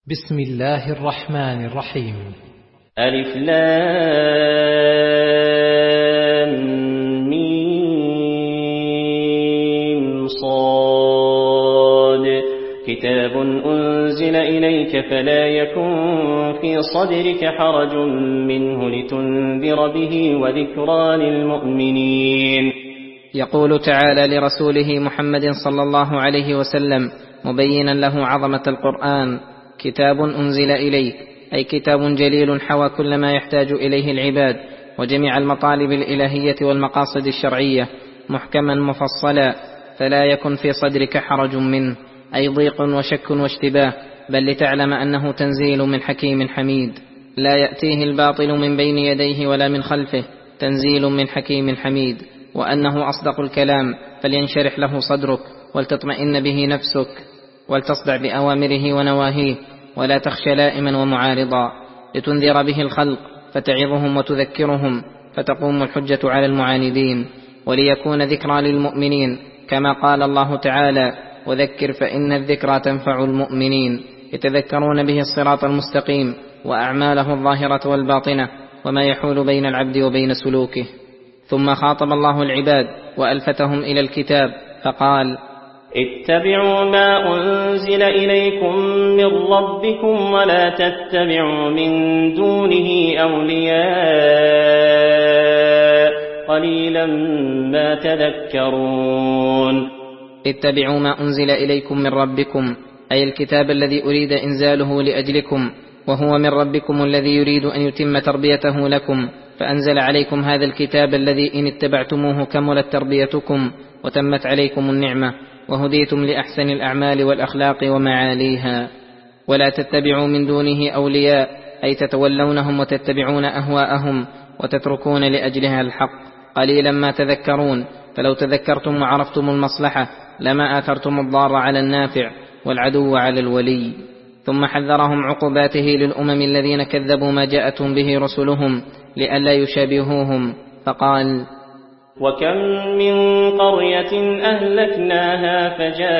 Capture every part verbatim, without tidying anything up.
بسم الله الرحمن الرحيم. ألف لام ميم صاد كتاب أنزل إليك فلا يكن في صدرك حرج منه لتنذر به وذكرى للمؤمنين. يقول تعالى لرسوله محمد صلى الله عليه وسلم مبينا له عظمة القرآن: كتاب أنزل إليك، أي كتاب جليل حوى كل ما يحتاج إليه العباد وجميع المطالب الإلهية والمقاصد الشرعية، محكما مفصلا، فلا يكن في صدرك حرج منه، أي ضيق وشك واشتباه، بل لتعلم أنه تنزيل من حكيم حميد، لا يأتيه الباطل من بين يديه ولا من خلفه، تنزيل من حكيم حميد، وأنه أصدق الكلام، فلينشرح له صدرك ولتطمئن به نفسك ولتصدع بأوامره ونواهيه، ولا تخشى لائما ومعارضا، لتنذر به الخلق فتعظهم وتذكرهم فتقوم الحجة على المعاندين، وليكون ذكرى للمؤمنين، كما قال الله تعالى: وذكر فإن الذكرى تنفع المؤمنين، يتذكرون به الصراط المستقيم وأعماله الظاهرة والباطنة وما يحول بين العبد وبين سلوكه. ثم خاطب الله العباد وألفتهم إلى الكتاب فقال: اتبعوا ما أنزل إليكم من ربكم ولا تتبعوا من دونه أولياء قليلا ما تذكرون. اتبعوا ما أنزل إليكم من ربكم، أي الكتاب الذي أريد إنزاله لأجلكم، وهو من ربكم الذي يريد أن يتم تربيته لكم، فأنزل عليكم هذا الكتاب الذي إن اتبعتموه كملت تربيتكم وتمت عليكم النعمة وهديتم لأحسن الأعمال والأخلاق ومعاليها. ولا تتبعوا من دونه أولياء، أي تتولونهم وتتبعون أهواءهم وتتركون لأجلها الحق، قليلا ما تذكرون، فلو تذكرتم وعرفتم المصلحة لما آثرتم الضار على النافع والعدو على الولي. ثم حذرهم عقوباته للأمم الذين كذبوا ما جاءتهم به رسلهم لئلا يشابهوهم، فقال: وكم من قرية أهلكناها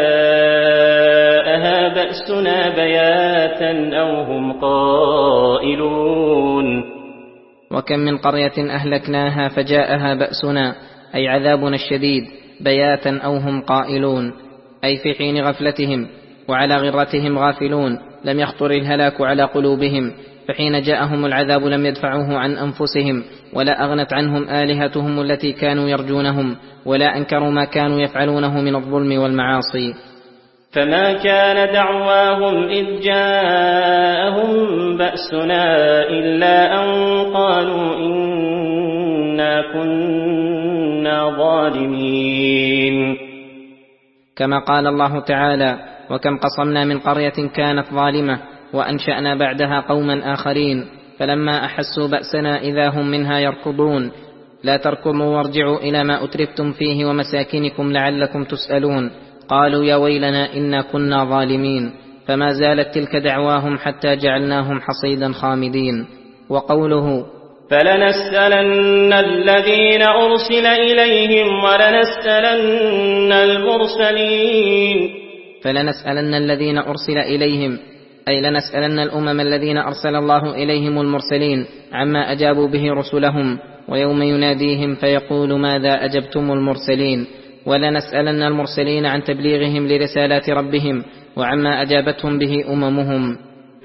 فجاءها بأسنا بياتا أو هم قائلون. وكم من قرية أهلكناها فجاءها بأسنا، أي عذابنا الشديد، بياتا أو هم قائلون، أي في حين غفلتهم وعلى غرتهم غافلون، لم يخطر الهلاك على قلوبهم، فحين جاءهم العذاب لم يدفعوه عن أنفسهم، ولا أغنت عنهم آلهتهم التي كانوا يرجونهم، ولا أنكروا ما كانوا يفعلونه من الظلم والمعاصي. فما كان دعواهم إذ جاءهم بأسنا إلا أن قالوا إنا كنا ظالمين. كما قال الله تعالى: وكم قصمنا من قرية كانت ظالمة وأنشأنا بعدها قوما آخرين فلما أحسوا بأسنا إذا هم منها يركضون. لا تركضوا وارجعوا إلى ما أترفتم فيه ومساكنكم لعلكم تسألون. قالوا يا ويلنا إنا كنا ظالمين، فما زالت تلك دعواهم حتى جعلناهم حصيدا خامدين. وقوله: فلنسألن الذين أرسل إليهم ولنسألن المرسلين. فلنسألن الذين أرسل إليهم، أي لنسألن الأمم الذين أرسل الله إليهم المرسلين عما أجابوا به رسلهم، ويوم يناديهم فيقول ماذا أجبتم المرسلين. ولنسألن المرسلين عن تبليغهم لرسالات ربهم وعما أجابتهم به أممهم.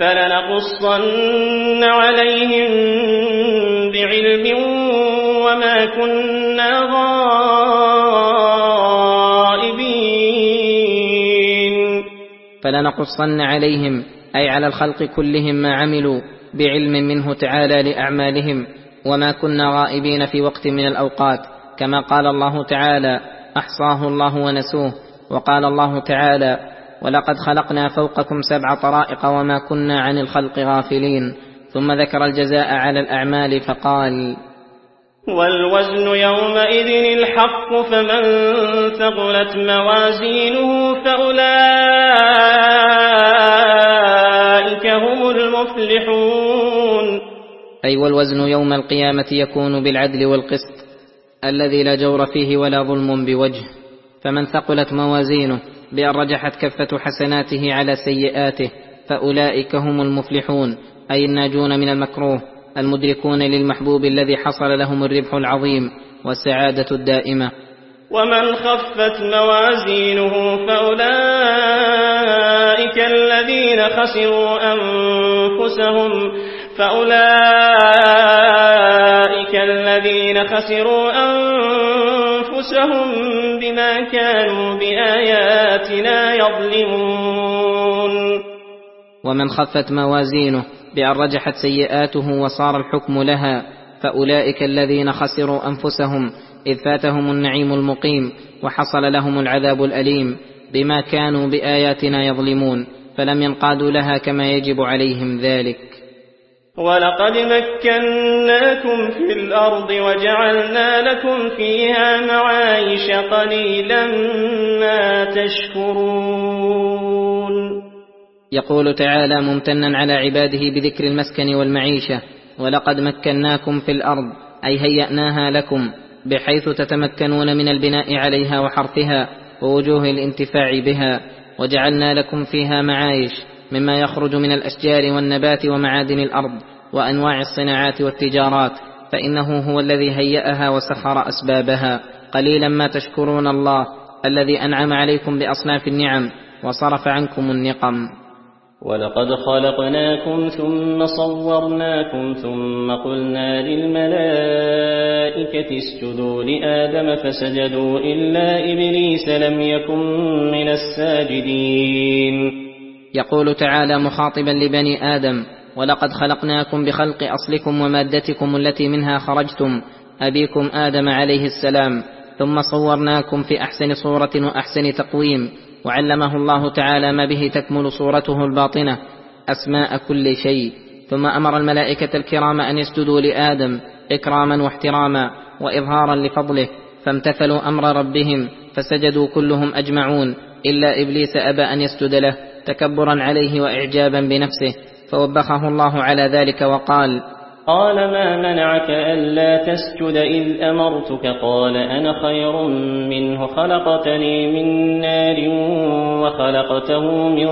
فلنقصن عليهم بعلم وما كنا غائبين. فلنقصن عليهم، أي على الخلق كلهم، ما عملوا بعلم منه تعالى لأعمالهم، وما كنا غائبين في وقت من الأوقات، كما قال الله تعالى: أحصاه الله ونسوه. وقال الله تعالى: ولقد خلقنا فوقكم سبع طرائق وما كنا عن الخلق غافلين. ثم ذكر الجزاء على الأعمال فقال: والوزن يومئذ الحق فمن ثقلت موازينه فأولئك هم المفلحون. أي والوزن يوم القيامة يكون بالعدل والقسط الذي لا جور فيه ولا ظلم بوجه، فمن ثقلت موازينه بأن رجحت كفة حسناته على سيئاته فأولئك هم المفلحون، أي الناجون من المكروه، المدركون للمحبوب الذي حصل لهم الربح العظيم والسعادة الدائمة. ومن خفت موازينه فأولئك الذين خسروا أنفسهم فأولئك الذين خسروا أنفسهم بما كانوا بآياتنا يظلمون. ومن خفت موازينه بأن رجحت سيئاته وصار الحكم لها فأولئك الذين خسروا أنفسهم، إذ فاتهم النعيم المقيم وحصل لهم العذاب الأليم بما كانوا بآياتنا يظلمون، فلم ينقادوا لها كما يجب عليهم ذلك. ولقد مكناكم في الأرض وجعلنا لكم فيها معايش قليلا ما تشكرون. يقول تعالى ممتنا على عباده بذكر المسكن والمعيشة: ولقد مكناكم في الأرض، أي هيأناها لكم بحيث تتمكنون من البناء عليها وحرثها ووجوه الانتفاع بها، وجعلنا لكم فيها معايش مما يخرج من الأشجار والنبات ومعادن الأرض وأنواع الصناعات والتجارات، فإنه هو الذي هيأها وسخر أسبابها. قليلا ما تشكرون الله الذي أنعم عليكم بأصناف النعم وصرف عنكم النقم. ولقد خلقناكم ثم صورناكم ثم قلنا للملائكة اسجدوا لآدم فسجدوا إلا إبليس لم يكن من الساجدين. يقول تعالى مخاطبا لبني آدم: ولقد خلقناكم بخلق أصلكم ومادتكم التي منها خرجتم، أبيكم آدم عليه السلام، ثم صورناكم في أحسن صورة وأحسن تقويم، وعلمه الله تعالى ما به تكمل صورته الباطنة أسماء كل شيء، ثم أمر الملائكة الكرام أن يسجدوا لآدم إكراما واحتراما وإظهارا لفضله، فامتثلوا أمر ربهم فسجدوا كلهم أجمعون إلا إبليس أبى أن يسجد له تكبرا عليه وإعجابا بنفسه، فوبخه الله على ذلك وقال: قال ما منعك ألا تسجد إذ أمرتك؟ قال أنا خير منه خلقتني من نار وخلقته من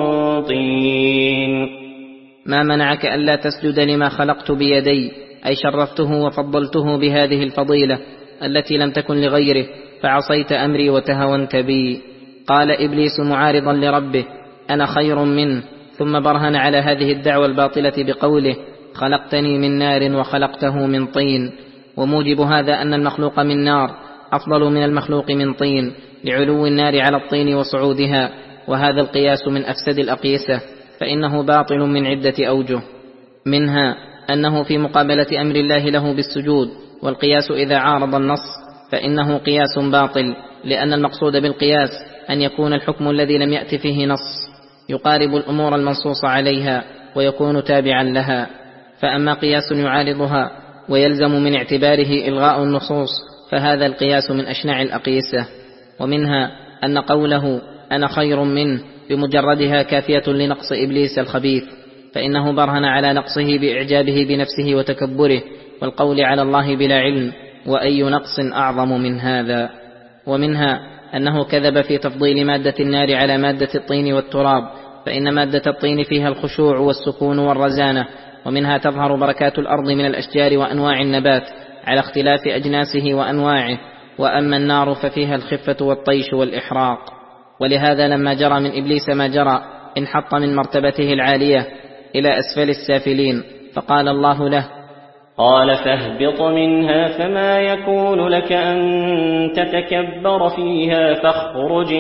طين. ما منعك ألا تسجد لما خلقت بيدي، أي شرفته وفضلته بهذه الفضيلة التي لم تكن لغيره، فعصيت أمري وتهونت بي. قال إبليس معارضا لربه: أنا خير منه، ثم برهن على هذه الدعوة الباطلة بقوله: خلقتني من نار وخلقته من طين. وموجب هذا أن المخلوق من نار أفضل من المخلوق من طين لعلو النار على الطين وصعودها، وهذا القياس من أفسد الأقيسة، فإنه باطل من عدة أوجه، منها أنه في مقابلة أمر الله له بالسجود، والقياس إذا عارض النص فإنه قياس باطل، لأن المقصود بالقياس أن يكون الحكم الذي لم يأت فيه نص يقارب الأمور المنصوص عليها ويكون تابعا لها. فأما قياس يعارضها ويلزم من اعتباره إلغاء النصوص فهذا القياس من أشنع الأقيسة. ومنها أن قوله أنا خير منه بمجردها كافية لنقص إبليس الخبيث، فإنه برهن على نقصه بإعجابه بنفسه وتكبره والقول على الله بلا علم، وأي نقص أعظم من هذا. ومنها أنه كذب في تفضيل مادة النار على مادة الطين والتراب، فإن مادة الطين فيها الخشوع والسكون والرزانة، ومنها تظهر بركات الأرض من الأشجار وأنواع النبات على اختلاف أجناسه وأنواعه، وأما النار ففيها الخفة والطيش والإحراق. ولهذا لما جرى من إبليس ما جرى انحط من مرتبته العالية إلى أسفل السافلين، فقال الله له: قال فاهبط منها فما يكون لك أن تتكبر فيها فاخرج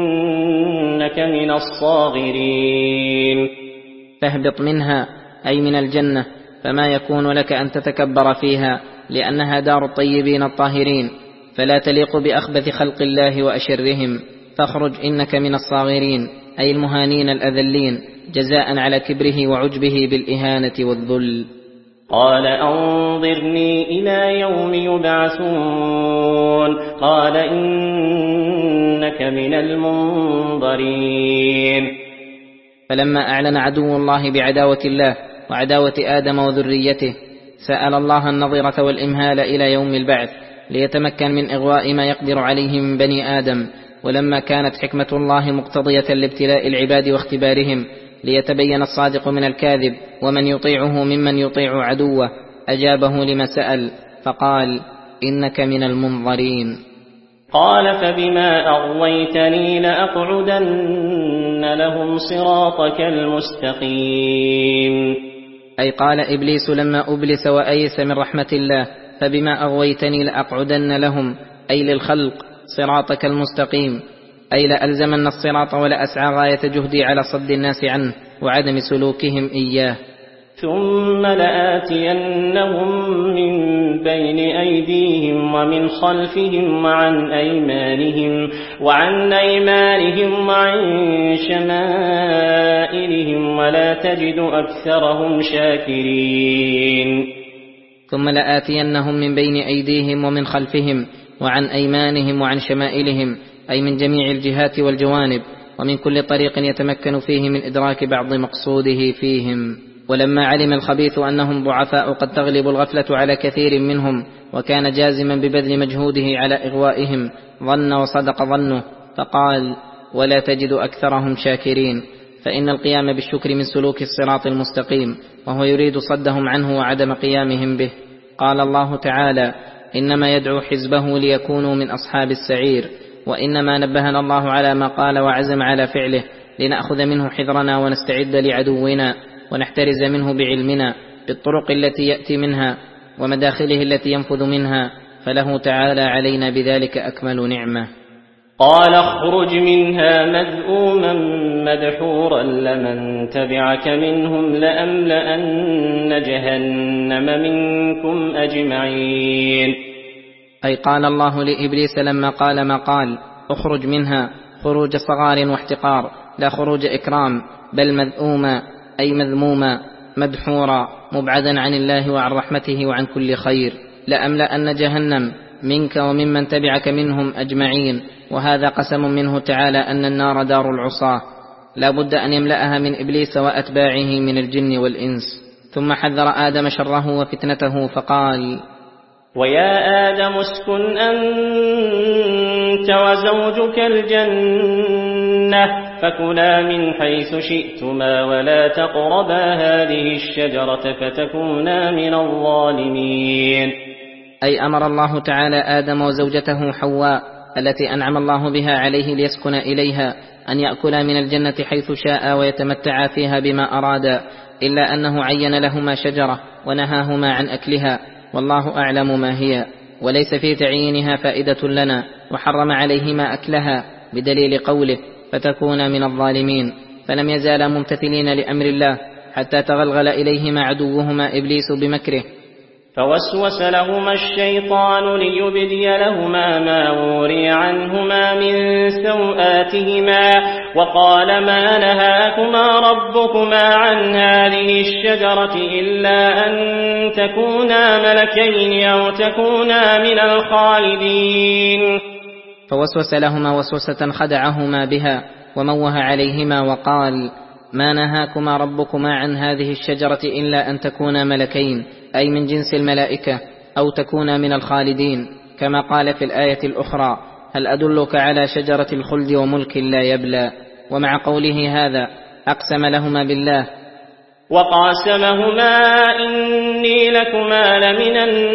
إنك من الصاغرين. فاهبط منها أي من الجنة، فما يكون لك أن تتكبر فيها، لأنها دار الطيبين الطاهرين، فلا تليق بأخبث خلق الله وأشرهم. فاخرج إنك من الصاغرين أي المهانين الأذلين، جزاء على كبره وعجبه بالإهانة والذل. قال أنظرني إلى يوم يبعثون. قال إنك من المنظرين. فلما أعلن عدو الله بعداوة الله وعداوة آدم وذريته سأل الله النظرة والإمهال إلى يوم البعث ليتمكن من إغواء ما يقدر عليه من بني آدم. ولما كانت حكمة الله مقتضية لابتلاء العباد واختبارهم ليتبين الصادق من الكاذب ومن يطيعه ممن يطيع عدوه، أجابه لما سأل فقال: إنك من المنظرين. قال: فبما أغويتني لأقعدن لهم صراطك المستقيم. أي قال إبليس لما أبلس وأيس من رحمة الله: فبما أغويتني لأقعدن لهم، أي للخلق، صراطك المستقيم، أي لألزمن الصراط ولأسعى غاية جهدي على صد الناس عنه وعدم سلوكهم إياه. ثم لآتينهم من بين أيديهم ومن خلفهم وعن أيمانهم وعن أيمانهم وعن شمائلهم ولا تجد أكثرهم شاكرين. ثم لآتينهم من بين أيديهم ومن خلفهم وعن أيمانهم وعن شمائلهم، أي من جميع الجهات والجوانب ومن كل طريق يتمكن فيه من إدراك بعض مقصوده فيهم. ولما علم الخبيث أنهم ضعفاء قد تغلب الغفلة على كثير منهم، وكان جازما ببذل مجهوده على إغوائهم، ظن وصدق ظنه فقال: ولا تجد أكثرهم شاكرين، فإن القيام بالشكر من سلوك الصراط المستقيم، وهو يريد صدهم عنه وعدم قيامهم به. قال الله تعالى: إنما يدعو حزبه ليكونوا من أصحاب السعير. وإنما نبهنا الله على ما قال وعزم على فعله لنأخذ منه حذرنا ونستعد لعدونا ونحترز منه بعلمنا بالطرق التي يأتي منها ومداخله التي ينفذ منها، فله تعالى علينا بذلك أكمل نعمة. قال: اخرج منها مذءوما مدحورا لمن تبعك منهم لأملأن جهنم منكم أجمعين. أي قال الله لإبليس لما قال ما قال: اخرج منها، خروج صغار واحتقار، لا خروج إكرام، بل مذءوما أي مذموما مدحورا مبعدا عن الله وعن رحمته وعن كل خير. لأملأن جهنم منك وممن تبعك منهم أجمعين، وهذا قسم منه تعالى أن النار دار العصاة، لا بد أن يملأها من إبليس وأتباعه من الجن والإنس. ثم حذر آدم شره وفتنته فقال: ويا آدم اسكن أنت وزوجك الجنة فكلا من حيث شئتما ولا تقربا هذه الشجرة فتكونا من الظالمين. أي أمر الله تعالى آدم وزوجته حواء التي أنعم الله بها عليه ليسكن إليها أن يأكلا من الجنة حيث شاء ويتمتعا فيها بما أرادا، إلا أنه عين لهما شجرة ونهاهما عن أكلها، والله أعلم ما هي، وليس في تعيينها فائدة لنا، وحرم عليهما أكلها بدليل قوله: فتكون من الظالمين. فلم يزالا ممتثلين لأمر الله حتى تغلغل إليهما عدوهما إبليس بمكره، فوسوس لهما الشيطان ليبدي لهما ما وري عنهما من سوآتهما وقال: ما نهاكما ربكما عن هذه الشجرة إلا أن تكونا ملكين أو تكونا من الخالدين. فوسوس لهما وسوسة خدعهما بها وموه عليهما وقال: ما نهاكما ربكما عن هذه الشجرة إلا أن تكونا ملكين، أي من جنس الملائكة، أو تكونا من الخالدين، كما قال في الآية الأخرى: هل أدلك على شجرة الخلد وملك لا يبلى. ومع قوله هذا أقسم لهما بالله وقاسمهما إني لكما لمن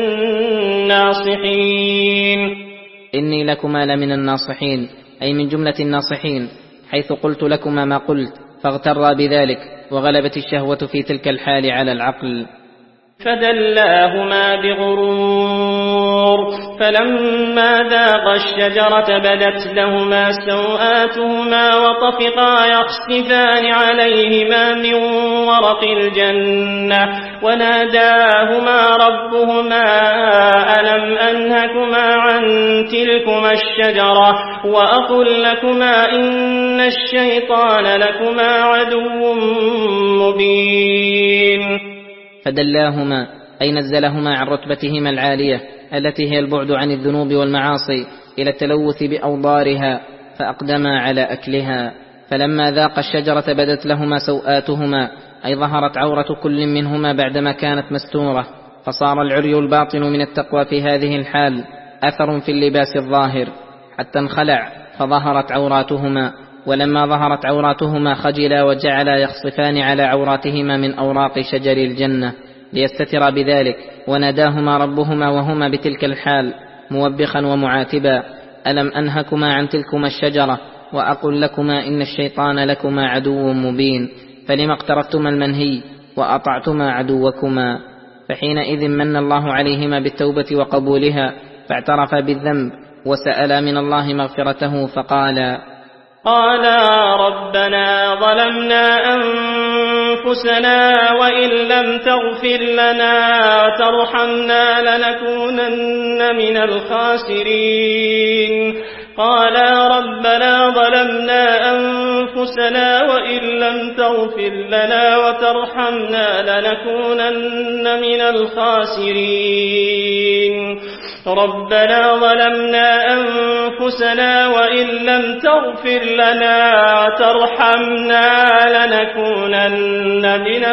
الناصحين. إني لكما لمن الناصحين، أي من جملة الناصحين، حيث قلت لكما ما قلت، فاغترا بذلك وغلبت الشهوة في تلك الحال على العقل. فدلاهما بغرور فلما ذاقا الشجرة بدت لهما سوآتهما وطفقا يخصفان عليهما من ورق الجنة وناداهما ربهما ألم أنهكما عن تلكما الشجرة وأقل لكما إن الشيطان لكما عدو مبين. فدلاهما أي نزلهما عن رتبتهما العالية التي هي البعد عن الذنوب والمعاصي إلى التلوث بأوضارها، فأقدما على أكلها. فلما ذاق الشجرة بدت لهما سوآتهما، أي ظهرت عورة كل منهما بعدما كانت مستورة، فصار العري الباطن من التقوى في هذه الحال أثر في اللباس الظاهر، حتى انخلع فظهرت عوراتهما، ولما ظهرت عوراتهما خجلا وجعلا يخصفان على عوراتهما من أوراق شجر الجنة ليستترا بذلك، وناداهما ربهما وهما بتلك الحال موبخا ومعاتبا: ألم أنهكما عن تلكما الشجرة وأقل لكما إن الشيطان لكما عدو مبين، فلما اقترفتما المنهي وأطعتما عدوكما؟ فحينئذ من الله عليهما بالتوبة وقبولها، فاعترفا بالذنب وسألا من الله مغفرته، فقالا: قالا ربنا ظلمنا أنفسنا وإن لم تغفر لنا وترحمنا لنكونن من الخاسرين. قالا ربنا ظلمنا أنفسنا وإن لم تغفر لنا وترحمنا لنكونن من الخاسرين. ربنا ظلمنا أنفسنا وإن لم تغفر لنا وترحمنا لنكونن من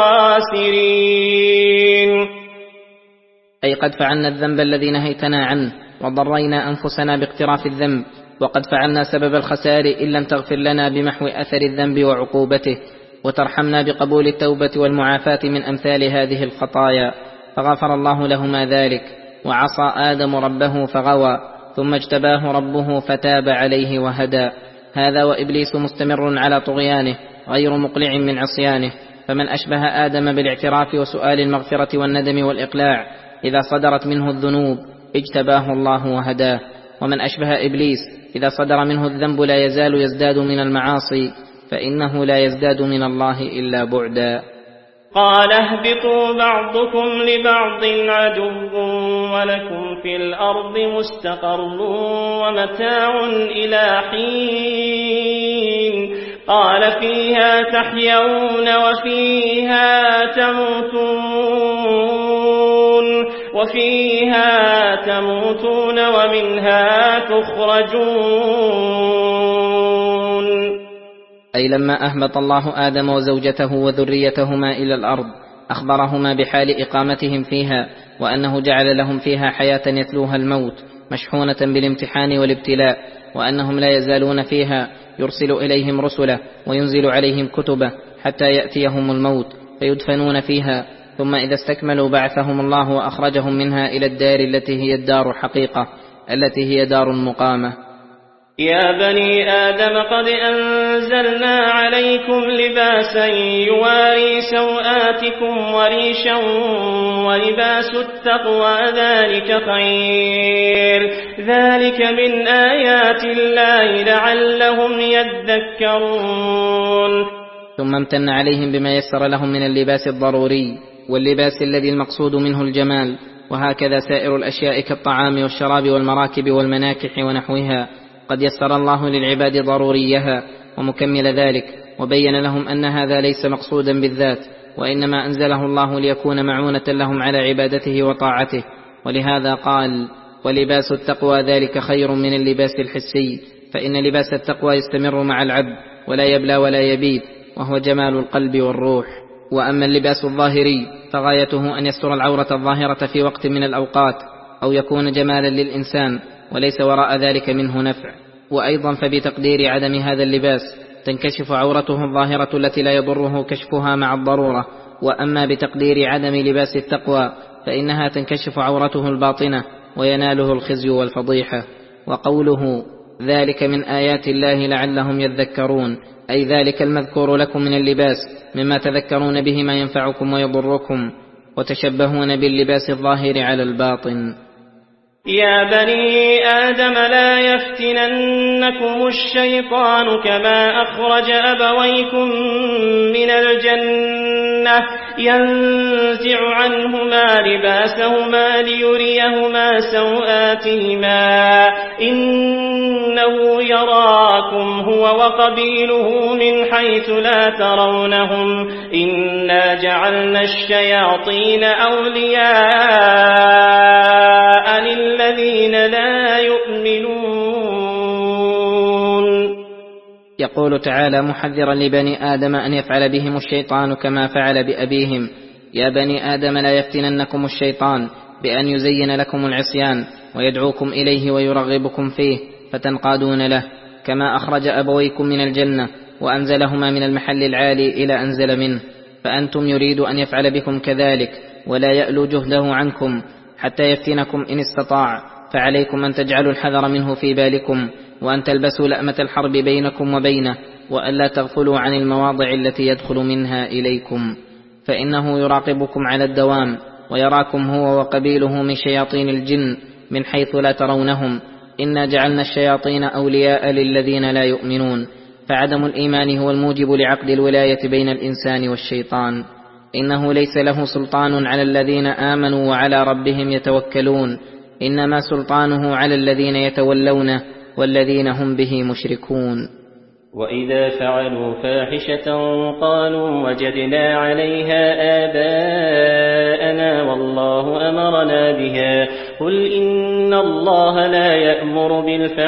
الخاسرين. أي قد فعلنا الذنب الذي نهيتنا عنه وضرينا أنفسنا باقتراف الذنب، وقد فعلنا سبب الخسار إن لم تغفر لنا بمحو أثر الذنب وعقوبته، وترحمنا بقبول التوبة والمعافاة من أمثال هذه الخطايا. فغفر الله لهما ذلك. وعصى آدم ربه فغوى، ثم اجتباه ربه فتاب عليه وهدى. هذا وإبليس مستمر على طغيانه غير مقلع من عصيانه. فمن أشبه آدم بالاعتراف وسؤال المغفرة والندم والإقلاع إذا صدرت منه الذنوب اجتباه الله وهداه، ومن أشبه إبليس إذا صدر منه الذنب لا يزال يزداد من المعاصي، فإنه لا يزداد من الله إلا بعدا. قال اهبطوا بعضكم لبعض عدو ولكم في الأرض مستقر ومتاع إلى حين. قال فيها تحيون وفيها تموتون وفيها تموتون ومنها تخرجون. أي لما أهبط الله آدم وزوجته وذريتهما إلى الأرض أخبرهما بحال إقامتهم فيها، وأنه جعل لهم فيها حياة يتلوها الموت مشحونة بالامتحان والابتلاء، وأنهم لا يزالون فيها يرسل إليهم رسله وينزل عليهم كتبه حتى يأتيهم الموت فيدفنون فيها، ثم إذا استكملوا بعثهم الله وأخرجهم منها إلى الدار التي هي الدار حقيقة التي هي دار المقامة. يا بني آدم قد أنزلنا عليكم لباسا يواري سوآتكم وريشا ولباس التقوى ذلك خير، ذلك من آيات الله لعلهم يذكرون. ثم امتن عليهم بما يسر لهم من اللباس الضروري واللباس الذي المقصود منه الجمال، وهكذا سائر الأشياء كالطعام والشراب والمراكب والمناكح ونحوها قد يسر الله للعباد ضروريها ومكمل ذلك، وبين لهم أن هذا ليس مقصودا بالذات، وإنما أنزله الله ليكون معونة لهم على عبادته وطاعته. ولهذا قال: ولباس التقوى ذلك خير من اللباس الحسي، فإن لباس التقوى يستمر مع العبد ولا يبلى ولا يبيد، وهو جمال القلب والروح. وأما اللباس الظاهري فغايته أن يستر العورة الظاهرة في وقت من الأوقات، أو يكون جمالا للإنسان وليس وراء ذلك منه نفع. وأيضا فبتقدير عدم هذا اللباس تنكشف عورته الظاهرة التي لا يضره كشفها مع الضرورة. وأما بتقدير عدم لباس التقوى فإنها تنكشف عورته الباطنة ويناله الخزي والفضيحة. وقوله ذلك من آيات الله لعلهم يذكرون، أي ذلك المذكور لكم من اللباس مما تذكرون به ما ينفعكم ويضركم، وتشبهون باللباس الظاهر على الباطن. يا بني آدم لا يفتننكم الشيطان كما أخرج أبويكم من الجنة ينزع عنهما لباسهما ليريهما سوآتهما إنه يراكم هو وقبيله من حيث لا ترونهم إنا جعلنا الشياطين أولياء للذين لا يؤمنون. يقول تعالى محذرا لبني آدم أن يفعل بهم الشيطان كما فعل بأبيهم: يا بني آدم لا يفتننكم الشيطان بأن يزين لكم العصيان ويدعوكم إليه ويرغبكم فيه فتنقادون له، كما أخرج أبويكم من الجنة وأنزلهما من المحل العالي إلى أنزل منه، فأنتم يريد أن يفعل بكم كذلك ولا يألو جهده عنكم حتى يفتنكم إن استطاع، فعليكم أن تجعلوا الحذر منه في بالكم، وأن تلبسوا لأمة الحرب بينكم وبينه، وألا تغفلوا عن المواضع التي يدخل منها إليكم، فإنه يراقبكم على الدوام، ويراكم هو وقبيله من شياطين الجن من حيث لا ترونهم. إنا جعلنا الشياطين أولياء للذين لا يؤمنون، فعدم الإيمان هو الموجب لعقد الولاية بين الإنسان والشيطان. إنه ليس له سلطان على الذين آمنوا وعلى ربهم يتوكلون، إنما سلطانه على الذين يتولونه والذين هم به مشركون. وإذا فعلوا فاحشة قالوا وجدنا عليها آباءنا والله أمرنا بها، قل إن الله لا يأمر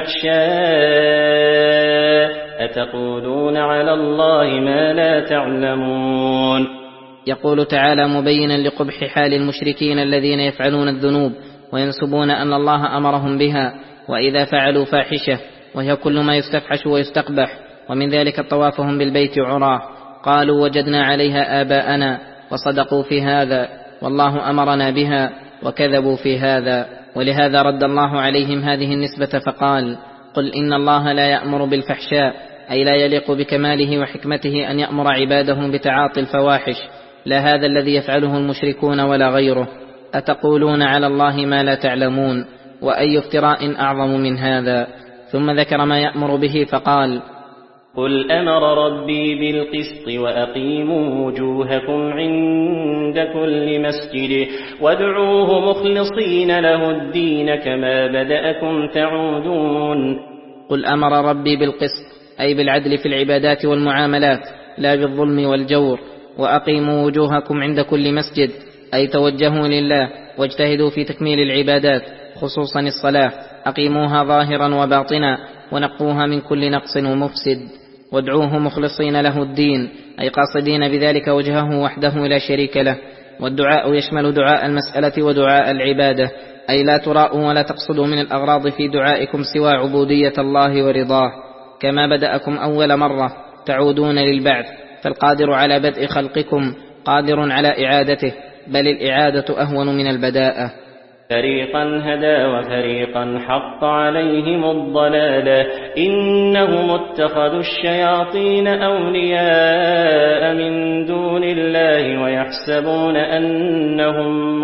بالفحشاء أتقولون على الله ما لا تعلمون. يقول تعالى مبينا لقبح حال المشركين الذين يفعلون الذنوب وينسبون أن الله أمرهم بها، وإذا فعلوا فاحشة وهي كل ما يستفحش ويستقبح، ومن ذلك طوافهم بالبيت عراه، قالوا وجدنا عليها آباءنا وصدقوا في هذا والله أمرنا بها وكذبوا في هذا. ولهذا رد الله عليهم هذه النسبة فقال قل إن الله لا يأمر بالفحشاء، أي لا يليق بكماله وحكمته أن يأمر عباده بتعاطي الفواحش، لا هذا الذي يفعله المشركون ولا غيره. أتقولون على الله ما لا تعلمون، وأي افتراء أعظم من هذا. ثم ذكر ما يأمر به فقال قل أمر ربي بالقسط وأقيموا وجوهكم عند كل مسجد وادعوه مخلصين له الدين كما بدأكم تعودون. قل أمر ربي بالقسط، أي بالعدل في العبادات والمعاملات لا بالظلم والجور. وأقيموا وجوهكم عند كل مسجد، أي توجهوا لله واجتهدوا في تكميل العبادات خصوصا الصلاة، أقيموها ظاهرا وباطنا ونقوها من كل نقص ومفسد. وادعوه مخلصين له الدين، أي قاصدين بذلك وجهه وحده لا شريك له. والدعاء يشمل دعاء المسألة ودعاء العبادة، أي لا تراءوا ولا تقصدوا من الأغراض في دعائكم سوى عبودية الله ورضاه، كما بدأكم أول مرة تعودون للبعث، فالقادر على بدء خلقكم قادر على إعادته، بل الإعادة أهون من البداءة. فريقا هدى وفريقا حق عليهم الضلالة إنهم اتخذوا الشياطين أولياء من دون الله ويحسبون أنهم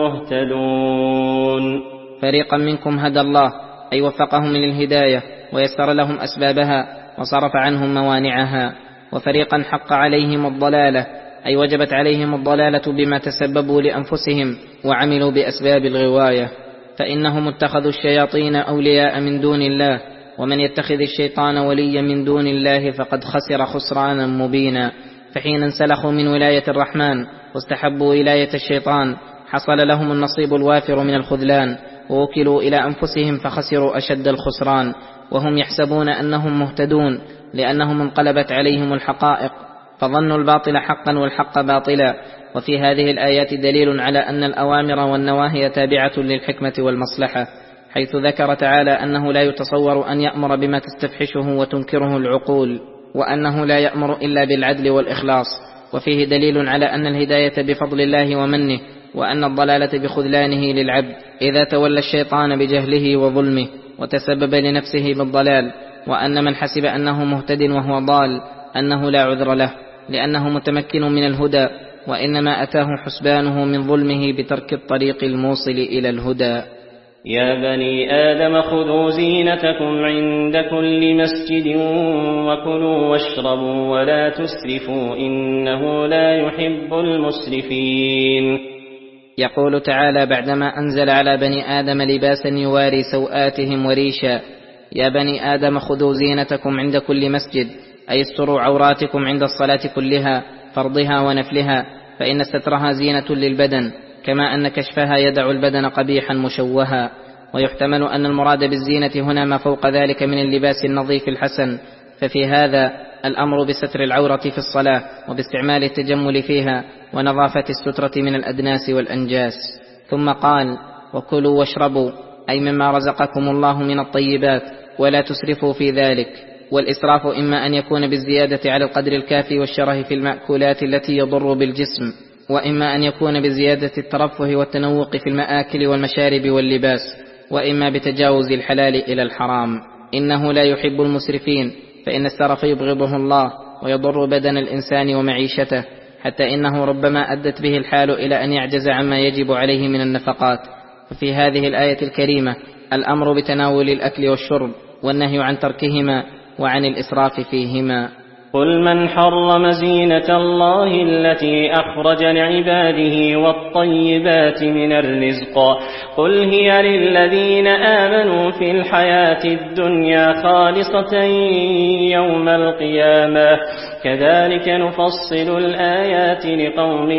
مهتدون. فريقا منكم هدى الله، أي وفقهم للهداية ويسر لهم أسبابها وصرف عنهم موانعها. وفريقا حق عليهم الضلالة، أي وجبت عليهم الضلالة بما تسببوا لأنفسهم وعملوا بأسباب الغواية. فإنهم اتخذوا الشياطين أولياء من دون الله، ومن يتخذ الشيطان وليا من دون الله فقد خسر خسرانا مبينا. فحين انسلخوا من ولاية الرحمن واستحبوا ولاية الشيطان حصل لهم النصيب الوافر من الخذلان، ووكلوا إلى أنفسهم فخسروا أشد الخسران، وهم يحسبون أنهم مهتدون لأنهم انقلبت عليهم الحقائق، فظنوا الباطل حقا والحق باطلا. وفي هذه الآيات دليل على أن الأوامر والنواهي تابعة للحكمة والمصلحة، حيث ذكر تعالى أنه لا يتصور أن يأمر بما تستفحشه وتنكره العقول، وأنه لا يأمر إلا بالعدل والإخلاص. وفيه دليل على أن الهداية بفضل الله ومنه، وأن الضلالة بخذلانه للعبد إذا تولى الشيطان بجهله وظلمه وتسبب لنفسه بالضلال، وأن من حسب أنه مهتد وهو ضال أنه لا عذر له، لأنه متمكن من الهدى، وإنما أتاه حسبانه من ظلمه بترك الطريق الموصل إلى الهدى. يا بني آدم خذوا زينتكم عند كل مسجد وكلوا واشربوا ولا تسرفوا إنه لا يحب المسرفين. يقول تعالى بعدما أنزل على بني آدم لباسا يواري سوآتهم وريشا: يا بني آدم خذوا زينتكم عند كل مسجد، أي استروا عوراتكم عند الصلاة كلها فرضها ونفلها، فإن سترها زينة للبدن، كما أن كشفها يدع البدن قبيحا مشوها. ويحتمل أن المراد بالزينة هنا ما فوق ذلك من اللباس النظيف الحسن، ففي هذا الأمر بستر العورة في الصلاة وباستعمال التجمل فيها ونظافة السترة من الأدناس والأنجاس. ثم قال: وكلوا واشربوا، أي مما رزقكم الله من الطيبات، ولا تسرفوا في ذلك. والإسراف إما أن يكون بالزيادة على القدر الكافي والشره في المأكولات التي يضر بالجسم، وإما أن يكون بزيادة الترفه والتنوق في المآكل والمشارب واللباس، وإما بتجاوز الحلال إلى الحرام. إنه لا يحب المسرفين، فإن السرف يبغضه الله ويضر بدن الإنسان ومعيشته، حتى إنه ربما أدت به الحال إلى أن يعجز عما يجب عليه من النفقات. ففي هذه الآية الكريمة الأمر بتناول الأكل والشرب، والنهي عن تركهما وعن الإسراف فيهما. قل من حرم زينة الله التي أخرج لعباده والطيبات من الرزق قل هي للذين آمنوا في الحياة الدنيا خالصة يوم القيامة كذلك نفصل الآيات لقوم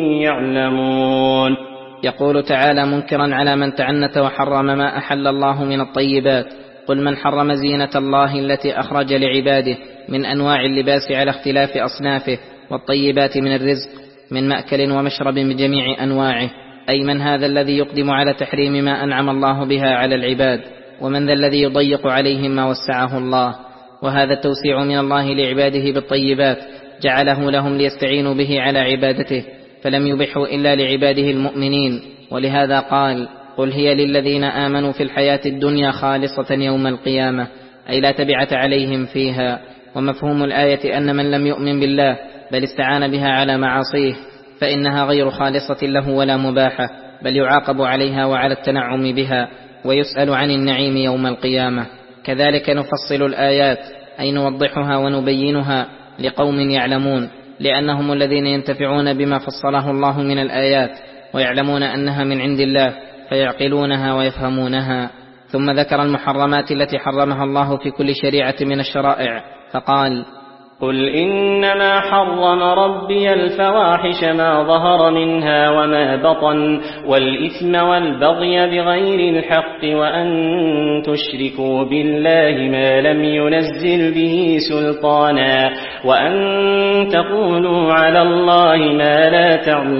يعلمون. يقول تعالى منكرا على من تعنت وحرم ما أحل الله من الطيبات: قل من حرم زينة الله التي أخرج لعباده من أنواع اللباس على اختلاف أصنافه، والطيبات من الرزق من مأكل ومشرب بجميع أنواعه، أي من هذا الذي يقدم على تحريم ما أنعم الله بها على العباد، ومن ذا الذي يضيق عليهم ما وسعه الله. وهذا التوسيع من الله لعباده بالطيبات جعله لهم ليستعينوا به على عبادته، فلم يبحوا إلا لعباده المؤمنين، ولهذا قال: قل هي للذين آمنوا في الحياة الدنيا خالصة يوم القيامة، أي لا تبعة عليهم فيها. ومفهوم الآية أن من لم يؤمن بالله بل استعان بها على معاصيه فإنها غير خالصة له ولا مباحة، بل يعاقب عليها وعلى التنعم بها، ويسأل عن النعيم يوم القيامة. كذلك نفصل الآيات، أي نوضحها ونبينها لقوم يعلمون، لأنهم الذين ينتفعون بما فصله الله من الآيات ويعلمون أنها من عند الله فيعقلونها ويفهمونها. ثم ذكر المحرمات التي حرمها الله في كل شريعة من الشرائع فقال: قل إنما حرم ربي الفواحش ما ظهر منها وما بطن والإثم والبغي بغير الحق وأن تشركوا بالله ما لم ينزل به سلطانا وأن تقولوا على الله ما لا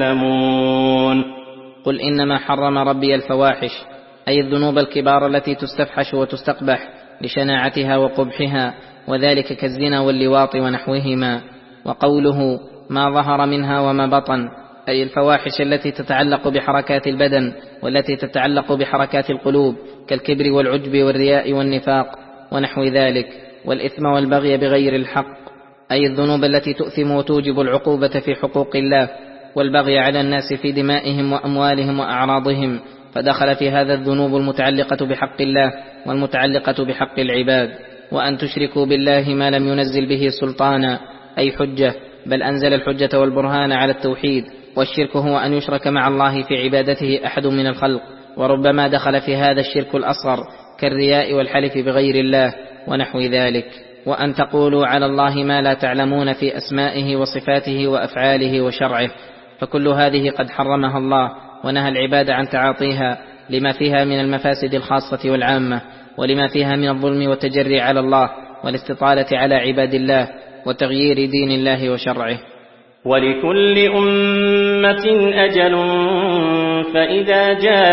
تعلمون. قل إنما حرم ربي الفواحش، أي الذنوب الكبار التي تستفحش وتستقبح لشناعتها وقبحها، وذلك كالزنا واللواط ونحوهما. وقوله ما ظهر منها وما بطن، أي الفواحش التي تتعلق بحركات البدن والتي تتعلق بحركات القلوب كالكبر والعجب والرياء والنفاق ونحو ذلك. والإثم والبغي بغير الحق، أي الذنوب التي تؤثم وتوجب العقوبة في حقوق الله، والبغي على الناس في دمائهم وأموالهم وأعراضهم، فدخل في هذا الذنوب المتعلقة بحق الله والمتعلقة بحق العباد. وأن تشركوا بالله ما لم ينزل به سلطانا، أي حجة، بل أنزل الحجة والبرهان على التوحيد. والشرك هو أن يشرك مع الله في عبادته أحد من الخلق، وربما دخل في هذا الشرك الأصغر كالرياء والحلف بغير الله ونحو ذلك. وأن تقولوا على الله ما لا تعلمون في أسمائه وصفاته وأفعاله وشرعه، فكل هذه قد حرمها الله ونهى العباد عن تعاطيها، لما فيها من المفاسد الخاصة والعامة، ولما فيها من الظلم والتجري على الله والاستطالة على عباد الله وتغيير دين الله وشرعه. ولكل أمة أجل فإذا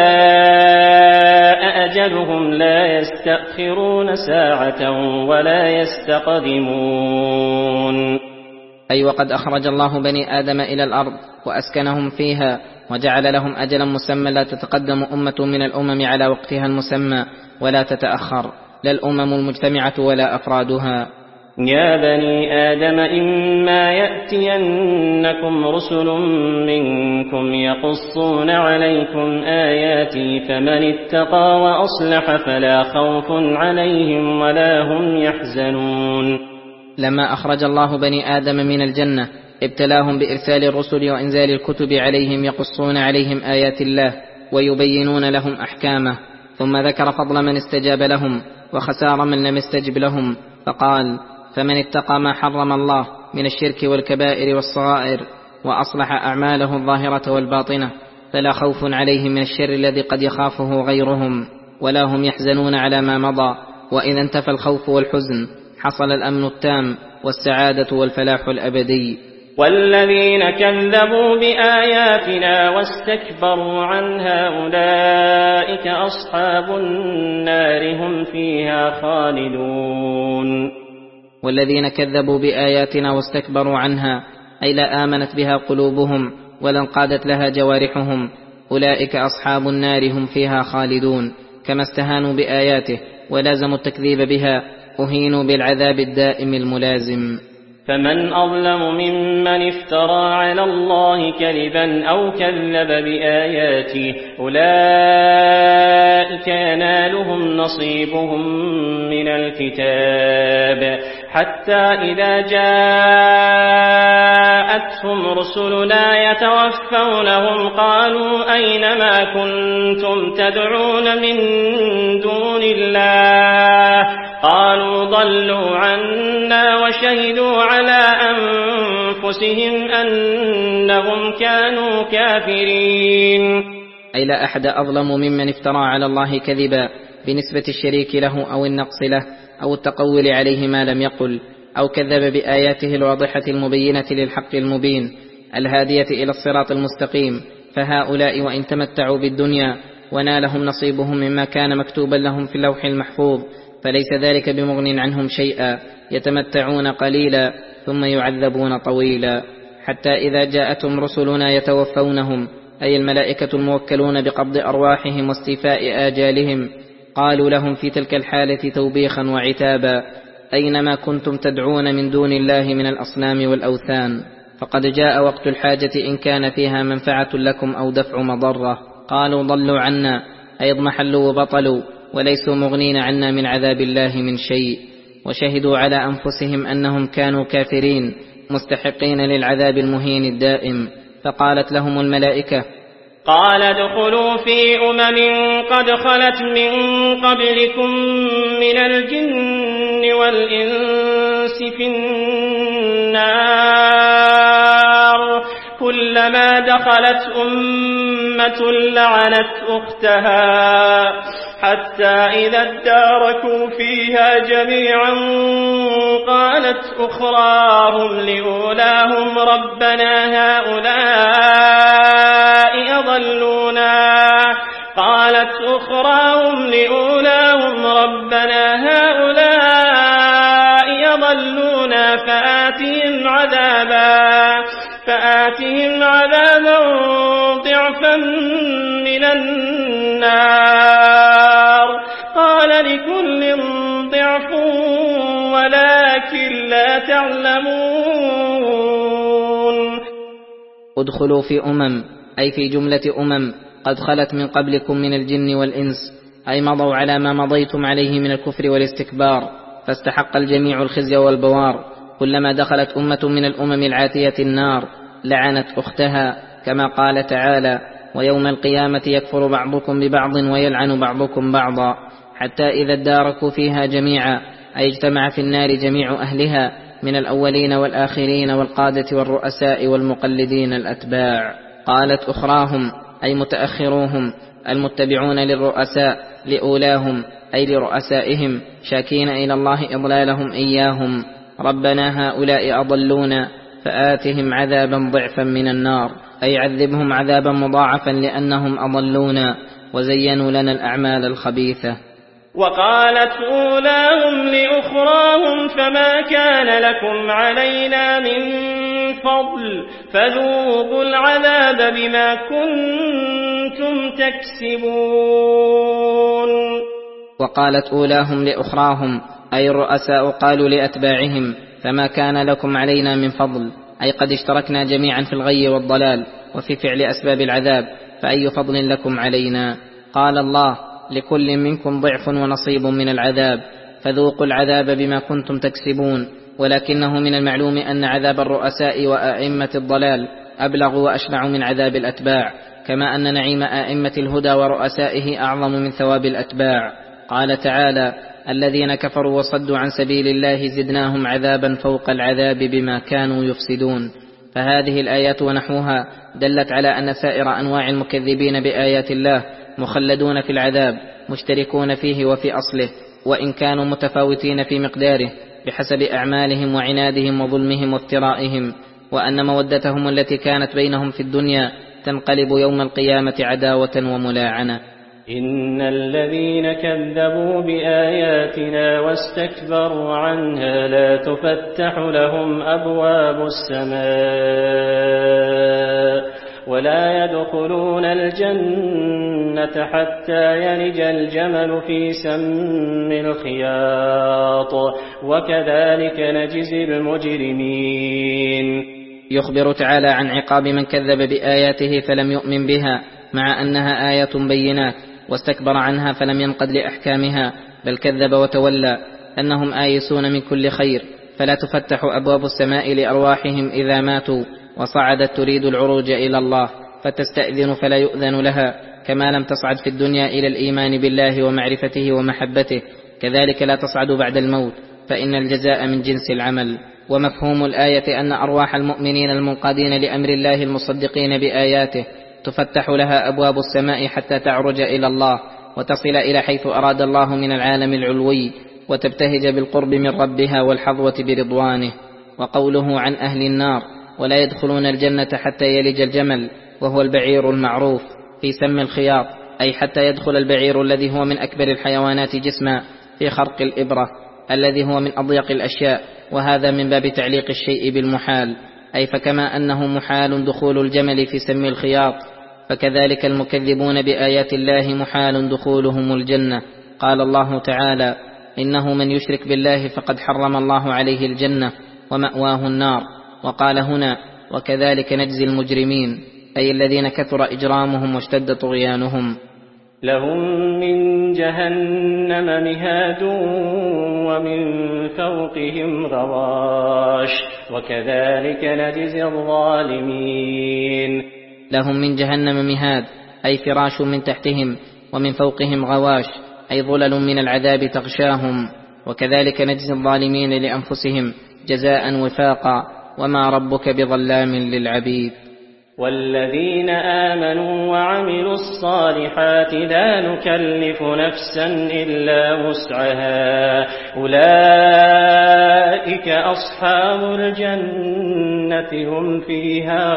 جاء أجلهم لا يستأخرون ساعة ولا يستقدمون. أي وقد أخرج الله بني آدم إلى الأرض وأسكنهم فيها وجعل لهم أجلا مسمى لا تتقدم أمة من الأمم على وقتها المسمى ولا تتأخر، لا الأمم المجتمعة ولا أفرادها. يا بني آدم إما يأتينكم رسل منكم يقصون عليكم آياتي فمن اتقى وأصلح فلا خوف عليهم ولا هم يحزنون. لما أخرج الله بني آدم من الجنة ابتلاهم بإرسال الرسل وإنزال الكتب عليهم يقصون عليهم آيات الله ويبينون لهم أحكامه، ثم ذكر فضل من استجاب لهم وخسار من لم يستجب لهم، فقال: فمن اتقى ما حرم الله من الشرك والكبائر والصغائر وأصلح أعماله الظاهرة والباطنة فلا خوف عليهم من الشر الذي قد يخافه غيرهم ولا هم يحزنون على ما مضى. وإذا انتفى الخوف والحزن حصل الأمن التام والسعادة والفلاح الأبدي. والذين كذبوا بآياتنا واستكبروا عنها أولئك أصحاب النار هم فيها خالدون. والذين كذبوا بآياتنا واستكبروا عنها أي لا آمنت بها قلوبهم ولا انقادت لها جوارحهم أولئك أصحاب النار هم فيها خالدون. كما استهانوا بآياته ولازموا التكذيب بها أهينوا بالعذاب الدائم الملازم. فمن أظلم ممن افترى على الله كذبا أو كذب بآياته أولئك ينالهم نصيبهم من الكتاب حتى إذا جاءتهم رسلنا يتوفونهم قالوا أين ما كنتم تدعون من دون الله قالوا ضلوا عنا وشهدوا على أنفسهم أنهم كانوا كافرين. أي لا أحد أظلم ممن افترى على الله كذبا بنسبة الشريك له أو النقص له أو التقول عليه ما لم يقل أو كذب بآياته الواضحة المبينة للحق المبين الهادية إلى الصراط المستقيم. فهؤلاء وإن تمتعوا بالدنيا ونالهم نصيبهم مما كان مكتوبا لهم في اللوح المحفوظ فليس ذلك بمغن عنهم شيئا، يتمتعون قليلا ثم يعذبون طويلا. حتى إذا جاءتهم رسلنا يتوفونهم أي الملائكة الموكلون بقبض أرواحهم واستيفاء آجالهم قالوا لهم في تلك الحالة توبيخا وعتابا أينما كنتم تدعون من دون الله من الأصنام والأوثان فقد جاء وقت الحاجة إن كان فيها منفعة لكم أو دفع مضرة. قالوا ضلوا عنا أي اضمحلوا وبطلوا وليسوا مغنين عنا من عذاب الله من شيء. وشهدوا على أنفسهم أنهم كانوا كافرين مستحقين للعذاب المهين الدائم. فقالت لهم الملائكة قال ادخلوا في أمم قد خلت من قبلكم من الجن والإنس في النار كلما دخلت أمة لعنت أختها حتى إذا اداركوا فيها جميعا قالت أخراهم لأولاهم ربنا هؤلاء أضلونا قالت أخراهم لأولاهم ربنا هؤلاء أضلونا فآتهم عذابا فآتهم عذابا ضعفا من النار قال لكل ضعف ولكن لا تعلمون. ادخلوا في أمم أي في جملة أمم قد خلت من قبلكم من الجن والإنس أي مضوا على ما مضيتم عليه من الكفر والاستكبار فاستحق الجميع الخزي والبوار. كلما دخلت أمة من الأمم العاتية النار لعنت أختها كما قال تعالى ويوم القيامة يكفر بعضكم ببعض ويلعن بعضكم بعضا حتى إذا اداركوا فيها جميعا أي اجتمع في النار جميع أهلها من الأولين والآخرين والقادة والرؤساء والمقلدين الأتباع. قالت أخراهم أي متأخروهم المتبعون للرؤساء لأولاهم أي لرؤسائهم شاكين إلى الله إضلالهم إياهم ربنا هؤلاء أضلونا فآتهم عذابا ضعفا من النار أي عذبهم عذابا مضاعفا لأنهم أضلونا وزينوا لنا الأعمال الخبيثة. وقالت أولاهم لأخراهم فما كان لكم علينا من فضل فذوقوا العذاب بما كنتم تكسبون. وقالت أولاهم لأخراهم أي الرؤساء قالوا لأتباعهم فما كان لكم علينا من فضل أي قد اشتركنا جميعا في الغي والضلال وفي فعل أسباب العذاب فأي فضل لكم علينا. قال الله لكل منكم ضعف ونصيب من العذاب فذوقوا العذاب بما كنتم تكسبون. ولكنه من المعلوم أن عذاب الرؤساء وأئمة الضلال أبلغ وأشنع من عذاب الأتباع كما أن نعيم أئمة الهدى ورؤسائه أعظم من ثواب الأتباع. قال تعالى الذين كفروا وصدوا عن سبيل الله زدناهم عذابا فوق العذاب بما كانوا يفسدون. فهذه الآيات ونحوها دلت على أن سائر أنواع المكذبين بآيات الله مخلدون في العذاب مشتركون فيه وفي أصله وإن كانوا متفاوتين في مقداره بحسب أعمالهم وعنادهم وظلمهم وافترائهم وأن مودتهم التي كانت بينهم في الدنيا تنقلب يوم القيامة عداوة وملاعنة. إن الذين كذبوا بآياتنا واستكبروا عنها لا تفتح لهم أبواب السماء ولا يدخلون الجنة حتى يلج الجمل في سم الخياط وكذلك نجزي المجرمين. يخبر تعالى عن عقاب من كذب بآياته فلم يؤمن بها مع أنها آيات بينات، واستكبر عنها فلم ينقد لأحكامها بل كذب وتولى، أنهم آيسون من كل خير، فلا تفتح أبواب السماء لأرواحهم إذا ماتوا وصعدت تريد العروج إلى الله فتستأذن فلا يؤذن لها، كما لم تصعد في الدنيا إلى الإيمان بالله ومعرفته ومحبته، كذلك لا تصعد بعد الموت، فإن الجزاء من جنس العمل. ومفهوم الآية أن أرواح المؤمنين المنقادين لأمر الله المصدقين بآياته تفتح لها أبواب السماء حتى تعرج إلى الله وتصل إلى حيث أراد الله من العالم العلوي، وتبتهج بالقرب من ربها والحظوة برضوانه. وقوله عن أهل النار ولا يدخلون الجنة حتى يلج الجمل، وهو البعير المعروف في سم الخياط، أي حتى يدخل البعير الذي هو من أكبر الحيوانات جسما في خرق الإبرة الذي هو من أضيق الأشياء، وهذا من باب تعليق الشيء بالمحال، أي فكما أنه محال دخول الجمل في سم الخياط فكذلك المكذبون بآيات الله محال دخولهم الجنة. قال الله تعالى: إنه من يشرك بالله فقد حرم الله عليه الجنة ومأواه النار. وقال هنا: وكذلك نجزي المجرمين، أي الذين كثر إجرامهم واشتد طغيانهم. لهم من جهنم مهاد ومن فوقهم غواش وكذلك نجزي الظالمين. لهم من جهنم مهاد، أي فراش من تحتهم، ومن فوقهم غواش، أي ظلل من العذاب تغشاهم، وكذلك نجزي الظالمين لأنفسهم جزاء وفاقا، وما ربك بظلام للعبيد. والذين آمنوا وعملوا الصالحات لا نكلف نفسا إلا وسعها أولئك أصحاب الجنة هم فيها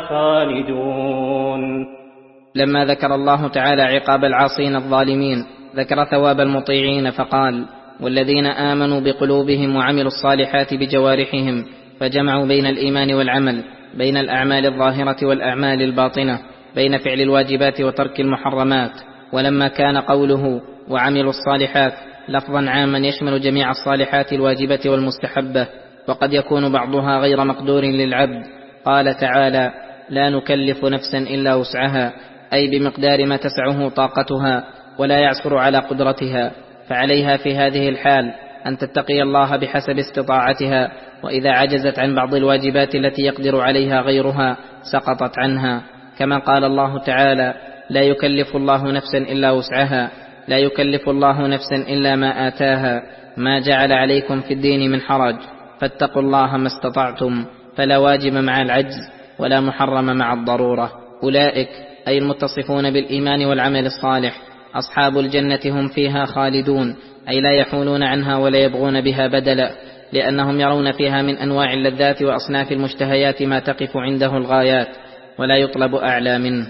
خالدون. لما ذكر الله تعالى عقاب العاصين الظالمين ذكر ثواب المطيعين فقال: والذين آمنوا بقلوبهم وعملوا الصالحات بجوارحهم، فجمعوا بين الإيمان والعمل، بين الأعمال الظاهرة والأعمال الباطنة، بين فعل الواجبات وترك المحرمات. ولما كان قوله وعملوا الصالحات لفظا عاما يشمل جميع الصالحات الواجبة والمستحبة، وقد يكون بعضها غير مقدور للعبد، قال تعالى: لا نكلف نفسا إلا وسعها، أي بمقدار ما تسعه طاقتها ولا يعسر على قدرتها، فعليها في هذه الحال أن تتقي الله بحسب استطاعتها، وإذا عجزت عن بعض الواجبات التي يقدر عليها غيرها سقطت عنها، كما قال الله تعالى: لا يكلف الله نفسا إلا وسعها، لا يكلف الله نفسا إلا ما آتاها، ما جعل عليكم في الدين من حرج، فاتقوا الله ما استطعتم، فلا واجب مع العجز ولا محرم مع الضرورة. أولئك أي المتصفون بالإيمان والعمل الصالح أصحاب الجنة هم فيها خالدون، أي لا يحولون عنها ولا يبغون بها بدلا، لأنهم يرون فيها من أنواع اللذات وأصناف المشتهيات ما تقف عنده الغايات ولا يطلب أعلى منه.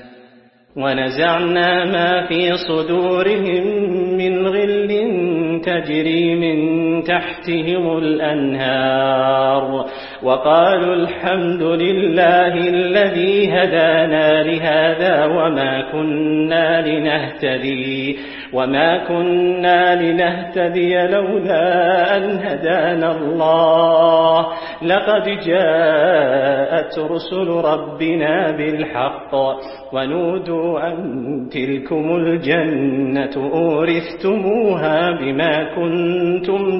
ونزعنا ما في صدورهم من غل تجري من تحتهم الأنهار وقالوا الحمد لله الذي هدانا لهذا وما كنا لنهتدي وما كنا لنهتدي لولا أن هدانا الله لقد جاءت رسل ربنا بالحق ونودوا أن تلكم الجنة أورثتموها بما كنتم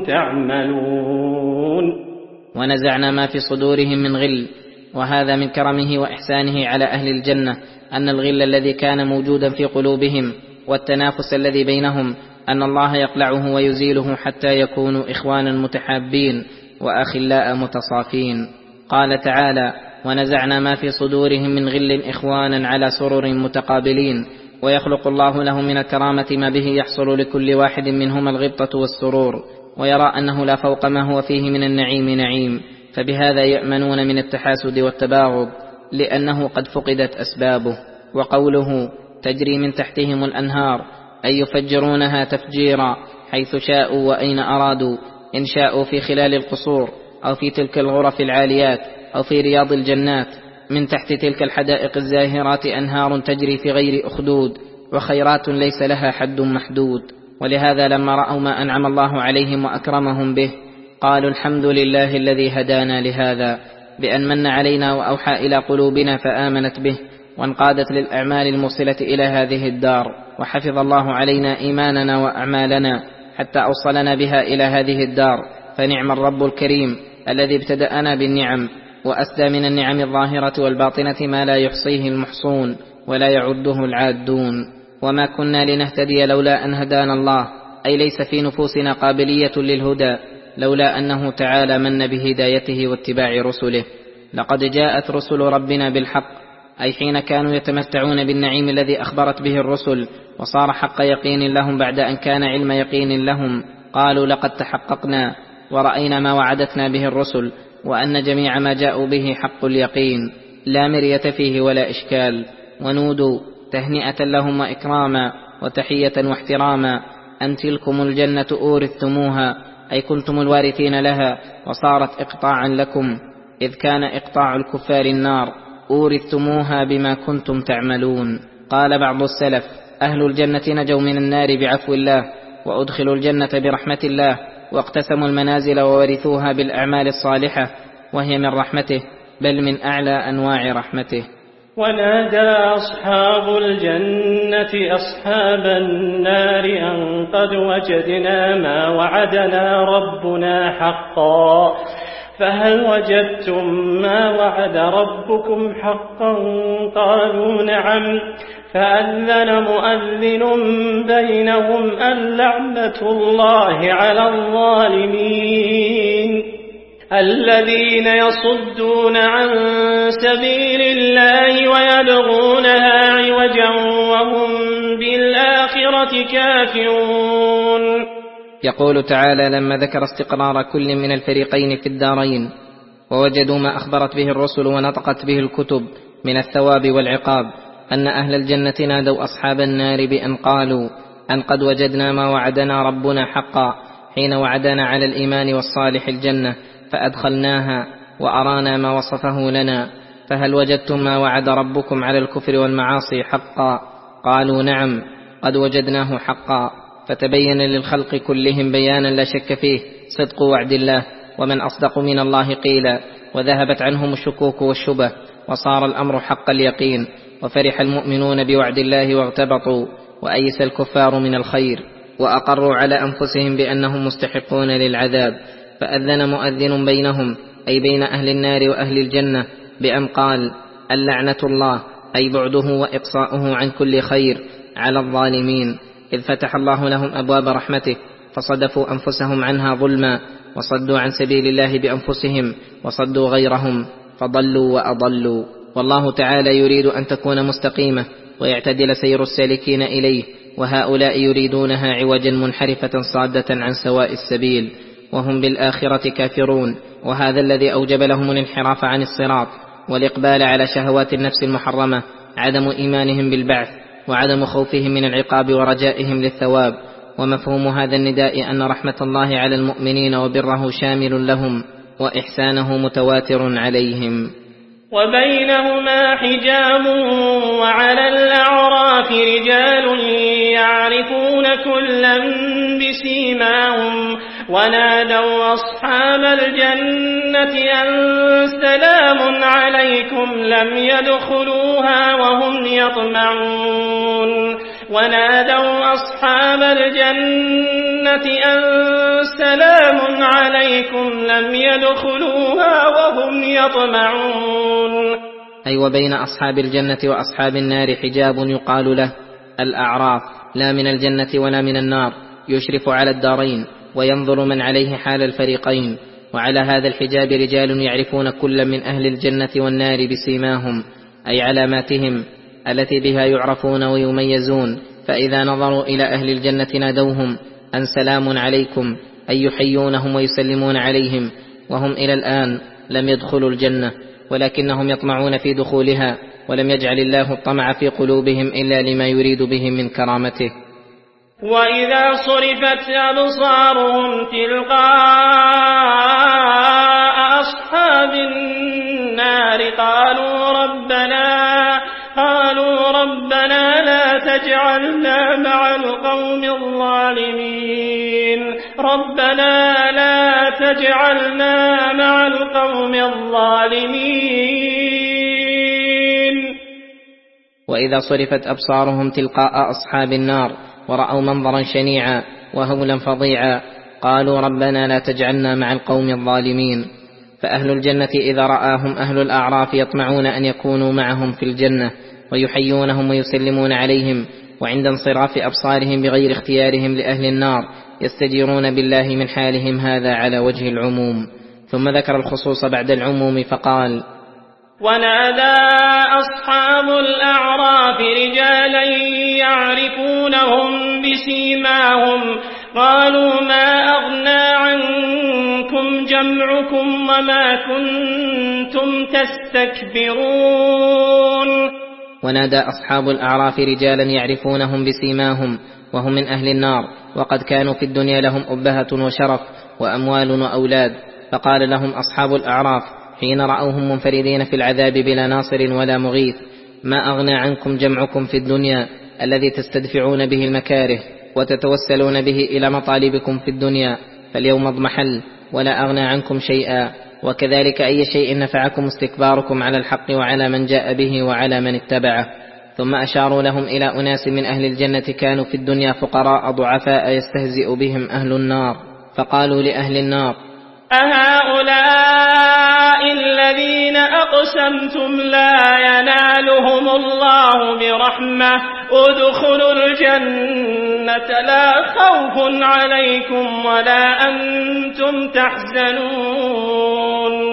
تعملون. ونزعنا ما في صدورهم من غل، وهذا من كرمه وإحسانه على أهل الجنة، أن الغل الذي كان موجودا في قلوبهم والتنافس الذي بينهم أن الله يقلعه ويزيله حتى يكونوا إخوانا متحابين وأخلاء متصافين. قال تعالى: ونزعنا ما في صدورهم من غل إخوانا على سرر متقابلين، ويخلق الله له من الكرامة ما به يحصل لكل واحد منهما الغبطة والسرور، ويرى أنه لا فوق ما هو فيه من النعيم نعيم، فبهذا يأمنون من التحاسد والتباغض لأنه قد فقدت أسبابه. وقوله تجري من تحتهم الأنهار أي يفجرونها تفجيرا حيث شاءوا وأين أرادوا، إن شاءوا في خلال القصور أو في تلك الغرف العاليات أو في رياض الجنات، من تحت تلك الحدائق الزاهرات أنهار تجري في غير أخدود، وخيرات ليس لها حد محدود. ولهذا لما رأوا ما أنعم الله عليهم وأكرمهم به قالوا الحمد لله الذي هدانا لهذا، بأن من علينا وأوحى إلى قلوبنا فآمنت به وانقادت للأعمال الموصلة إلى هذه الدار، وحفظ الله علينا إيماننا وأعمالنا حتى أوصلنا بها إلى هذه الدار. فنعم الرب الكريم الذي ابتدأنا بالنعم، وأسدى من النعم الظاهرة والباطنة ما لا يحصيه المحصون ولا يعده العادون. وما كنا لنهتدي لولا أن هدانا الله، أي ليس في نفوسنا قابلية للهدى لولا أنه تعالى من بهدايته واتباع رسله. لقد جاءت رسل ربنا بالحق، أي حين كانوا يتمتعون بالنعيم الذي أخبرت به الرسل وصار حق يقين لهم بعد أن كان علم يقين لهم، قالوا لقد تحققنا ورأينا ما وعدتنا به الرسل، وأن جميع ما جاءوا به حق اليقين لا مرية فيه ولا إشكال. ونودوا تهنئة لهم وإكراما وتحية واحتراما أن تلكم الجنة أورثتموها، أي كنتم الوارثين لها، وصارت إقطاعا لكم، إذ كان إقطاع الكفار النار، أورثتموها بما كنتم تعملون. قال بعض السلف أهل الجنة نجوا من النار بعفو الله، وأدخلوا الجنة برحمة الله، واقتسموا المنازل وورثوها بالأعمال الصالحة، وهي من رحمته بل من أعلى أنواع رحمته. ونادى أصحاب الجنة أصحاب النار أن قد وجدنا ما وعدنا ربنا حقا، فهل وجدتم ما وعد ربكم حقا؟ قالوا نعم. فأذن مؤذن بينهم اللعنة الله على الظالمين الذين يصدون عن سبيل الله ويبغونها عوجا وهم بالآخرة كافرون. يقول تعالى لما ذكر استقرار كل من الفريقين في الدارين، ووجدوا ما أخبرت به الرسل ونطقت به الكتب من الثواب والعقاب، أن أهل الجنة نادوا أصحاب النار بأن قالوا أن قد وجدنا ما وعدنا ربنا حقا، حين وعدنا على الإيمان والصالح الجنة فأدخلناها وأرانا ما وصفه لنا، فهل وجدتم ما وعد ربكم على الكفر والمعاصي حقا؟ قالوا نعم قد وجدناه حقا. فتبين للخلق كلهم بيانا لا شك فيه صدق وعد الله، ومن أصدق من الله قيلا، وذهبت عنهم الشكوك والشبه، وصار الأمر حق اليقين، وفرح المؤمنون بوعد الله واغتبطوا، وأيس الكفار من الخير، وأقروا على أنفسهم بأنهم مستحقون للعذاب. فأذن مؤذن بينهم، أي بين أهل النار وأهل الجنة، بأن قال اللعنة الله، أي بعده وإقصاؤه عن كل خير، على الظالمين، إذ فتح الله لهم أبواب رحمته فصدفوا أنفسهم عنها ظلما، وصدوا عن سبيل الله بأنفسهم، وصدوا غيرهم فضلوا وأضلوا. والله تعالى يريد أن تكون مستقيمة ويعتدل سير السالكين إليه، وهؤلاء يريدونها عوجا منحرفة صادة عن سواء السبيل، وهم بالآخرة كافرون. وهذا الذي أوجب لهم الانحراف عن الصراط والإقبال على شهوات النفس المحرمة، عدم إيمانهم بالبعث، وعدم خوفهم من العقاب ورجائهم للثواب. ومفهوم هذا النداء أن رحمة الله على المؤمنين وبره شامل لهم، وإحسانه متواتر عليهم. وبينهما حجاب، وعلى الأعراف رجال يعرفون كلا بسيماهم، ونادوا أصحاب الجنة أن سلام عليكم لم يدخلوها وهم يطمعون. ونادوا أصحاب الجنة أن سلام عليكم لم يدخلوها وهم يطمعون. أي وبين أصحاب الجنة وأصحاب النار حجاب يقال له الأعراف، لا من الجنة ولا من النار، يشرف على الدارين وينظر من عليه حال الفريقين. وعلى هذا الحجاب رجال يعرفون كل من أهل الجنة والنار بسيماهم، أي علاماتهم التي بها يعرفون ويميزون. فإذا نظروا إلى أهل الجنة نادوهم أن سلام عليكم، أي يحيونهم ويسلمون عليهم، وهم إلى الآن لم يدخلوا الجنة ولكنهم يطمعون في دخولها، ولم يجعل الله الطمع في قلوبهم إلا لما يريد به من كرامته. وإذا صرفت أبصارهم تلقاء أصحاب النار قالوا ربنا قالوا ربنا لا تجعلنا مع القوم الظالمين ربنا لا تجعلنا مع القوم الظالمين. وإذا صرفت أبصارهم تلقاء أصحاب النار ورأوا منظرا شنيعا وهولا فظيعا قالوا ربنا لا تجعلنا مع القوم الظالمين. فأهل الجنة إذا رآهم أهل الأعراف يطمعون أن يكونوا معهم في الجنة ويحيونهم ويسلمون عليهم، وعند انصراف أبصارهم بغير اختيارهم لأهل النار يستجيرون بالله من حالهم هذا على وجه العموم. ثم ذكر الخصوص بعد العموم فقال: ونادى أصحاب الأعراف رجالا يعرفونهم بسيماهم قالوا ما أغنى عنكم جمعكم وما كنتم تستكبرون. ونادى أصحاب الأعراف رجالا يعرفونهم بسيماهم وهم من أهل النار، وقد كانوا في الدنيا لهم أبهة وشرف وأموال وأولاد، فقال لهم أصحاب الأعراف حين رأوهم منفردين في العذاب بلا ناصر ولا مغيث: ما أغنى عنكم جمعكم في الدنيا الذي تستدفعون به المكاره وتتوسلون به إلى مطالبكم في الدنيا، فاليوم اضمحل ولا أغنى عنكم شيئا، وكذلك أي شيء نفعكم استكباركم على الحق وعلى من جاء به وعلى من اتبعه. ثم أشاروا لهم إلى أناس من أهل الجنة كانوا في الدنيا فقراء ضعفاء يستهزئ بهم أهل النار، فقالوا لأهل النار: أهؤلاء الذين أقسمتم لا ينالهم الله برحمة ادخلوا الجنة لا خوف عليكم ولا أنتم تحزنون.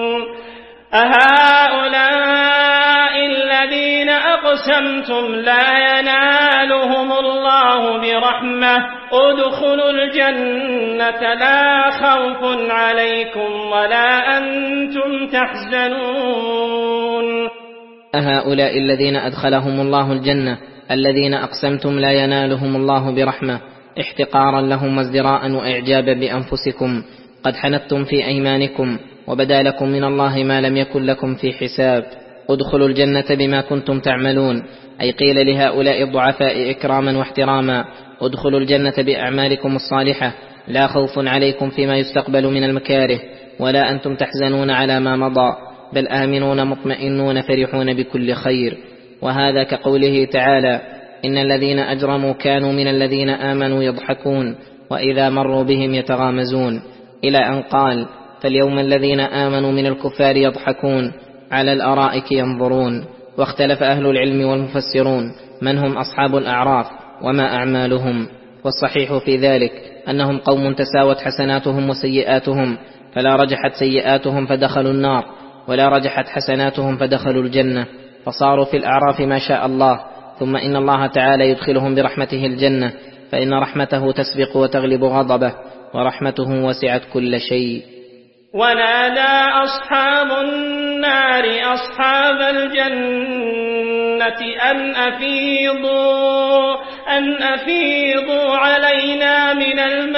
أهؤلاء الذين أقسمتم لا ينالهم الله برحمة ادخلوا الجنة لا خوف عليكم ولا أنتم تحزنون. أهؤلاء الذين أدخلهم الله الجنة الذين أقسمتم لا ينالهم الله برحمة احتقارا لهم وازدراء وإعجابا بأنفسكم، قد حنثتم في أيمانكم وبدا لكم من الله ما لم يكن لكم في حساب. ادخلوا الجنة بما كنتم تعملون، أي قيل لهؤلاء الضعفاء إكراما واحتراما: ادخلوا الجنة بأعمالكم الصالحة لا خوف عليكم فيما يستقبل من المكاره ولا أنتم تحزنون على ما مضى، بل آمنون مطمئنون فرحون بكل خير. وهذا كقوله تعالى: إن الذين أجرموا كانوا من الذين آمنوا يضحكون وإذا مروا بهم يتغامزون، إلى أن قال: فاليوم الذين آمنوا من الكفار يضحكون على الأرائك ينظرون. واختلف أهل العلم والمفسرون من هم أصحاب الأعراف وما أعمالهم، والصحيح في ذلك أنهم قوم تساوت حسناتهم وسيئاتهم، فلا رجحت سيئاتهم فدخلوا النار ولا رجحت حسناتهم فدخلوا الجنة، فصاروا في الأعراف ما شاء الله، ثم إن الله تعالى يدخلهم برحمته الجنة، فإن رحمته تسبق وتغلب غضبه، ورحمته وسعت كل شيء. ونادى أصحاب النار أصحاب الجنة أن أفيضوا أن أفيضوا علينا من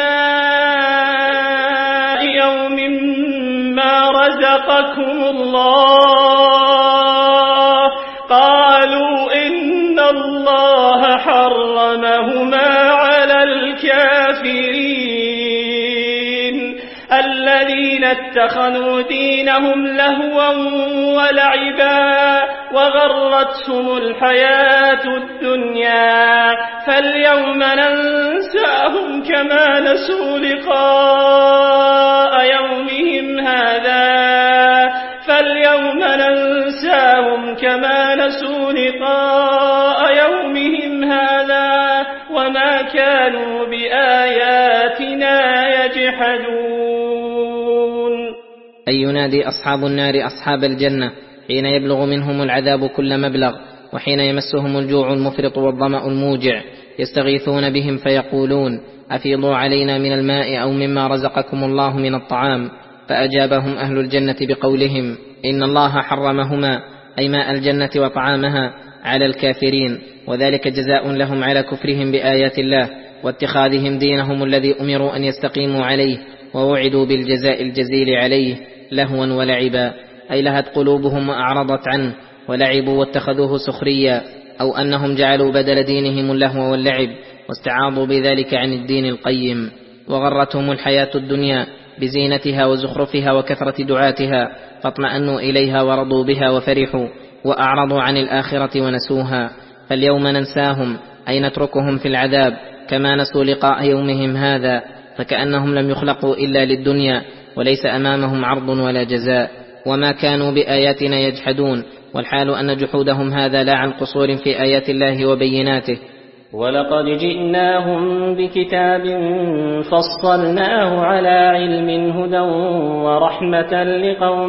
الماء يوم ما رزقكم الله. قالوا إن الله حرمهما على الكافرين الذين اتخذوا دينهم لهوا ولعبا وغرتهم الحياة الدنيا، فاليوم ننساهم كما نسوا لقاء يومهم هذا فاليوم ننساهم كما نسوا لقاء يومهم هذا وما كانوا بآياتنا يجحدون. أي ينادي أصحاب النار أصحاب الجنة حين يبلغ منهم العذاب كل مبلغ، وحين يمسهم الجوع المفرط والظمأ الموجع، يستغيثون بهم فيقولون: أفيضوا علينا من الماء أو مما رزقكم الله من الطعام. فأجابهم أهل الجنة بقولهم: إن الله حرمهما، أي ماء الجنة وطعامها، على الكافرين، وذلك جزاء لهم على كفرهم بآيات الله واتخاذهم دينهم الذي أمروا أن يستقيموا عليه ووعدوا بالجزاء الجزيل عليه لهوا ولعبا، أي لهت قلوبهم وأعرضت عنه ولعبوا واتخذوه سخريا، أو أنهم جعلوا بدل دينهم اللهو واللعب واستعاضوا بذلك عن الدين القيم، وغرتهم الحياة الدنيا بزينتها وزخرفها وكثرة دعاتها فاطمأنوا إليها ورضوا بها وفرحوا، وأعرضوا عن الآخرة ونسوها. فاليوم ننساهم أي نتركهم في العذاب كما نسوا لقاء يومهم هذا، فكأنهم لم يخلقوا إلا للدنيا وليس أمامهم عرض ولا جزاء، وما كانوا بآياتنا يجحدون، والحال أن جحودهم هذا لا عن قصور في آيات الله وبيناته. ولقد جئناهم بكتاب فصلناه على علم هدى ورحمة لقوم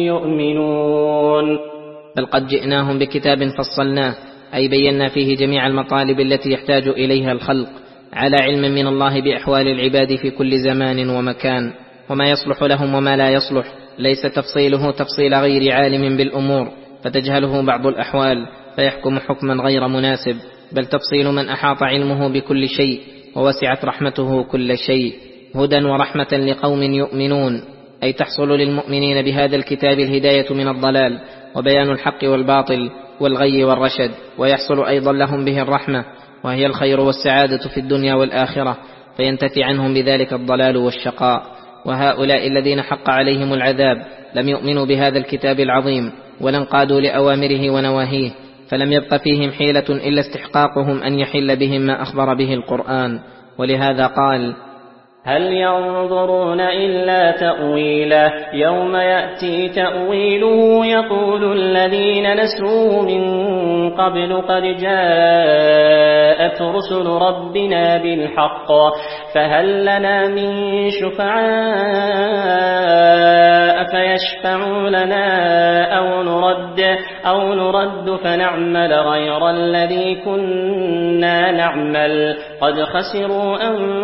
يؤمنون. بل قد جئناهم بكتاب فصلناه أي بينا فيه جميع المطالب التي يحتاج إليها الخلق على علم من الله بأحوال العباد في كل زمان ومكان، وما يصلح لهم وما لا يصلح، ليس تفصيله تفصيل غير عالم بالأمور فتجهله بعض الأحوال فيحكم حكما غير مناسب، بل تفصيل من أحاط علمه بكل شيء ووسعت رحمته كل شيء. هدى ورحمة لقوم يؤمنون أي تحصل للمؤمنين بهذا الكتاب الهداية من الضلال وبيان الحق والباطل والغي والرشد، ويحصل أيضا لهم به الرحمة وهي الخير والسعادة في الدنيا والآخرة، فينتفي عنهم بذلك الضلال والشقاء. وهؤلاء الذين حق عليهم العذاب لم يؤمنوا بهذا الكتاب العظيم ولا انقادوا لأوامره ونواهيه، فلم يبق فيهم حيلة إلا استحقاقهم أن يحل بهم ما أخبر به القرآن. ولهذا قال: هل ينظرون إلا تأويله يوم يأتي تأويله يقول الذين نسوه من قبل قد جاءت رسل ربنا بالحق فهل لنا من شفعاء فيشفعوا لنا أو نرد, أو نرد فنعمل غير الذي كنا نعمل قد خسروا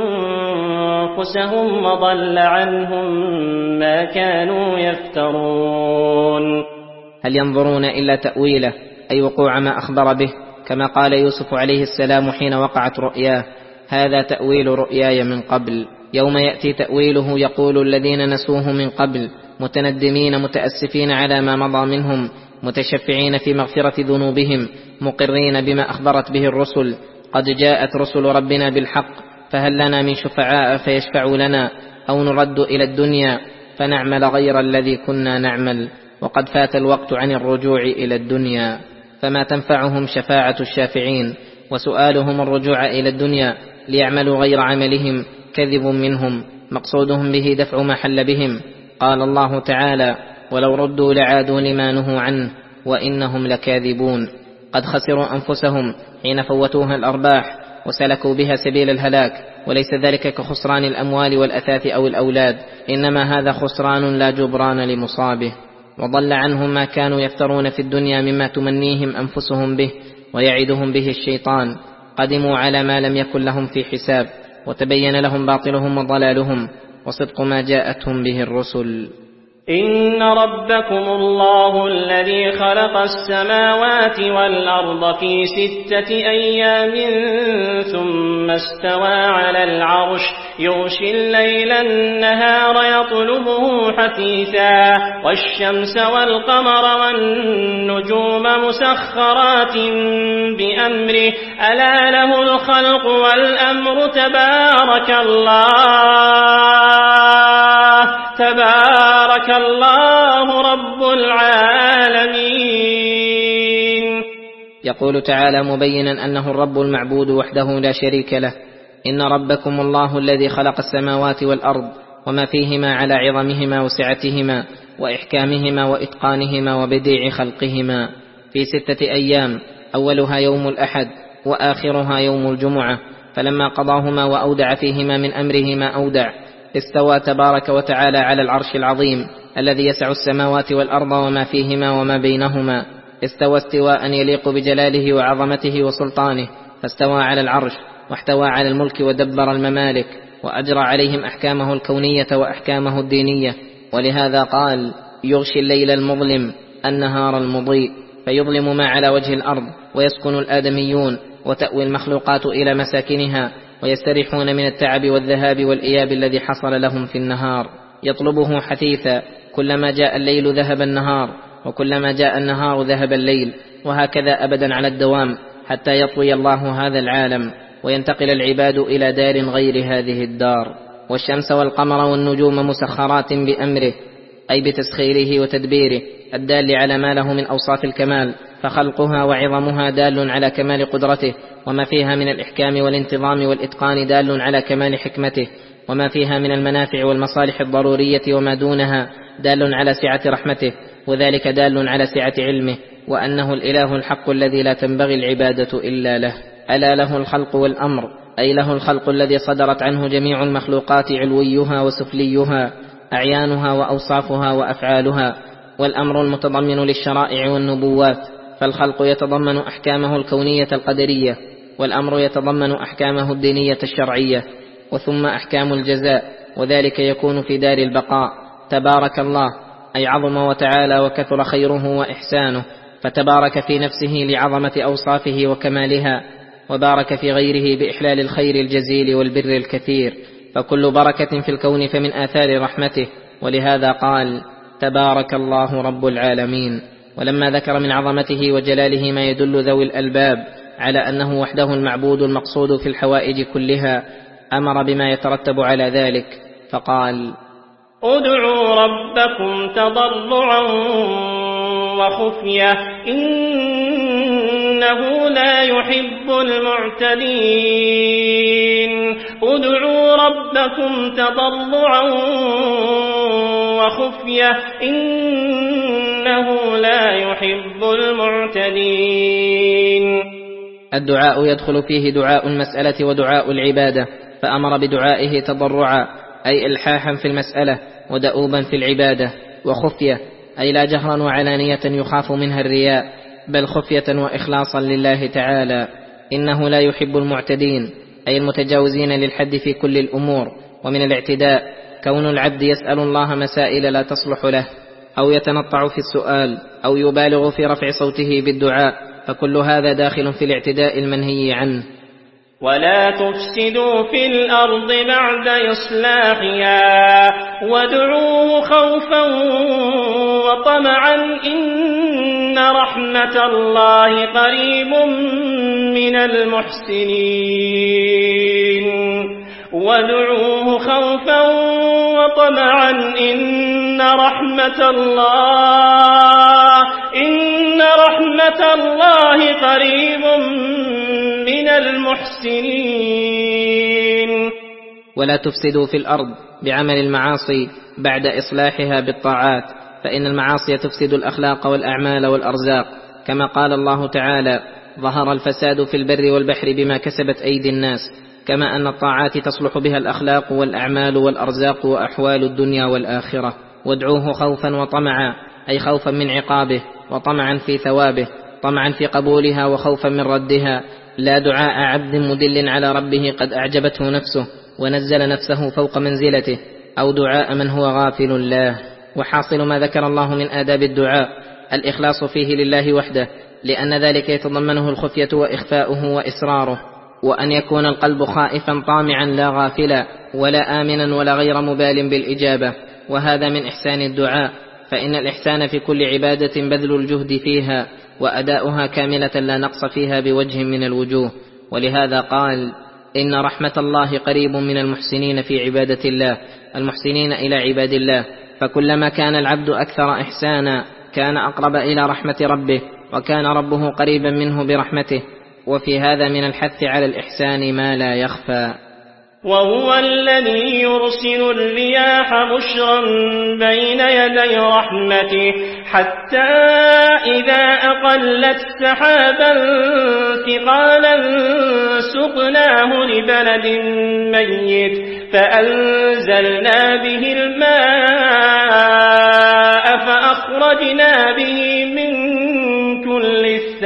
أنفسهم وضل عنهم ما كانوا يفترون. هل ينظرون إلا تأويله أي وقوع ما أخبر به، كما قال يوسف عليه السلام حين وقعت رؤياه: هذا تأويل رؤياي من قبل. يوم يأتي تأويله يقول الذين نسوه من قبل متندمين متأسفين على ما مضى منهم، متشفعين في مغفرة ذنوبهم، مقرين بما أخبرت به الرسل: قد جاءت رسل ربنا بالحق فهل لنا من شفعاء فيشفعوا لنا أو نرد إلى الدنيا فنعمل غير الذي كنا نعمل. وقد فات الوقت عن الرجوع إلى الدنيا، فما تنفعهم شفاعة الشافعين، وسؤالهم الرجوع إلى الدنيا ليعملوا غير عملهم كذب منهم، مقصودهم به دفع ما حل بهم. قال الله تعالى: ولو ردوا لعادوا لما نهوا عنه وإنهم لكاذبون. قد خسروا أنفسهم حين فوتوها الأرباح وسلكوا بها سبيل الهلاك، وليس ذلك كخسران الأموال والأثاث أو الأولاد، إنما هذا خسران لا جبران لمصابه. وضل عنهم ما كانوا يفترون في الدنيا مما تمنيهم أنفسهم به ويعدهم به الشيطان. قدموا على ما لم يكن لهم في حساب، وتبين لهم باطلهم وضلالهم وصدق ما جاءتهم به الرسل. إن ربكم الله الذي خلق السماوات والأرض في ستة أيام ثم استوى على العرش يغشي الليل النهار يطلبه حثيثا والشمس والقمر والنجوم مسخرات بأمره ألا له الخلق والأمر تبارك الله تبارك الله رب العالمين. يقول تعالى مبينا أنه الرب المعبود وحده لا شريك له: إن ربكم الله الذي خلق السماوات والأرض وما فيهما على عظمهما وسعتهما وإحكامهما وإتقانهما وبديع خلقهما في ستة أيام، أولها يوم الأحد وآخرها يوم الجمعة، فلما قضاهما وأودع فيهما من أمره ما أودع استوى تبارك وتعالى على العرش العظيم الذي يسع السماوات والأرض وما فيهما وما بينهما، استوى استواء يليق بجلاله وعظمته وسلطانه، فاستوى على العرش واحتوى على الملك ودبر الممالك وأجرى عليهم أحكامه الكونية وأحكامه الدينية. ولهذا قال: يغشي الليل المظلم النهار المضيء، فيظلم ما على وجه الأرض ويسكن الآدميون وتأوي المخلوقات إلى مساكنها ويستريحون من التعب والذهاب والإياب الذي حصل لهم في النهار. يطلبه حثيثا، كلما جاء الليل ذهب النهار، وكلما جاء النهار ذهب الليل، وهكذا أبدا على الدوام حتى يطوي الله هذا العالم وينتقل العباد إلى دار غير هذه الدار. والشمس والقمر والنجوم مسخرات بأمره، أي بتسخيره وتدبيره الدال على ما له من أوصاف الكمال، فخلقها وعظمها دال على كمال قدرته، وما فيها من الإحكام والانتظام والإتقان دال على كمال حكمته، وما فيها من المنافع والمصالح الضرورية وما دونها دال على سعة رحمته، وذلك دال على سعة علمه، وأنه الإله الحق الذي لا تنبغي العبادة إلا له. ألا له الخلق والأمر، أي له الخلق الذي صدرت عنه جميع المخلوقات علويها وسفليها، أعيانها وأوصافها وأفعالها، والأمر المتضمن للشرائع والنبوات، فالخلق يتضمن أحكامه الكونية القدرية، والأمر يتضمن أحكامه الدينية الشرعية، وثم أحكام الجزاء، وذلك يكون في دار البقاء. تبارك الله، أي عظم وتعالى وكثر خيره وإحسانه، فتبارك في نفسه لعظمة أوصافه وكمالها، وبارك في غيره بإحلال الخير الجزيل والبر الكثير، فكل بركة في الكون فمن آثار رحمته، ولهذا قال تبارك الله رب العالمين. ولما ذكر من عظمته وجلاله ما يدل ذوي الألباب على أنه وحده المعبود المقصود في الحوائج كلها، أمر بما يترتب على ذلك فقال ادعوا ربكم تضرعا وخفية إنه لا يحب المعتدين. ادعوا ربكم تضرعا وخفية إنه لا يحب المعتدين. الدعاء يدخل فيه دعاء المسألة ودعاء العبادة، فأمر بدعائه تضرعا أي إلحاحا في المسألة ودؤوبا في العبادة، وخفية أي لا جهرا وعلانية يخاف منها الرياء، بل خفية وإخلاصا لله تعالى. إنه لا يحب المعتدين أي المتجاوزين للحد في كل الأمور. ومن الاعتداء كون العبد يسأل الله مسائل لا تصلح له، أو يتنطع في السؤال، أو يبالغ في رفع صوته بالدعاء، فكل هذا داخل في الاعتداء المنهي عنه. ولا تفسدوا في الأرض بعد إصلاحها وادعوه خوفا وطمعا إن رحمة الله قريب من المحسنين. وادعوه خوفا وطمعا إن رحمة الله إن رحمة الله قريب من المحسنين. ولا تفسدوا في الأرض بعمل المعاصي بعد إصلاحها بالطاعات، فإن المعاصي تفسد الأخلاق والأعمال والأرزاق، كما قال الله تعالى ظهر الفساد في البر والبحر بما كسبت أيدي الناس، كما أن الطاعات تصلح بها الأخلاق والأعمال والأرزاق وأحوال الدنيا والآخرة. وادعوه خوفا وطمعا أي خوفا من عقابه وطمعا في ثوابه، طمعا في قبولها وخوفا من ردها، لا دعاء عبد مدل على ربه قد أعجبته نفسه ونزل نفسه فوق منزلته، أو دعاء من هو غافل الله. وحاصل ما ذكر الله من آداب الدعاء الإخلاص فيه لله وحده، لأن ذلك يتضمنه الخفية وإخفاؤه وإسراره، وأن يكون القلب خائفا طامعا لا غافلا ولا آمنا ولا غير مبال بالإجابة، وهذا من إحسان الدعاء، فإن الإحسان في كل عبادة بذل الجهد فيها وأداؤها كاملة لا نقص فيها بوجه من الوجوه. ولهذا قال إن رحمة الله قريب من المحسنين في عبادة الله، المحسنين إلى عباد الله، فكلما كان العبد أكثر إحسانا كان أقرب إلى رحمة ربه، وكان ربه قريبا منه برحمته. وفي هذا من الحث على الإحسان ما لا يخفى. وهو الذي يرسل الرياح بشرا بين يدي رحمته حتى إذا أقلت سحابا ثقالا سقناه لبلد ميت فأنزلنا به الماء فأخرجنا به من كل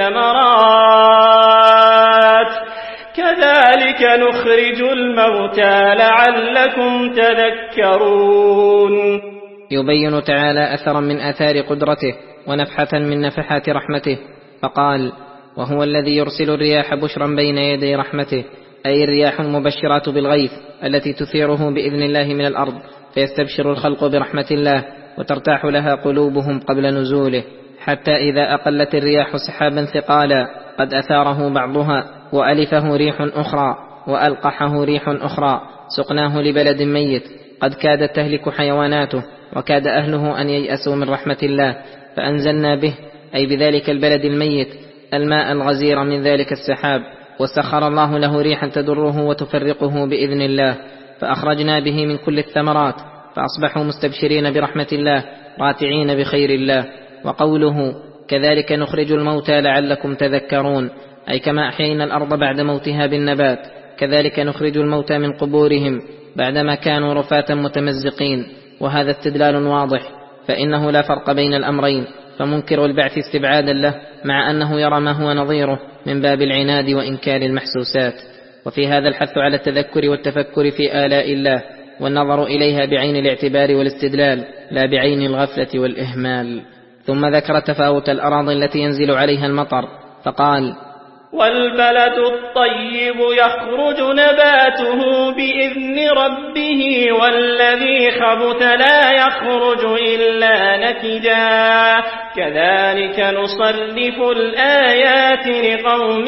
الثمرات كذلك نخرج الموتى لعلكم تذكرون. يبين تعالى أثرا من آثار قدرته ونفحة من نفحات رحمته، فقال وهو الذي يرسل الرياح بشرا بين يدي رحمته، أي الرياح المبشرات بالغيث التي تثيره بإذن الله من الأرض، فيستبشر الخلق برحمة الله وترتاح لها قلوبهم قبل نزوله، حتى إذا أقلت الرياح سحابا ثقالا قد أثاره بعضها وألفه ريح أخرى وألقحه ريح أخرى سقناه لبلد ميت قد كادت تهلك حيواناته وكاد أهله أن ييأسوا من رحمة الله، فأنزلنا به أي بذلك البلد الميت الماء الغزير من ذلك السحاب، وسخر الله له ريحا تدره وتفرقه بإذن الله، فأخرجنا به من كل الثمرات فأصبحوا مستبشرين برحمة الله راتعين بخير الله. وقوله كذلك نخرج الموتى لعلكم تذكرون، أي كما أحيينا الأرض بعد موتها بالنبات كذلك نخرج الموتى من قبورهم بعدما كانوا رفاة متمزقين. وهذا استدلال واضح، فإنه لا فرق بين الأمرين، فمنكر البعث استبعادا له مع أنه يرى ما هو نظيره من باب العناد وإنكار المحسوسات. وفي هذا الحث على التذكر والتفكر في آلاء الله والنظر إليها بعين الاعتبار والاستدلال لا بعين الغفلة والإهمال. ثم ذكر تفاوت الأراضي التي ينزل عليها المطر فقال: والبلد الطيب يخرج نباته بإذن ربه والذي خبث لا يخرج إلا نكدا كذلك نصرف الآيات لقوم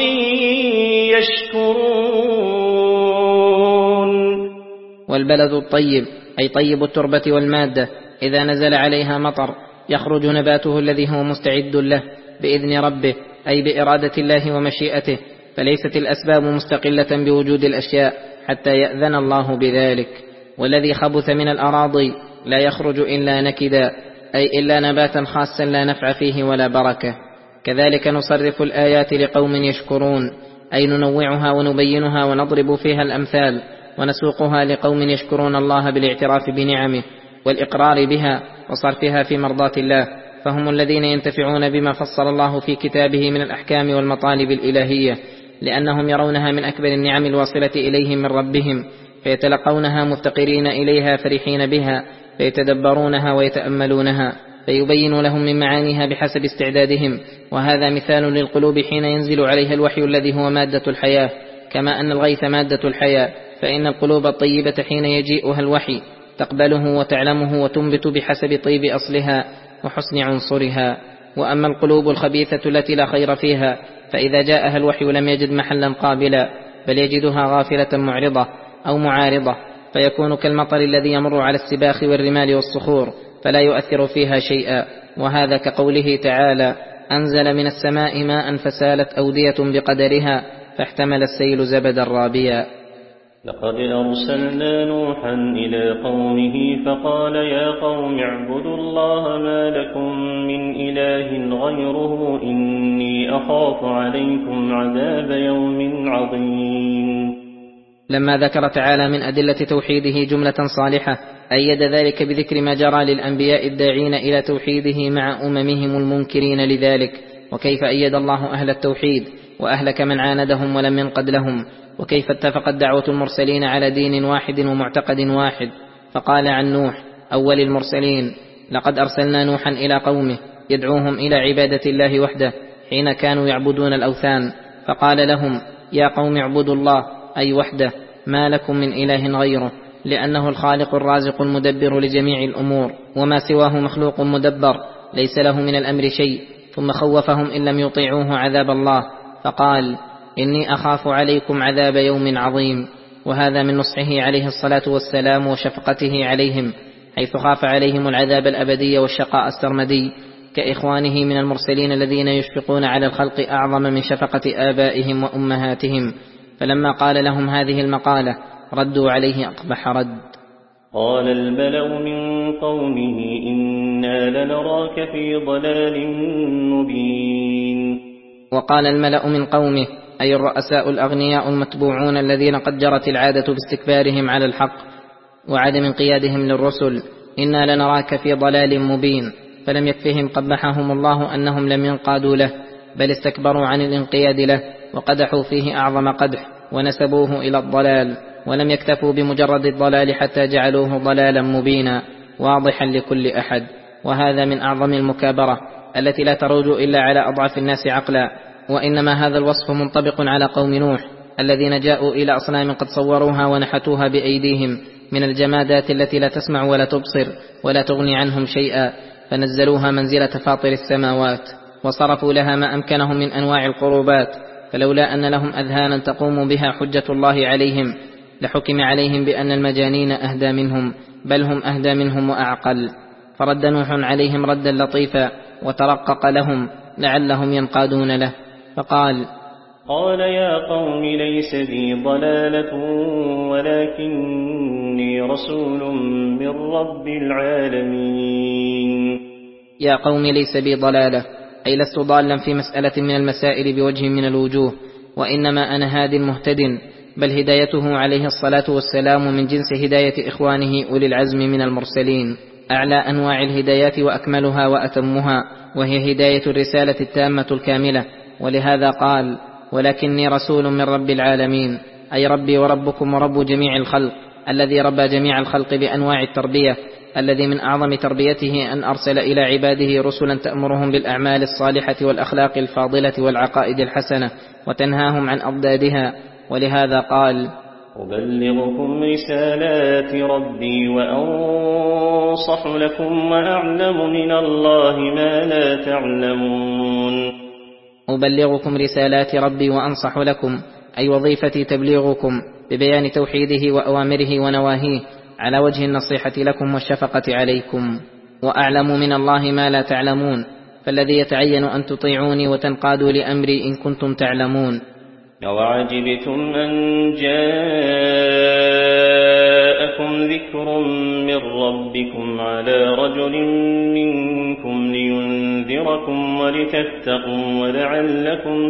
يشكرون. والبلد الطيب أي طيب التربة والمادة إذا نزل عليها مطر يخرج نباته الذي هو مستعد له بإذن ربه أي بإرادة الله ومشيئته، فليست الأسباب مستقلة بوجود الأشياء حتى يأذن الله بذلك. والذي خبث من الأراضي لا يخرج إلا نكدا أي إلا نباتا خاصا لا نفع فيه ولا بركة. كذلك نصرف الآيات لقوم يشكرون أي ننوعها ونبينها ونضرب فيها الأمثال ونسوقها لقوم يشكرون الله بالاعتراف بنعمه والإقرار بها وصرفها في مرضاة الله، فهم الذين ينتفعون بما فصل الله في كتابه من الأحكام والمطالب الإلهية، لأنهم يرونها من أكبر النعم الواصلة إليهم من ربهم، فيتلقونها مفتقرين إليها فرحين بها، فيتدبرونها ويتأملونها، فيبين لهم من معانيها بحسب استعدادهم. وهذا مثال للقلوب حين ينزل عليها الوحي الذي هو مادة الحياة، كما أن الغيث مادة الحياة، فإن القلوب الطيبة حين يجيئها الوحي تقبله وتعلمه وتنبت بحسب طيب أصلها وحسن عنصرها. وأما القلوب الخبيثة التي لا خير فيها فإذا جاءها الوحي لم يجد محلا قابلا، بل يجدها غافلة معرضة أو معارضة، فيكون كالمطر الذي يمر على السباخ والرمال والصخور فلا يؤثر فيها شيئا. وهذا كقوله تعالى: أنزل من السماء ماء فسالت أودية بقدرها فاحتمل السيل زبدا رابيا. لقد أرسلنا نوحا إلى قومه فقال: يا قوم اعبدوا الله ما لكم من إله غيره إني أخاف عليكم عذاب يوم عظيم. لما ذكر تعالى من أدلة توحيده جملة صالحة أيد ذلك بذكر ما جرى للأنبياء الداعين إلى توحيده مع أممهم المنكرين لذلك، وكيف أيد الله أهل التوحيد وأهلك من عاندهم ولم ينقد لهم، وكيف اتفقت دعوة المرسلين على دين واحد ومعتقد واحد. فقال عن نوح أول المرسلين: لقد أرسلنا نوحا إلى قومه يدعوهم إلى عبادة الله وحده حين كانوا يعبدون الأوثان، فقال لهم: يا قوم اعبدوا الله أي وحده ما لكم من إله غيره، لأنه الخالق الرازق المدبر لجميع الأمور، وما سواه مخلوق مدبر ليس له من الأمر شيء. ثم خوفهم إن لم يطيعوه عذاب الله، فقال: إني أخاف عليكم عذاب يوم عظيم. وهذا من نصحه عليه الصلاة والسلام وشفقته عليهم، حيث خاف عليهم العذاب الأبدي والشقاء السرمدي، كإخوانه من المرسلين الذين يشفقون على الخلق أعظم من شفقة آبائهم وأمهاتهم. فلما قال لهم هذه المقالة ردوا عليه أقبح رد. قال الملأ من قومه: إنا لنراك في ضلال مبين. وقال الملأ من قومه أي الرؤساء الأغنياء المتبوعون الذين قد جرت العادة باستكبارهم على الحق وعدم انقيادهم للرسل: إنا لنراك في ضلال مبين. فلم يكفهم قبحهم الله أنهم لم ينقادوا له، بل استكبروا عن الانقياد له وقدحوا فيه أعظم قدح ونسبوه إلى الضلال، ولم يكتفوا بمجرد الضلال حتى جعلوه ضلالا مبينا واضحا لكل أحد. وهذا من أعظم المكابرة التي لا تروج إلا على أضعف الناس عقلا، وإنما هذا الوصف منطبق على قوم نوح، الذين جاءوا إلى أصنام قد صوروها ونحتوها بأيديهم من الجمادات التي لا تسمع ولا تبصر ولا تغني عنهم شيئا، فنزلوها منزلة فاطر السماوات، وصرفوا لها ما أمكنهم من أنواع القربات، فلولا أن لهم أذهانا تقوم بها حجة الله عليهم لحكم عليهم بأن المجانين أهدى منهم، بل هم أهدى منهم وأعقل. فرد نوح عليهم ردا لطيفا وترقق لهم لعلهم ينقادون له، فقال: قال يا قوم ليس بي ضلالة ولكني رسول من رب العالمين. يا قوم ليس بي ضلالة، أي لست ضالا في مسألة من المسائل بوجه من الوجوه، وإنما أنا هاد مهتد، بل هدايته عليه الصلاة والسلام من جنس هداية إخوانه أولي العزم من المرسلين، أعلى أنواع الهدايات وأكملها وأتمها، وهي هداية الرسالة التامة الكاملة. ولهذا قال: ولكني رسول من رب العالمين، أي ربي وربكم ورب جميع الخلق، الذي ربى جميع الخلق بأنواع التربية، الذي من أعظم تربيته أن أرسل إلى عباده رسلا تأمرهم بالأعمال الصالحة والأخلاق الفاضلة والعقائد الحسنة وتنهاهم عن أضدادها. ولهذا قال: أبلغكم رسالات ربي وأنصح لكم وأعلم من الله ما لا تعلمون. أبلغكم رسالات ربي وأنصح لكم، أي وظيفتي تبليغكم ببيان توحيده وأوامره ونواهيه على وجه النصيحة لكم والشفقة عليكم. وأعلم من الله ما لا تعلمون، فالذي يتعين أن تطيعوني وتنقادوا لأمري إن كنتم تعلمون. وعجبتم أن جاءكم ذكر من ربكم على رجل منكم لينذركم ولتتقوا ولعلكم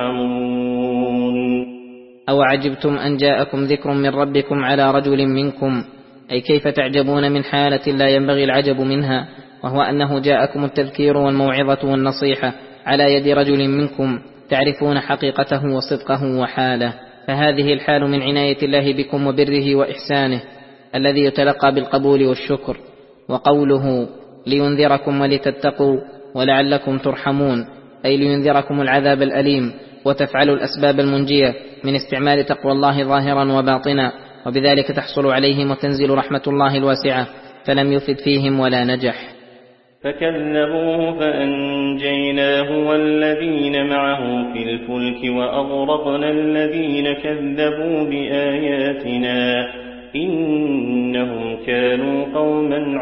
ترحمون. أو عجبتم أن جاءكم ذكر من ربكم على رجل منكم، أي كيف تعجبون من حالة لا ينبغي العجب منها، وهو أنه جاءكم التذكير والموعظة والنصيحة على يد رجل منكم تعرفون حقيقته وصدقه وحاله. فهذه الحال من عناية الله بكم وبره وإحسانه الذي يتلقى بالقبول والشكر. وقوله لينذركم ولتتقوا ولعلكم ترحمون، أي لينذركم العذاب الأليم وتفعلوا الأسباب المنجية من استعمال تقوى الله ظاهرا وباطنا، وبذلك تحصل عليهم وتنزل رحمة الله الواسعة، فلم يفد فيهم ولا نجح. فكذبوه فأنجيناه والذين معه في الفلك وأغرقنا الذين كذبوا بآياتنا إنهم كانوا قوما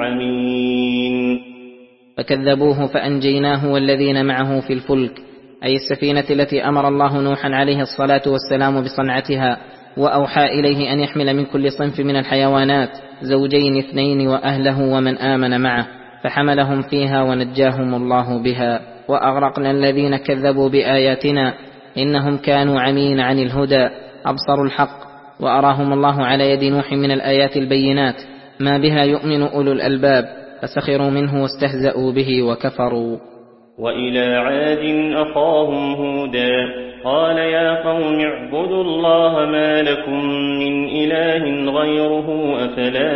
عمين. فكذبوه فأنجيناه والذين معه في الفلك، أي السفينة التي أمر الله نوحا عليه الصلاة والسلام بصنعتها، وأوحى إليه أن يحمل من كل صنف من الحيوانات زوجين اثنين وأهله ومن آمن معه، فحملهم فيها ونجاهم الله بها. وأغرقنا الذين كذبوا بآياتنا إنهم كانوا عمين عن الهدى، أبصروا الحق، وأراهم الله على يد نوح من الآيات البينات ما بها يؤمن أولو الألباب، فسخروا منه واستهزأوا به وكفروا. وإلى عاد أخاهم هودا قال يا قوم اعبدوا الله ما لكم من إله غيره أفلا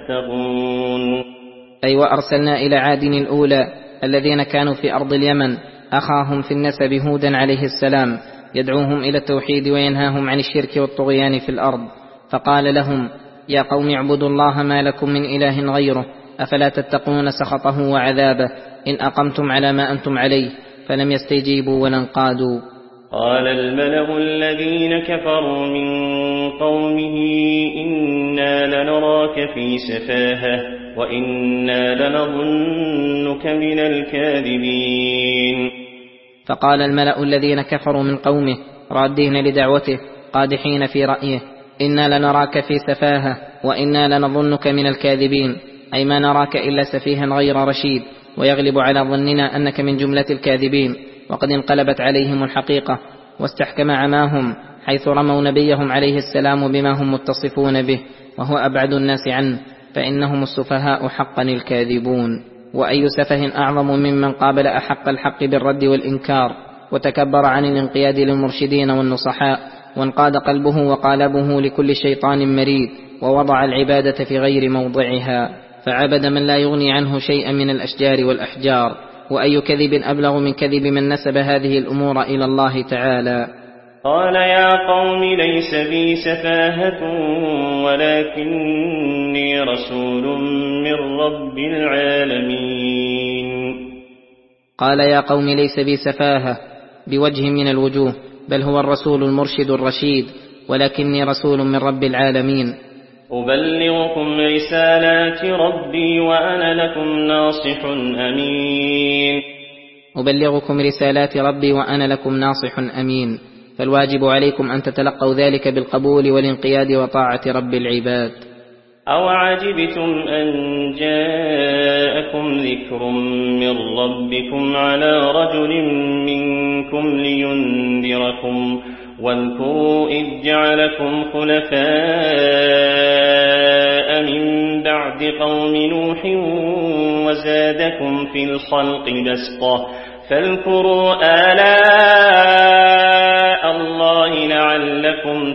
تتقون. أي وأرسلنا إلى عاد الأولى الذين كانوا في أرض اليمن أخاهم في النسب هودا عليه السلام، يدعوهم إلى التوحيد وينهاهم عن الشرك والطغيان في الأرض، فقال لهم يا قوم اعبدوا الله ما لكم من إله غيره أفلا تتقون سخطه وعذابه إن أقمتم على ما أنتم عليه. فلم يستجيبوا ولا انقادوا. قال الملأ الذين كفروا من قومه إنا لنراك في سفاهة وإنا لنظنك من الكاذبين. فقال الملأ الذين كفروا من قومه رادين لدعوته قادحين في رأيه إنا لنراك في سفاهة وإنا لنظنك من الكاذبين، أي ما نراك إلا سفيها غير رشيد، ويغلب على ظننا أنك من جملة الكاذبين. وقد انقلبت عليهم الحقيقة واستحكم عماهم حيث رموا نبيهم عليه السلام بما هم متصفون به، وهو أبعد الناس عنه، فإنهم السفهاء حقا الكاذبون. وأي سفه أعظم ممن قابل أحق الحق بالرد والإنكار وتكبر عن الانقياد للمرشدين والنصحاء، وانقاد قلبه وقالبه لكل شيطان مريد، ووضع العبادة في غير موضعها، فعبد من لا يغني عنه شيئا من الأشجار والأحجار. وأي كذب أبلغ من كذب من نسب هذه الأمور إلى الله تعالى. قال يا قوم ليس بي سفاهة ولكني رسول من رب العالمين. قال يا قوم ليس بي سفاهة بوجه من الوجوه، بل هو الرسول المرشد الرشيد، ولكني رسول من رب العالمين. أبلغكم رسالات ربي وأنا لكم ناصح أمين. أبلغكم رسالات ربي وأنا لكم ناصح أمين، فالواجب عليكم أن تتلقوا ذلك بالقبول والانقياد وطاعة رب العباد. أو عجبتم أن جاءكم ذكر من ربكم على رجل منكم لينذركم، واذكروا إذ جعلكم خلفاء من بعد قوم نوح وزادكم في الخلق بسطة، فاذكروا آلاء الله لعلكم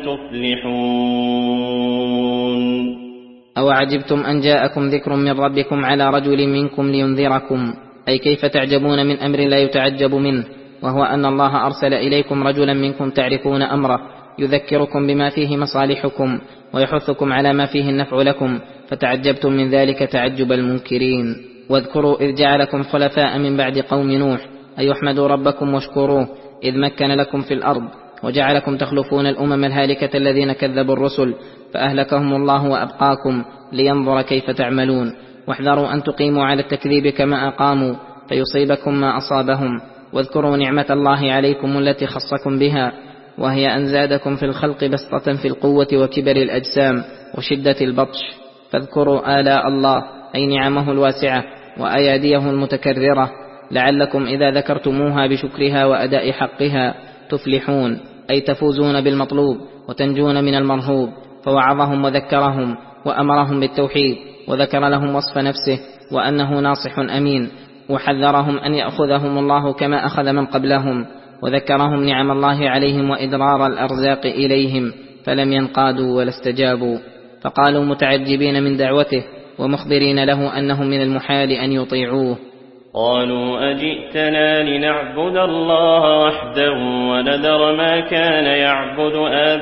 تفلحون. أو عجبتم أن جاءكم ذكر من ربكم على رجل منكم لينذركم، أي كيف تعجبون من أمر لا يتعجب منه، وهو أن الله أرسل إليكم رجلا منكم تعرفون أمره يذكركم بما فيه مصالحكم ويحثكم على ما فيه النفع لكم، فتعجبتم من ذلك تعجب المنكرين. واذكروا إذ جعلكم خلفاء من بعد قوم نوح، أي احمدوا ربكم واشكروه إذ مكن لكم في الأرض وجعلكم تخلفون الأمم الهالكة الذين كذبوا الرسل، فأهلكهم الله وأبقاكم لينظر كيف تعملون. واحذروا أن تقيموا على التكذيب كما أقاموا فيصيبكم ما أصابهم. واذكروا نعمة الله عليكم التي خصكم بها، وهي أن زادكم في الخلق بسطة في القوة وكبر الأجسام وشدة البطش. فاذكروا آلاء الله، أي نعمه الواسعة وأياديه المتكررة، لعلكم إذا ذكرتموها بشكرها وأداء حقها تفلحون، أي تفوزون بالمطلوب وتنجون من المرهوب. فوعظهم وذكرهم وأمرهم بالتوحيد، وذكر لهم وصف نفسه وأنه ناصح أمين، وحذرهم أن يأخذهم الله كما أخذ من قبلهم، وذكرهم نعم الله عليهم وإدرار الأرزاق إليهم، فلم ينقادوا ولا استجابوا، فقالوا متعجبين من دعوته ومخبرين له أنهم من المحال أن يطيعوه. قالوا أجئتنا لنعبد الله وحده ونذر ما كان يعبد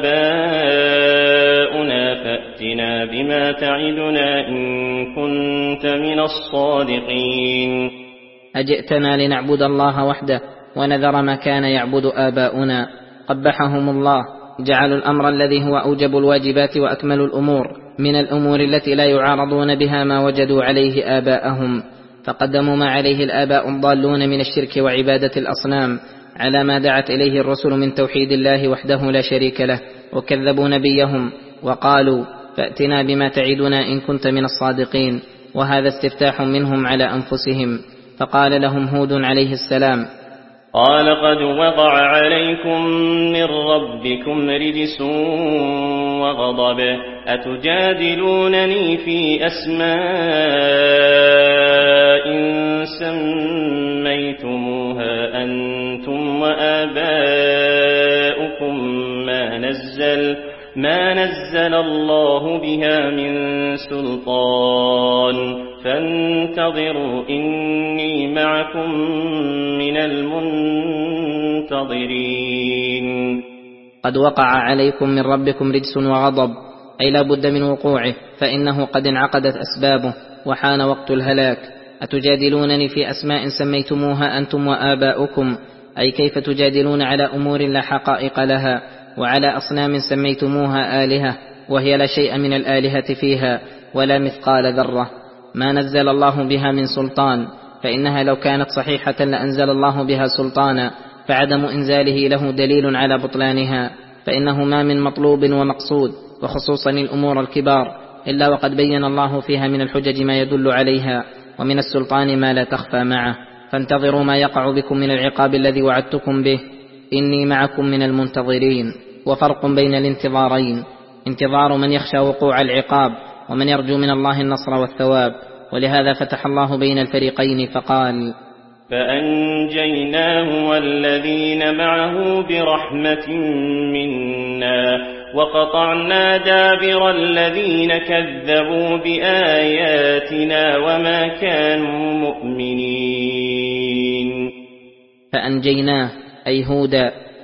آباؤنا، فأتنا بما تعدنا إن كنت من الصادقين. أجئتنا لنعبد الله وحده ونذر ما كان يعبد آباؤنا، قبحهم الله، جعلوا الأمر الذي هو أوجب الواجبات وأكمل الأمور من الأمور التي لا يعارضون بها ما وجدوا عليه آباءهم، فقدموا ما عليه الآباء الضالون من الشرك وعبادة الأصنام على ما دعت إليه الرسل من توحيد الله وحده لا شريك له، وكذبوا نبيهم وقالوا فأتنا بما تعدنا إن كنت من الصادقين، وهذا استفتاح منهم على أنفسهم. فقال لهم هود عليه السلام: قال قد وقع عليكم من ربكم رجس وغضب، أتجادلونني في أسماء سميتموها أنتم وآباؤكم ما نزل ما نزل الله بها من سلطان، فانتظروا إني معكم من المنتظرين. قد وقع عليكم من ربكم رجس وغضب، أي لا بد من وقوعه، فإنه قد انعقدت أسبابه وحان وقت الهلاك. أتجادلونني في أسماء سميتموها أنتم وآباؤكم، أي كيف تجادلون على أمور لا حقائق لها، وعلى أصنام سميتموها آلهة وهي لا شيء من الآلهة فيها ولا مثقال ذرة، ما نزل الله بها من سلطان، فإنها لو كانت صحيحة لأنزل الله بها سلطانا، فعدم إنزاله له دليل على بطلانها، فإنه ما من مطلوب ومقصود، وخصوصا الأمور الكبار، إلا وقد بين الله فيها من الحجج ما يدل عليها، ومن السلطان ما لا تخفى معه. فانتظروا ما يقع بكم من العقاب الذي وعدتكم به، إني معكم من المنتظرين. وفرق بين الانتظارين: انتظار من يخشى وقوع العقاب، ومن يرجو من الله النصر والثواب، ولهذا فتح الله بين الفريقين فقال: فأنجيناه والذين معه برحمة منا وقطعنا دابر الذين كذبوا بآياتنا وما كانوا مؤمنين. فأنجيناه أي هودا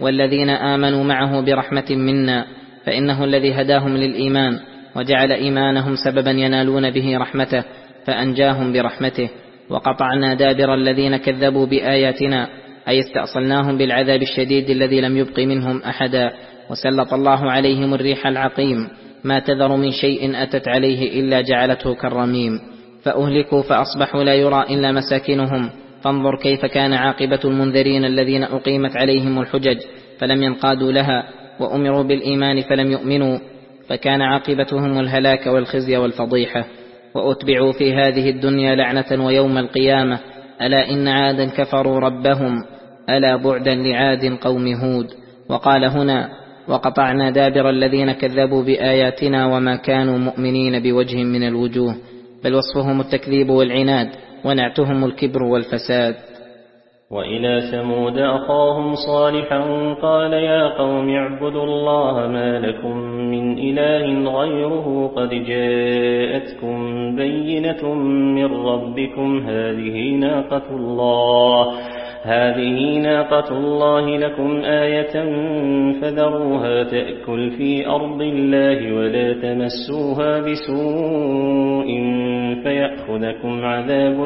والذين آمنوا معه برحمة منا، فإنه الذي هداهم للإيمان وجعل إيمانهم سببا ينالون به رحمته فأنجاهم برحمته. وقطعنا دابر الذين كذبوا بآياتنا، أي استأصلناهم بالعذاب الشديد الذي لم يبق منهم أحدا. وسلط الله عليهم الريح العقيم، ما تذر من شيء أتت عليه إلا جعلته كالرميم، فأهلكوا فأصبحوا لا يرى إلا مساكنهم. فانظر كيف كان عاقبة المنذرين الذين أقيمت عليهم الحجج فلم ينقادوا لها، وأمروا بالإيمان فلم يؤمنوا، فكان عاقبتهم الهلاك والخزي والفضيحة. وأتبعوا في هذه الدنيا لعنة ويوم القيامة، ألا إن عادا كفروا ربهم، ألا بعدا لعاد قوم هود. وقال هنا: وقطعنا دابر الذين كذبوا بآياتنا وما كانوا مؤمنين بوجه من الوجوه، بل وصفهم التكذيب والعناد، ونعتهم الكبر والفساد. وإلى ثمود أخاهم صالحا قال يا قوم اعبدوا الله ما لكم من إله غيره قد جاءتكم بينة من ربكم هذه ناقة الله هذه ناقة الله لكم آية فذروها تأكل في أرض الله ولا تمسوها بسوء فيأخذكم عذاب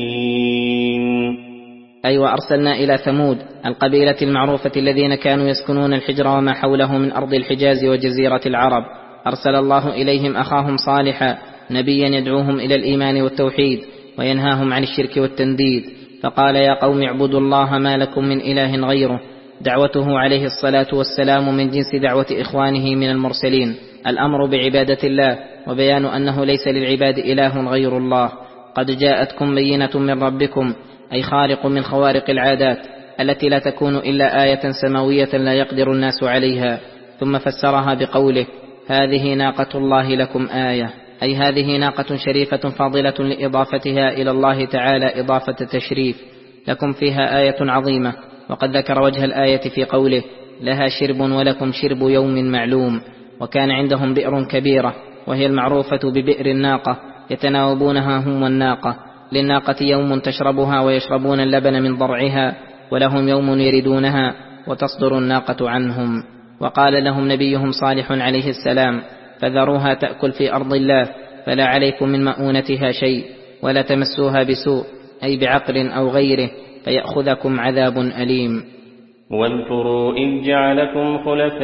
أليم. أي وأرسلنا إلى ثمود القبيلة المعروفة الذين كانوا يسكنون الحجر وما حوله من أرض الحجاز وجزيرة العرب، أرسل الله إليهم أخاهم صالحا نبيا يدعوهم إلى الإيمان والتوحيد وينهاهم عن الشرك والتنديد، فقال يا قوم اعبدوا الله ما لكم من إله غيره. دعوته عليه الصلاة والسلام من جنس دعوة إخوانه من المرسلين، الأمر بعبادة الله وبيان أنه ليس للعباد إله غير الله. قد جاءتكم بينة من ربكم، أي خارق من خوارق العادات التي لا تكون إلا آية سماوية لا يقدر الناس عليها. ثم فسرها بقوله هذه ناقة الله لكم آية، أي هذه ناقة شريفة فاضلة لإضافتها إلى الله تعالى إضافة تشريف، لكم فيها آية عظيمة. وقد ذكر وجه الآية في قوله لها شرب ولكم شرب يوم معلوم. وكان عندهم بئر كبيرة وهي المعروفة ببئر الناقة، يتناوبونها هم والناقة، للناقة يوم تشربها ويشربون اللبن من ضرعها، ولهم يوم يردونها وتصدر الناقة عنهم. وقال لهم نبيهم صالح عليه السلام فذروها تأكل في أرض الله فلا عليكم من مؤونتها شيء ولا تمسوها بسوء، أي بعقر أو غيره، فيأخذكم عذاب أليم. واذكروا إذ جعلكم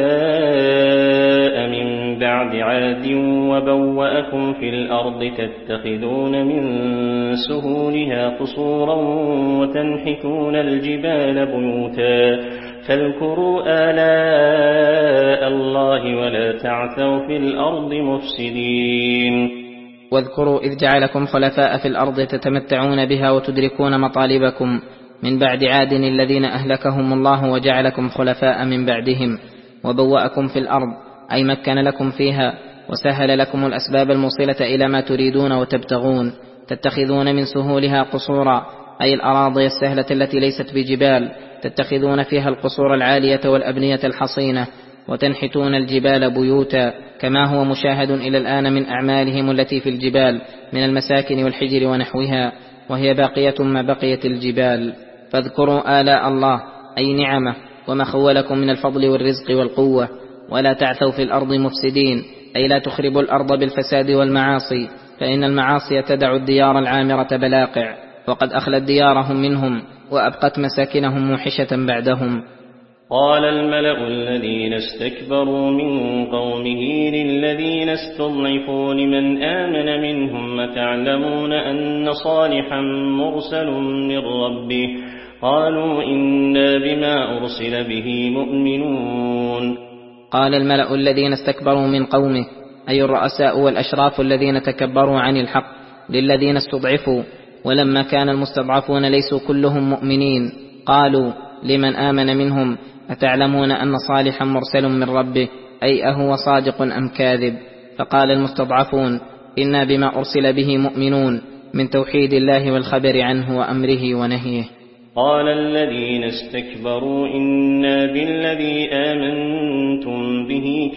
خلفاء من بعد عاد وبوأكم في الأرض تتخذون من سهولها قصورا وتنحتون الجبال بيوتا فاذكروا آلاء الله ولا تعثوا في الأرض مفسدين. واذكروا إذ جعلكم خلفاء في الأرض تتمتعون بها وتدركون مطالبكم من بعد عاد الذين أهلكهم الله وجعلكم خلفاء من بعدهم، وبوأكم في الأرض أي مكن لكم فيها وسهل لكم الأسباب الموصلة إلى ما تريدون وتبتغون. تتخذون من سهولها قصورا، أي الأراضي السهلة التي ليست بجبال، تتخذون فيها القصور العالية والأبنية الحصينة، وتنحتون الجبال بيوتا، كما هو مشاهد إلى الآن من أعمالهم التي في الجبال من المساكن والحجر ونحوها، وهي باقية ما بقيت الجبال. فاذكروا آلاء الله أي نعمه وما خولكم من الفضل والرزق والقوة، ولا تعثوا في الأرض مفسدين، أي لا تخربوا الأرض بالفساد والمعاصي، فإن المعاصي تدع الديار العامرة بلاقع، وقد أخلت ديارهم منهم وأبقت مساكنهم موحشة بعدهم. قال الملأ الذين استكبروا من قومه للذين استضعفوا لمن آمن منهم أتعلمون أن صالحا مرسل من ربه قالوا إنا بما أرسل به مؤمنون. قال الملأ الذين استكبروا من قومه، أي الرؤساء والأشراف الذين تكبروا عن الحق، للذين استضعفوا، ولما كان المستضعفون ليسوا كلهم مؤمنين قالوا لمن آمن منهم أتعلمون أن صالحا مرسل من ربه، أي أهو صادق أم كاذب؟ فقال المستضعفون إنا بما أرسل به مؤمنون، من توحيد الله والخبر عنه وأمره ونهيه. قال الذين استكبروا إنا بالذي آمنتم به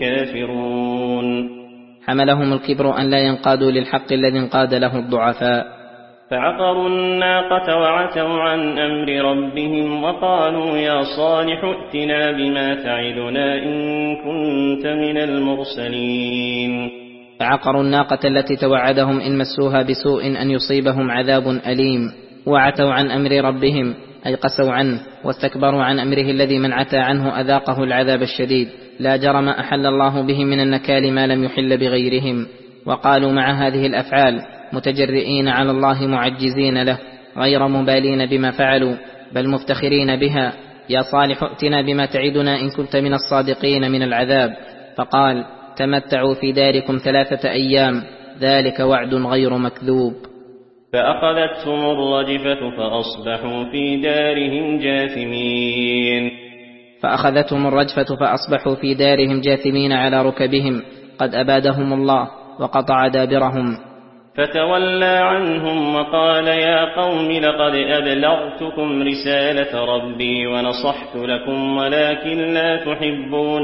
كافرون. حملهم الكبر أن لا ينقادوا للحق الذي انقاد له الضعفاء. فعقروا الناقة وعتوا عن أمر ربهم وقالوا يا صالح ائتنا بما تعدنا إن كنت من المرسلين. فعقروا الناقة التي توعدهم إن مسوها بسوء أن يصيبهم عذاب أليم، وعتوا عن أمر ربهم أي قسوا عنه واستكبروا عن أمره الذي من عتى عنه أذاقه العذاب الشديد. لا جرم أحل الله بهم من النكال ما لم يحل بغيرهم. وقالوا مع هذه الأفعال متجرئين على الله معجزين له غير مبالين بما فعلوا بل مفتخرين بها: يا صالح ائتنا بما تعدنا إن كنت من الصادقين من العذاب. فقال: تمتعوا في داركم ثلاثة أيام ذلك وعد غير مكذوب. فأخذتهم الرجفة فأصبحوا في دارهم جاثمين. فأخذتهم الرجفة فأصبحوا في دارهم جاثمين على ركبهم، قد أبادهم الله وقطع دابرهم. فتولى عنهم وقال يا قوم لقد أبلغتكم رسالة ربي ونصحت لكم ولكن لا تحبون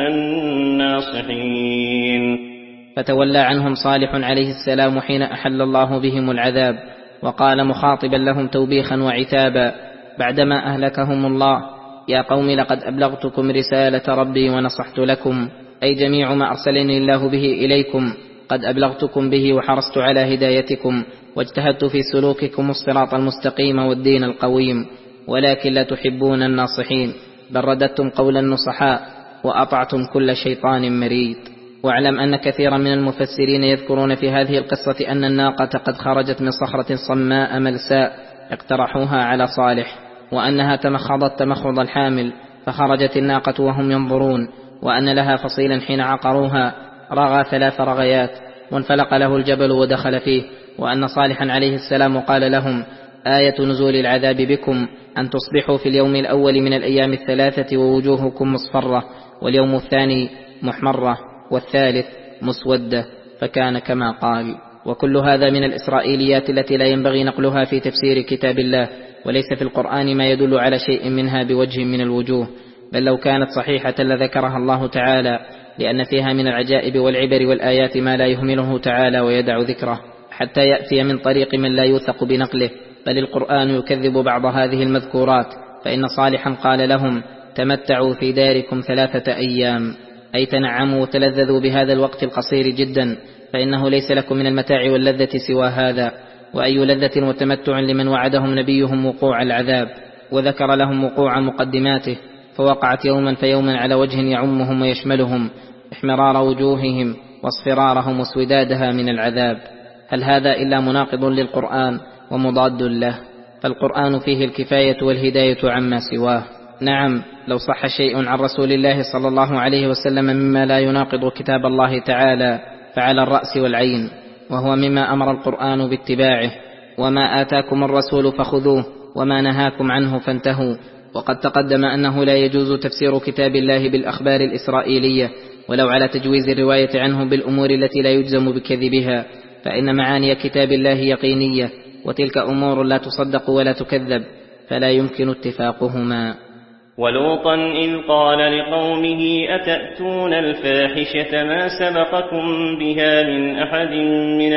الناصحين. فتولى عنهم صالح عليه السلام حين أحل الله بهم العذاب، وقال مخاطبا لهم توبيخا وعتابا بعدما أهلكهم الله: يا قوم لقد أبلغتكم رسالة ربي ونصحت لكم، أي جميع ما أرسلني الله به إليكم قد أبلغتكم به وحرصت على هدايتكم واجتهدت في سلوككم الصراط المستقيم والدين القويم، ولكن لا تحبون الناصحين بل رددتم قول النصحاء وأطعتم كل شيطان مريد. واعلم أن كثيرا من المفسرين يذكرون في هذه القصة أن الناقة قد خرجت من صخرة صماء ملساء اقترحوها على صالح، وأنها تمخضت تمخض الحامل فخرجت الناقة وهم ينظرون، وأن لها فصيلا حين عقروها رغى ثلاث رغيات وانفلق له الجبل ودخل فيه، وأن صالحا عليه السلام قال لهم: آية نزول العذاب بكم أن تصبحوا في اليوم الأول من الأيام الثلاثة ووجوهكم مصفرة، واليوم الثاني محمرة، والثالث مسودة، فكان كما قال. وكل هذا من الإسرائيليات التي لا ينبغي نقلها في تفسير كتاب الله، وليس في القرآن ما يدل على شيء منها بوجه من الوجوه، بل لو كانت صحيحة لذكرها الله تعالى، لأن فيها من العجائب والعبر والآيات ما لا يهمله تعالى ويدع ذكره حتى يأتي من طريق من لا يوثق بنقله، بل القرآن يكذب بعض هذه المذكورات. فإن صالحا قال لهم: تمتعوا في داركم ثلاثة أيام، أي تنعموا وتلذذوا بهذا الوقت القصير جدا، فإنه ليس لكم من المتاع واللذة سوى هذا. وأي لذة وتمتع لمن وعدهم نبيهم وقوع العذاب وذكر لهم وقوع مقدماته، فوقعت يوما فيوما على وجه يعمهم ويشملهم، احمرار وجوههم واصفرارهم وسودادها من العذاب. هل هذا إلا مناقض للقرآن ومضاد له؟ فالقرآن فيه الكفاية والهداية عما سواه. نعم، لو صح شيء عن رسول الله صلى الله عليه وسلم مما لا يناقض كتاب الله تعالى فعلى الرأس والعين، وهو مما أمر القرآن باتباعه: وما آتاكم الرسول فخذوه وما نهاكم عنه فانتهوا. وقد تقدم أنه لا يجوز تفسير كتاب الله بالأخبار الإسرائيلية، ولو على تجويز الرواية عنه بالأمور التي لا يجزم بكذبها، فإن معاني كتاب الله يقينية، وتلك أمور لا تصدق ولا تكذب، فلا يمكن اتفاقهما. ولوطا إذ قال لقومه أتأتون الفاحشة ما سبقكم بها من أحد من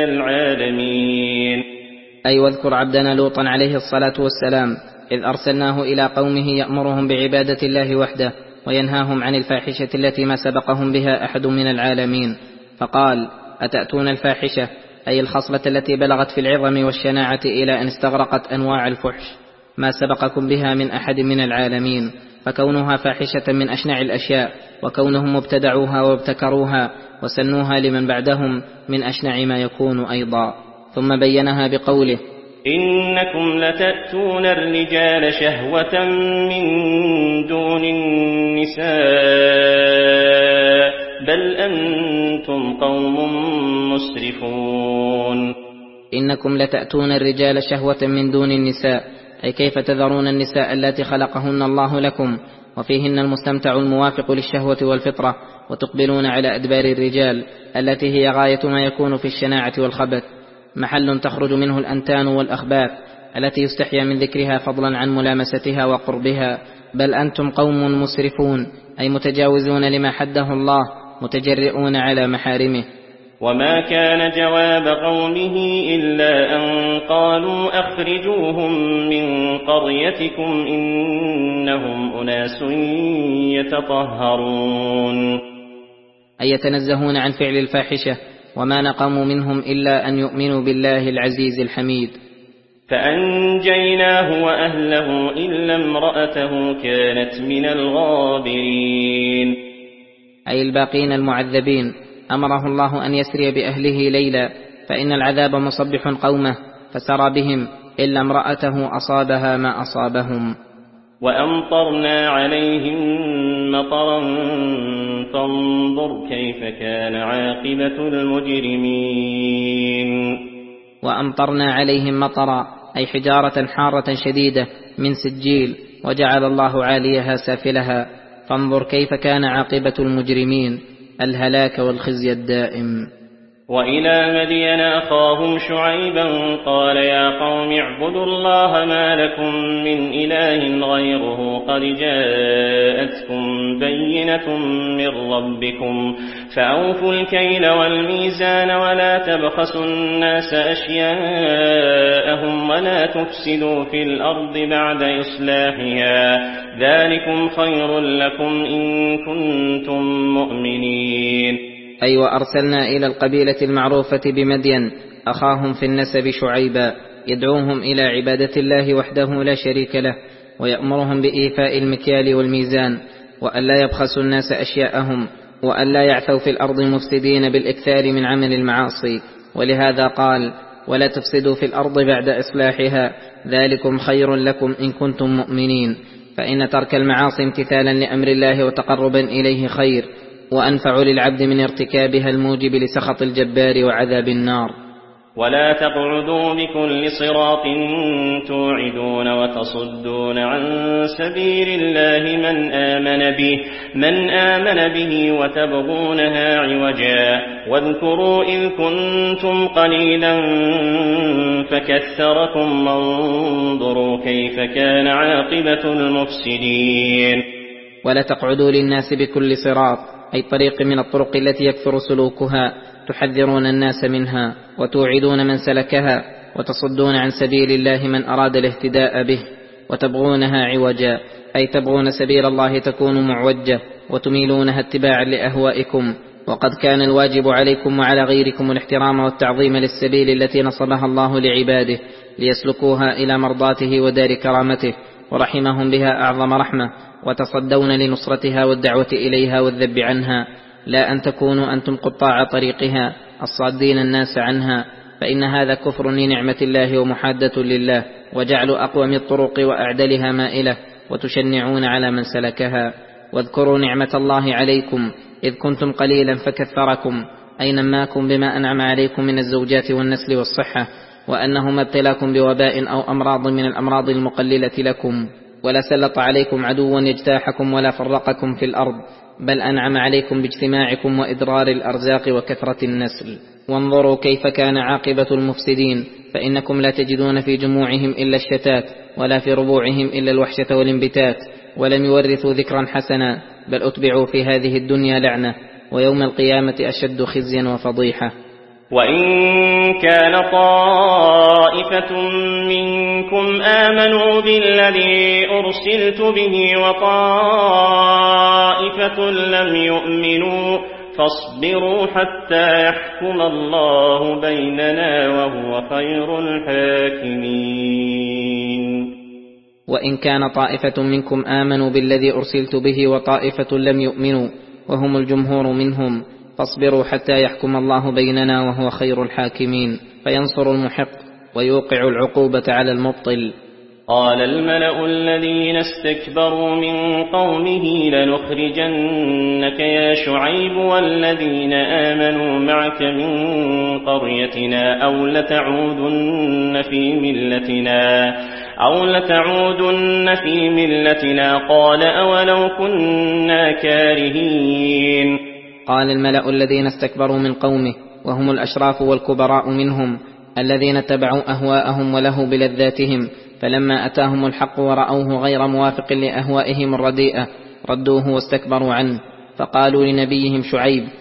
العالمين. أي واذكر عبدنا لوطا عليه الصلاة والسلام إذ أرسلناه إلى قومه يأمرهم بعبادة الله وحده وينهاهم عن الفاحشة التي ما سبقهم بها أحد من العالمين، فقال: أتأتون الفاحشة، أي الخصلة التي بلغت في العظم والشناعة إلى أن استغرقت أنواع الفحش، ما سبقكم بها من أحد من العالمين، فكونها فاحشة من أشنع الأشياء، وكونهم ابتدعوها وابتكروها وسنوها لمن بعدهم من أشنع ما يكون أيضا. ثم بينها بقوله: إنكم لتأتون الرجال شهوة من دون النساء بل أنتم قوم مسرفون. إنكم لتأتون الرجال شهوة من دون النساء، أي كيف تذرون النساء التي خلقهن الله لكم وفيهن المستمتع الموافق للشهوة والفطرة، وتقبلون على أدبار الرجال التي هي غاية ما يكون في الشناعة والخبث، محل تخرج منه الأنتان والأخباث التي يستحيا من ذكرها فضلا عن ملامستها وقربها. بل أنتم قوم مسرفون، أي متجاوزون لما حده الله، متجرئون على محارمه. وما كان جواب قومه إلا أن قالوا أخرجوهم من قريتكم إنهم أناس يتطهرون. أي يتنزهون عن فعل الفاحشة، وما نقموا منهم إلا أن يؤمنوا بالله العزيز الحميد. فأنجيناه وأهله إلا امرأته كانت من الغابرين. أي الباقين المعذبين أمره الله أن يسري بأهله ليلا، فإن العذاب مصبح قومه فسرى بهم إلا امرأته أصابها ما أصابهم. وأمطرنا عليهم مطرا فانظر كيف كان عاقبة المجرمين. وأمطرنا عليهم مطرا أي حجارة حارة شديدة من سجيل، وجعل الله عاليها سافلها، فانظر كيف كان عاقبة المجرمين، الهلاك والخزي الدائم. وإلى مدين أخاهم شعيبا قال يا قوم اعبدوا الله ما لكم من إله غيره قد جاءتكم بينة من ربكم فأوفوا الكيل والميزان ولا تبخسوا الناس أشياءهم ولا تفسدوا في الأرض بعد إصلاحها ذلكم خير لكم إن كنتم مؤمنين. أي وأرسلنا إلى القبيلة المعروفة بمدين أخاهم في النسب شعيبا يدعوهم إلى عبادة الله وحده لا شريك له، ويأمرهم بإيفاء المكيال والميزان، وألا يبخسوا الناس أشياءهم، وألا يعثوا في الأرض مفسدين بالإكثار من عمل المعاصي. ولهذا قال ولا تفسدوا في الأرض بعد إصلاحها ذلكم خير لكم إن كنتم مؤمنين، فإن ترك المعاصي امتثالا لأمر الله وتقربا إليه خير، وأنفع للعبد من ارتكابها الموجب لسخط الجبار وعذاب النار. ولا تقعدوا بكل صراط توعدون وتصدون عن سبيل الله من آمن به من آمن به وتبغونها عوجا واذكروا إذ كنتم قليلا فكثركم وانظروا كيف كان عاقبة المفسدين. ولا تقعدوا للناس بكل صراط أي طريق من الطرق التي يكثر سلوكها، تحذرون الناس منها وتوعدون من سلكها، وتصدون عن سبيل الله من أراد الاهتداء به، وتبغونها عوجا أي تبغون سبيل الله تكون معوجة وتميلونها اتباعا لأهوائكم. وقد كان الواجب عليكم وعلى غيركم الاحترام والتعظيم للسبيل التي نصبها الله لعباده ليسلكوها إلى مرضاته ودار كرامته، ورحمهم بها أعظم رحمة، وتصدون لنصرتها والدعوة إليها والذب عنها، لا أن تكونوا أنتم قطاع طريقها الصادين الناس عنها، فإن هذا كفر لنعمة الله ومحادة لله، وجعل أقوم الطرق وأعدلها مائلة، وتشنعون على من سلكها. واذكروا نعمة الله عليكم إذ كنتم قليلا فكثركم أي نماكم بما أنعم عليكم من الزوجات والنسل والصحة، وأنه ما ابتلاكم بوباء أو أمراض من الأمراض المقللة لكم، ولا سلط عليكم عدوا يجتاحكم ولا فرقكم في الأرض، بل أنعم عليكم باجتماعكم وإدرار الأرزاق وكثرة النسل. وانظروا كيف كان عاقبة المفسدين، فإنكم لا تجدون في جموعهم إلا الشتات، ولا في ربوعهم إلا الوحشة والانبتات، ولم يورثوا ذكرا حسنا، بل أتبعوا في هذه الدنيا لعنة، ويوم القيامة أشد خزيا وفضيحة. وإن كان طائفة منكم آمنوا بالذي أرسلت به وطائفة لم يؤمنوا فاصبروا حتى يحكم الله بيننا وهو خير الحاكمين. وإن كان طائفة منكم آمنوا بالذي أرسلت به وطائفة لم يؤمنوا وهم الجمهور منهم فاصبروا حتى يحكم الله بيننا وهو خير الحاكمين، فينصر المحق ويوقع العقوبة على المبطل. قال الملأ الذين استكبروا من قومه لنخرجنك يا شعيب والذين آمنوا معك من قريتنا أو لتعودن في ملتنا أو لتعودن في ملتنا قال أولو كنا كارهين. قال الملأ الذين استكبروا من قومه وهم الأشراف والكبراء منهم الذين اتبعوا أهواءهم ولهوا بلذاتهم، فلما أتاهم الحق ورأوه غير موافق لأهوائهم الرديئة ردوه واستكبروا عنه، فقالوا لنبيهم شعيب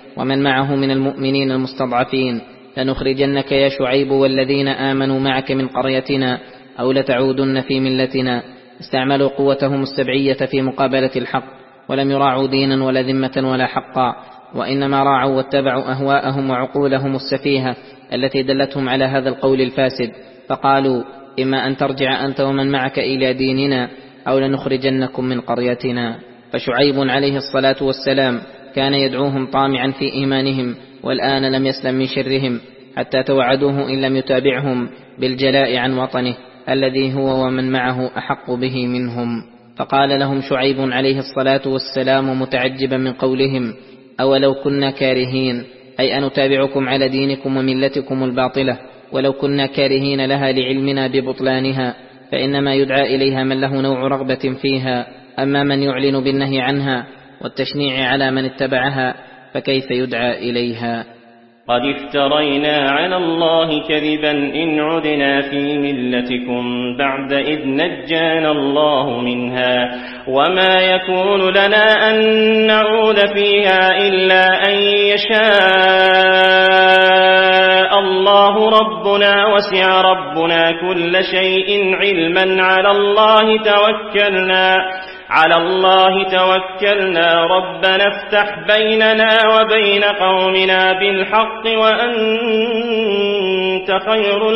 ومن معه من المؤمنين المستضعفين: لنخرجنك يا شعيب والذين آمنوا معك من قريتنا أو لتعودن في ملتنا. استعملوا قوتهم السبعية في مقابلة الحق، ولم يراعوا دينا ولا ذمة ولا حقا، وإنما راعوا واتبعوا أهواءهم وعقولهم السفيهة التي دلتهم على هذا القول الفاسد، فقالوا: إما أن ترجع أنت ومن معك إلى ديننا أو لنخرجنكم من قريتنا. فشعيب عليه الصلاة والسلام كان يدعوهم طامعا في إيمانهم، والآن لم يسلم من شرهم، حتى توعدوه إن لم يتابعهم بالجلاء عن وطنه الذي هو ومن معه أحق به منهم. فقال لهم شعيب عليه الصلاة والسلام متعجبا من قولهم: أولو كنا كارهين، أي أنتابعكم على دينكم وملتكم الباطلة ولو كنا كارهين لها لعلمنا ببطلانها، فإنما يدعى إليها من له نوع رغبة فيها، أما من يعلن بالنهي عنها والتشنيع على من اتبعها فكيف يدعى إليها؟ قد افترينا على الله كذبا إن عدنا في ملتكم بعد إذ نجانا الله منها، وما يكون لنا أن نعود فيها إلا أن يشاء الله ربنا، وسع ربنا كل شيء علما، على الله توكلنا على الله توكلنا ربنا افتح بيننا وبين قومنا بالحق وأنت خير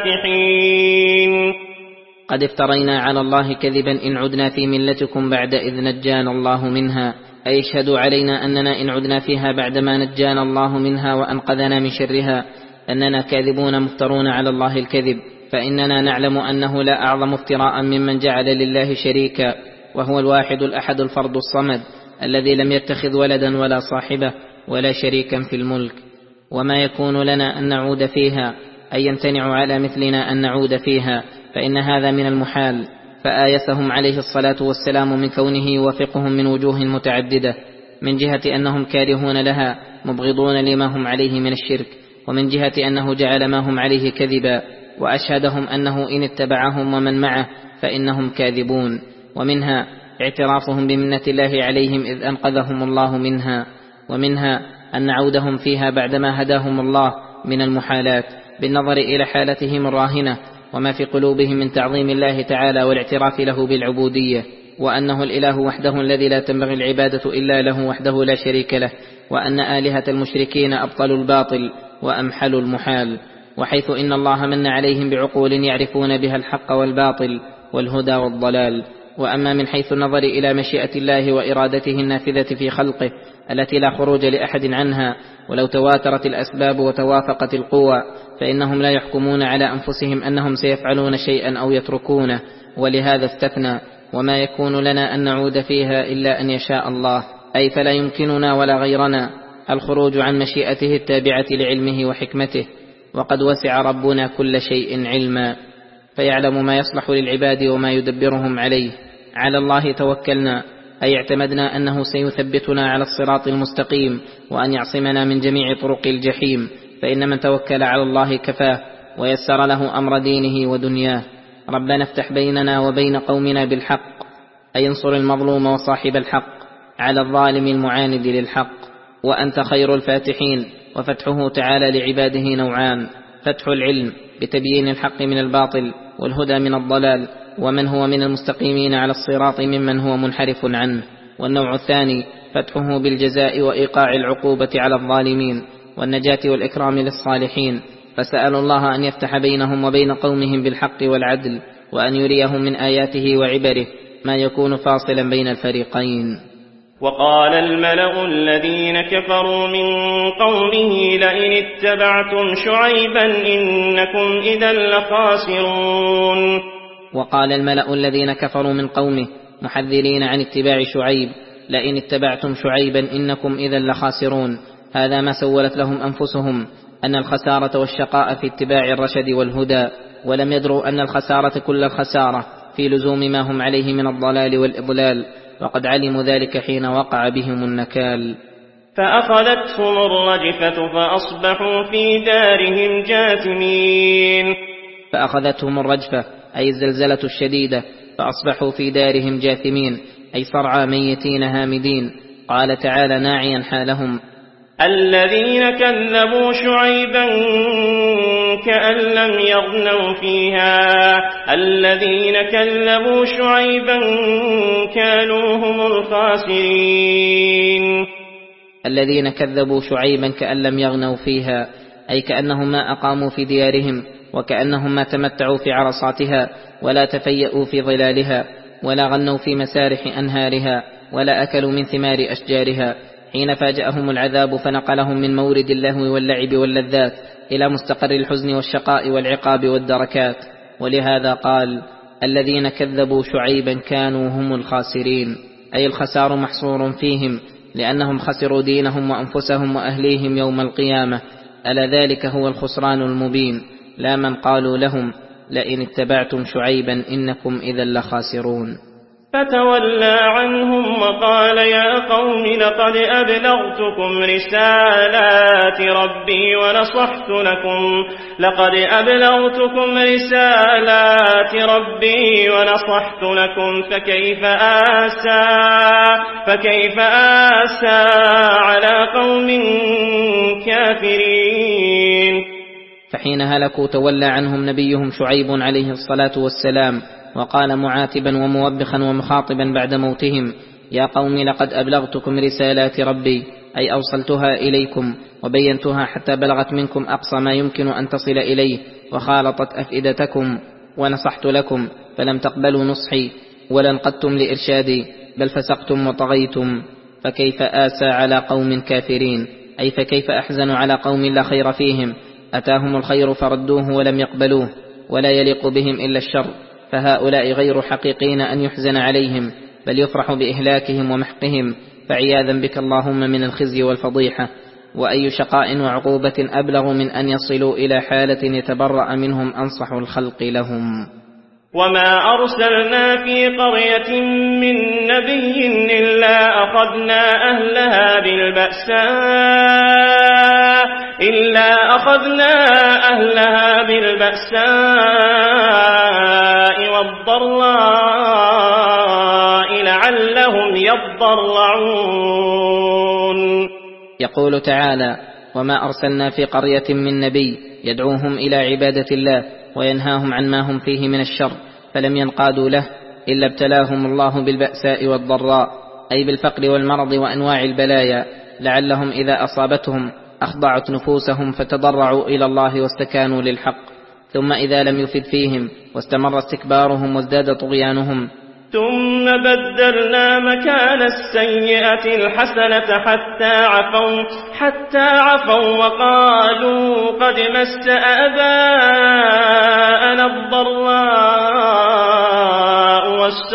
الفاتحين. قد افترينا على الله كذبا إن عدنا في ملتكم بعد إذ نجانا الله منها، أي اشهدوا علينا أننا إن عدنا فيها بعدما نجانا الله منها وأنقذنا من شرها أننا كاذبون مفترون على الله الكذب، فإننا نعلم أنه لا أعظم افتراء ممن جعل لله شريكا، وهو الواحد الأحد الفرد الصمد الذي لم يتخذ ولدا ولا صاحبة ولا شريكا في الملك. وما يكون لنا أن نعود فيها، أي يمتنع على مثلنا أن نعود فيها، فإن هذا من المحال. فآيسهم عليه الصلاة والسلام من كونه يوافقهم من وجوه متعددة، من جهة أنهم كارهون لها مبغضون لما هم عليه من الشرك، ومن جهة أنه جعل ما هم عليه كذبا، وأشهدهم أنه إن اتبعهم ومن معه فإنهم كاذبون. ومنها اعترافهم بمنة الله عليهم إذ أنقذهم الله منها، ومنها أن عودهم فيها بعدما هداهم الله من المحالات بالنظر إلى حالتهم الراهنة وما في قلوبهم من تعظيم الله تعالى والاعتراف له بالعبودية، وأنه الإله وحده الذي لا تنبغي العبادة إلا له وحده لا شريك له، وأن آلهة المشركين أبطلوا الباطل وأمحلوا المحال. وحيث إن الله من عليهم بعقول يعرفون بها الحق والباطل والهدى والضلال. وأما من حيث النظر إلى مشيئة الله وإرادته النافذة في خلقه التي لا خروج لأحد عنها، ولو تواترت الأسباب وتوافقت القوى فإنهم لا يحكمون على أنفسهم أنهم سيفعلون شيئا أو يتركونه، ولهذا استثنى: وما يكون لنا أن نعود فيها إلا أن يشاء الله، أي فلا يمكننا ولا غيرنا الخروج عن مشيئته التابعة لعلمه وحكمته. وقد وسع ربنا كل شيء علما، فيعلم ما يصلح للعباد وما يدبرهم عليه. على الله توكلنا، أي اعتمدنا أنه سيثبتنا على الصراط المستقيم وأن يعصمنا من جميع طرق الجحيم، فإن من توكل على الله كفاه ويسر له أمر دينه ودنياه. ربنا افتح بيننا وبين قومنا بالحق، أي انصر المظلوم وصاحب الحق على الظالم المعاند للحق، وأنت خير الفاتحين. وفتحه تعالى لعباده نوعان: فتح العلم بتبيين الحق من الباطل والهدى من الضلال، ومن هو من المستقيمين على الصراط ممن هو منحرف عنه. والنوع الثاني فتحه بالجزاء وإيقاع العقوبة على الظالمين والنجاة والإكرام للصالحين. فسألوا الله أن يفتح بينهم وبين قومهم بالحق والعدل، وأن يريهم من آياته وعبره ما يكون فاصلا بين الفريقين. وقال الملأ الذين كفروا من قومه لئن اتبعتم شعيبا إنكم إذا لخاسرون. وقال الملأ الذين كفروا من قومه محذرين عن اتباع شعيب: لئن اتبعتم شعيبا إنكم إذا لخاسرون. هذا ما سولت لهم أنفسهم، أن الخسارة والشقاء في اتباع الرشد والهدى، ولم يدروا أن الخسارة كل الخسارة في لزوم ما هم عليه من الضلال والإضلال، وقد علموا ذلك حين وقع بهم النكال. فأخذتهم الرجفة فأصبحوا في دارهم جاثمين. فأخذتهم الرجفة أي الزلزلة الشديدة، فأصبحوا في دارهم جاثمين أي صرعى ميتين هامدين. قال تعالى ناعيا حالهم: الذين كذبوا شعيبا كأن لم يغنوا فيها الذين كذبوا شعيبا كانوا هم الخاسرين. الذين كذبوا شعيبا كأن لم يغنوا فيها، أي كأنهم ما أقاموا في ديارهم، وكأنهم ما تمتعوا في عرصاتها، ولا تفيأوا في ظلالها، ولا غنوا في مسارح أنهارها، ولا أكلوا من ثمار أشجارها، حين فاجأهم العذاب فنقلهم من مورد اللهو واللعب واللذات إلى مستقر الحزن والشقاء والعقاب والدركات. ولهذا قال: الذين كذبوا شعيبا كانوا هم الخاسرين، أي الخسار محصور فيهم، لأنهم خسروا دينهم وأنفسهم وأهليهم يوم القيامة. ألا ذلك هو الخسران المبين، لا من قالوا لهم: لئن اتبعتم شعيبا إنكم إذا لخاسرون. فتولى عنهم وقال: يا قوم لقد أبلغتكم رسالات ربي ونصحت لكم لقد أبلغتكم رسالات ربي ونصحت لكم فكيف آسى فكيف آسى على قوم كافرين. فحين هلكوا تولى عنهم نبيهم شعيب عليه الصلاة والسلام، وقال معاتبا وموبخا ومخاطبا بعد موتهم: يا قوم لقد أبلغتكم رسالات ربي، أي أوصلتها إليكم وبينتها حتى بلغت منكم أقصى ما يمكن أن تصل إليه وخالطت أفئدتكم، ونصحت لكم فلم تقبلوا نصحي ولا انقدتم لإرشادي، بل فسقتم وطغيتم. فكيف آسى على قوم كافرين، أي فكيف أحزن على قوم لا خير فيهم، أتاهم الخير فردوه ولم يقبلوه، ولا يليق بهم إلا الشر. فهؤلاء غير حقيقين أن يحزن عليهم، بل يفرح بإهلاكهم ومحقهم، فعياذا بك اللهم من الخزي والفضيحة. وأي شقاء وعقوبة أبلغ من أن يصلوا إلى حالة يتبرأ منهم أنصح الخلق لهم. وما أرسلنا في قرية من نبي إلا أخذنا أهلها بالبأساء إلا أخذنا أهلها بالبأساء والضراء لعلهم يضرعون. يقول تعالى: وما أرسلنا في قرية من نبي يدعوهم إلى عبادة الله وينهاهم عن ما هم فيه من الشر فلم ينقادوا له إلا ابتلاهم الله بالبأساء والضراء، أي بالفقر والمرض وأنواع البلايا، لعلهم إذا أصابتهم أخضعت نفوسهم فتضرعوا إلى الله واستكانوا للحق، ثم إذا لم يفد فيهم واستمر استكبارهم وازداد طغيانهم ثم بدلنا مكان السيئة الحسنة حتى عفوا حتى عفوا وقالوا قد مس آباءنا الضراء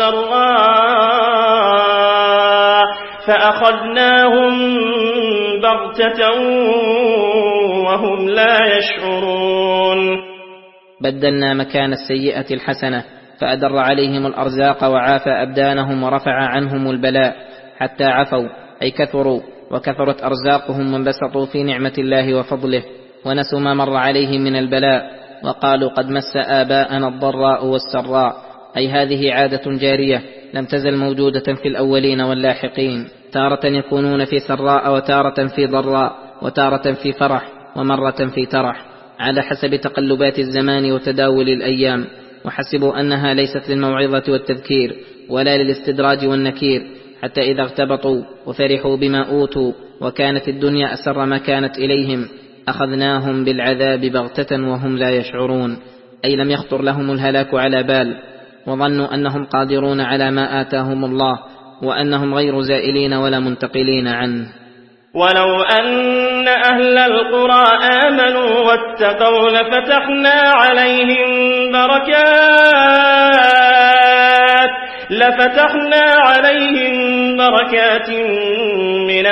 والسراء فأخذناهم بغتة وهم لا يشعرون. بدلنا مكان السيئة الحسنة فأدر عليهم الأرزاق وعافى أبدانهم ورفع عنهم البلاء حتى عفوا، أي كثروا وكثرت أرزاقهم وانبسطوا في نعمة الله وفضله، ونسوا ما مر عليهم من البلاء وقالوا قد مس آباءنا الضراء والسراء، أي هذه عادة جارية لم تزل موجودة في الأولين واللاحقين، تارة يكونون في سراء وتارة في ضراء وتارة في فرح ومرة في ترح، على حسب تقلبات الزمان وتداول الأيام، وحسبوا أنها ليست للموعظة والتذكير ولا للاستدراج والنكير، حتى إذا اغتبطوا وفرحوا بما أوتوا وكانت الدنيا أسر ما كانت إليهم أخذناهم بالعذاب بغتة وهم لا يشعرون، أي لم يخطر لهم الهلاك على بال، وظنوا أنهم قادرون على ما آتاهم الله وأنهم غير زائلين ولا منتقلين عنه. ولو أن أهل القرى آمنوا واتقوا لفتحنا عليهم بركات لفتحنا عليهم بركات من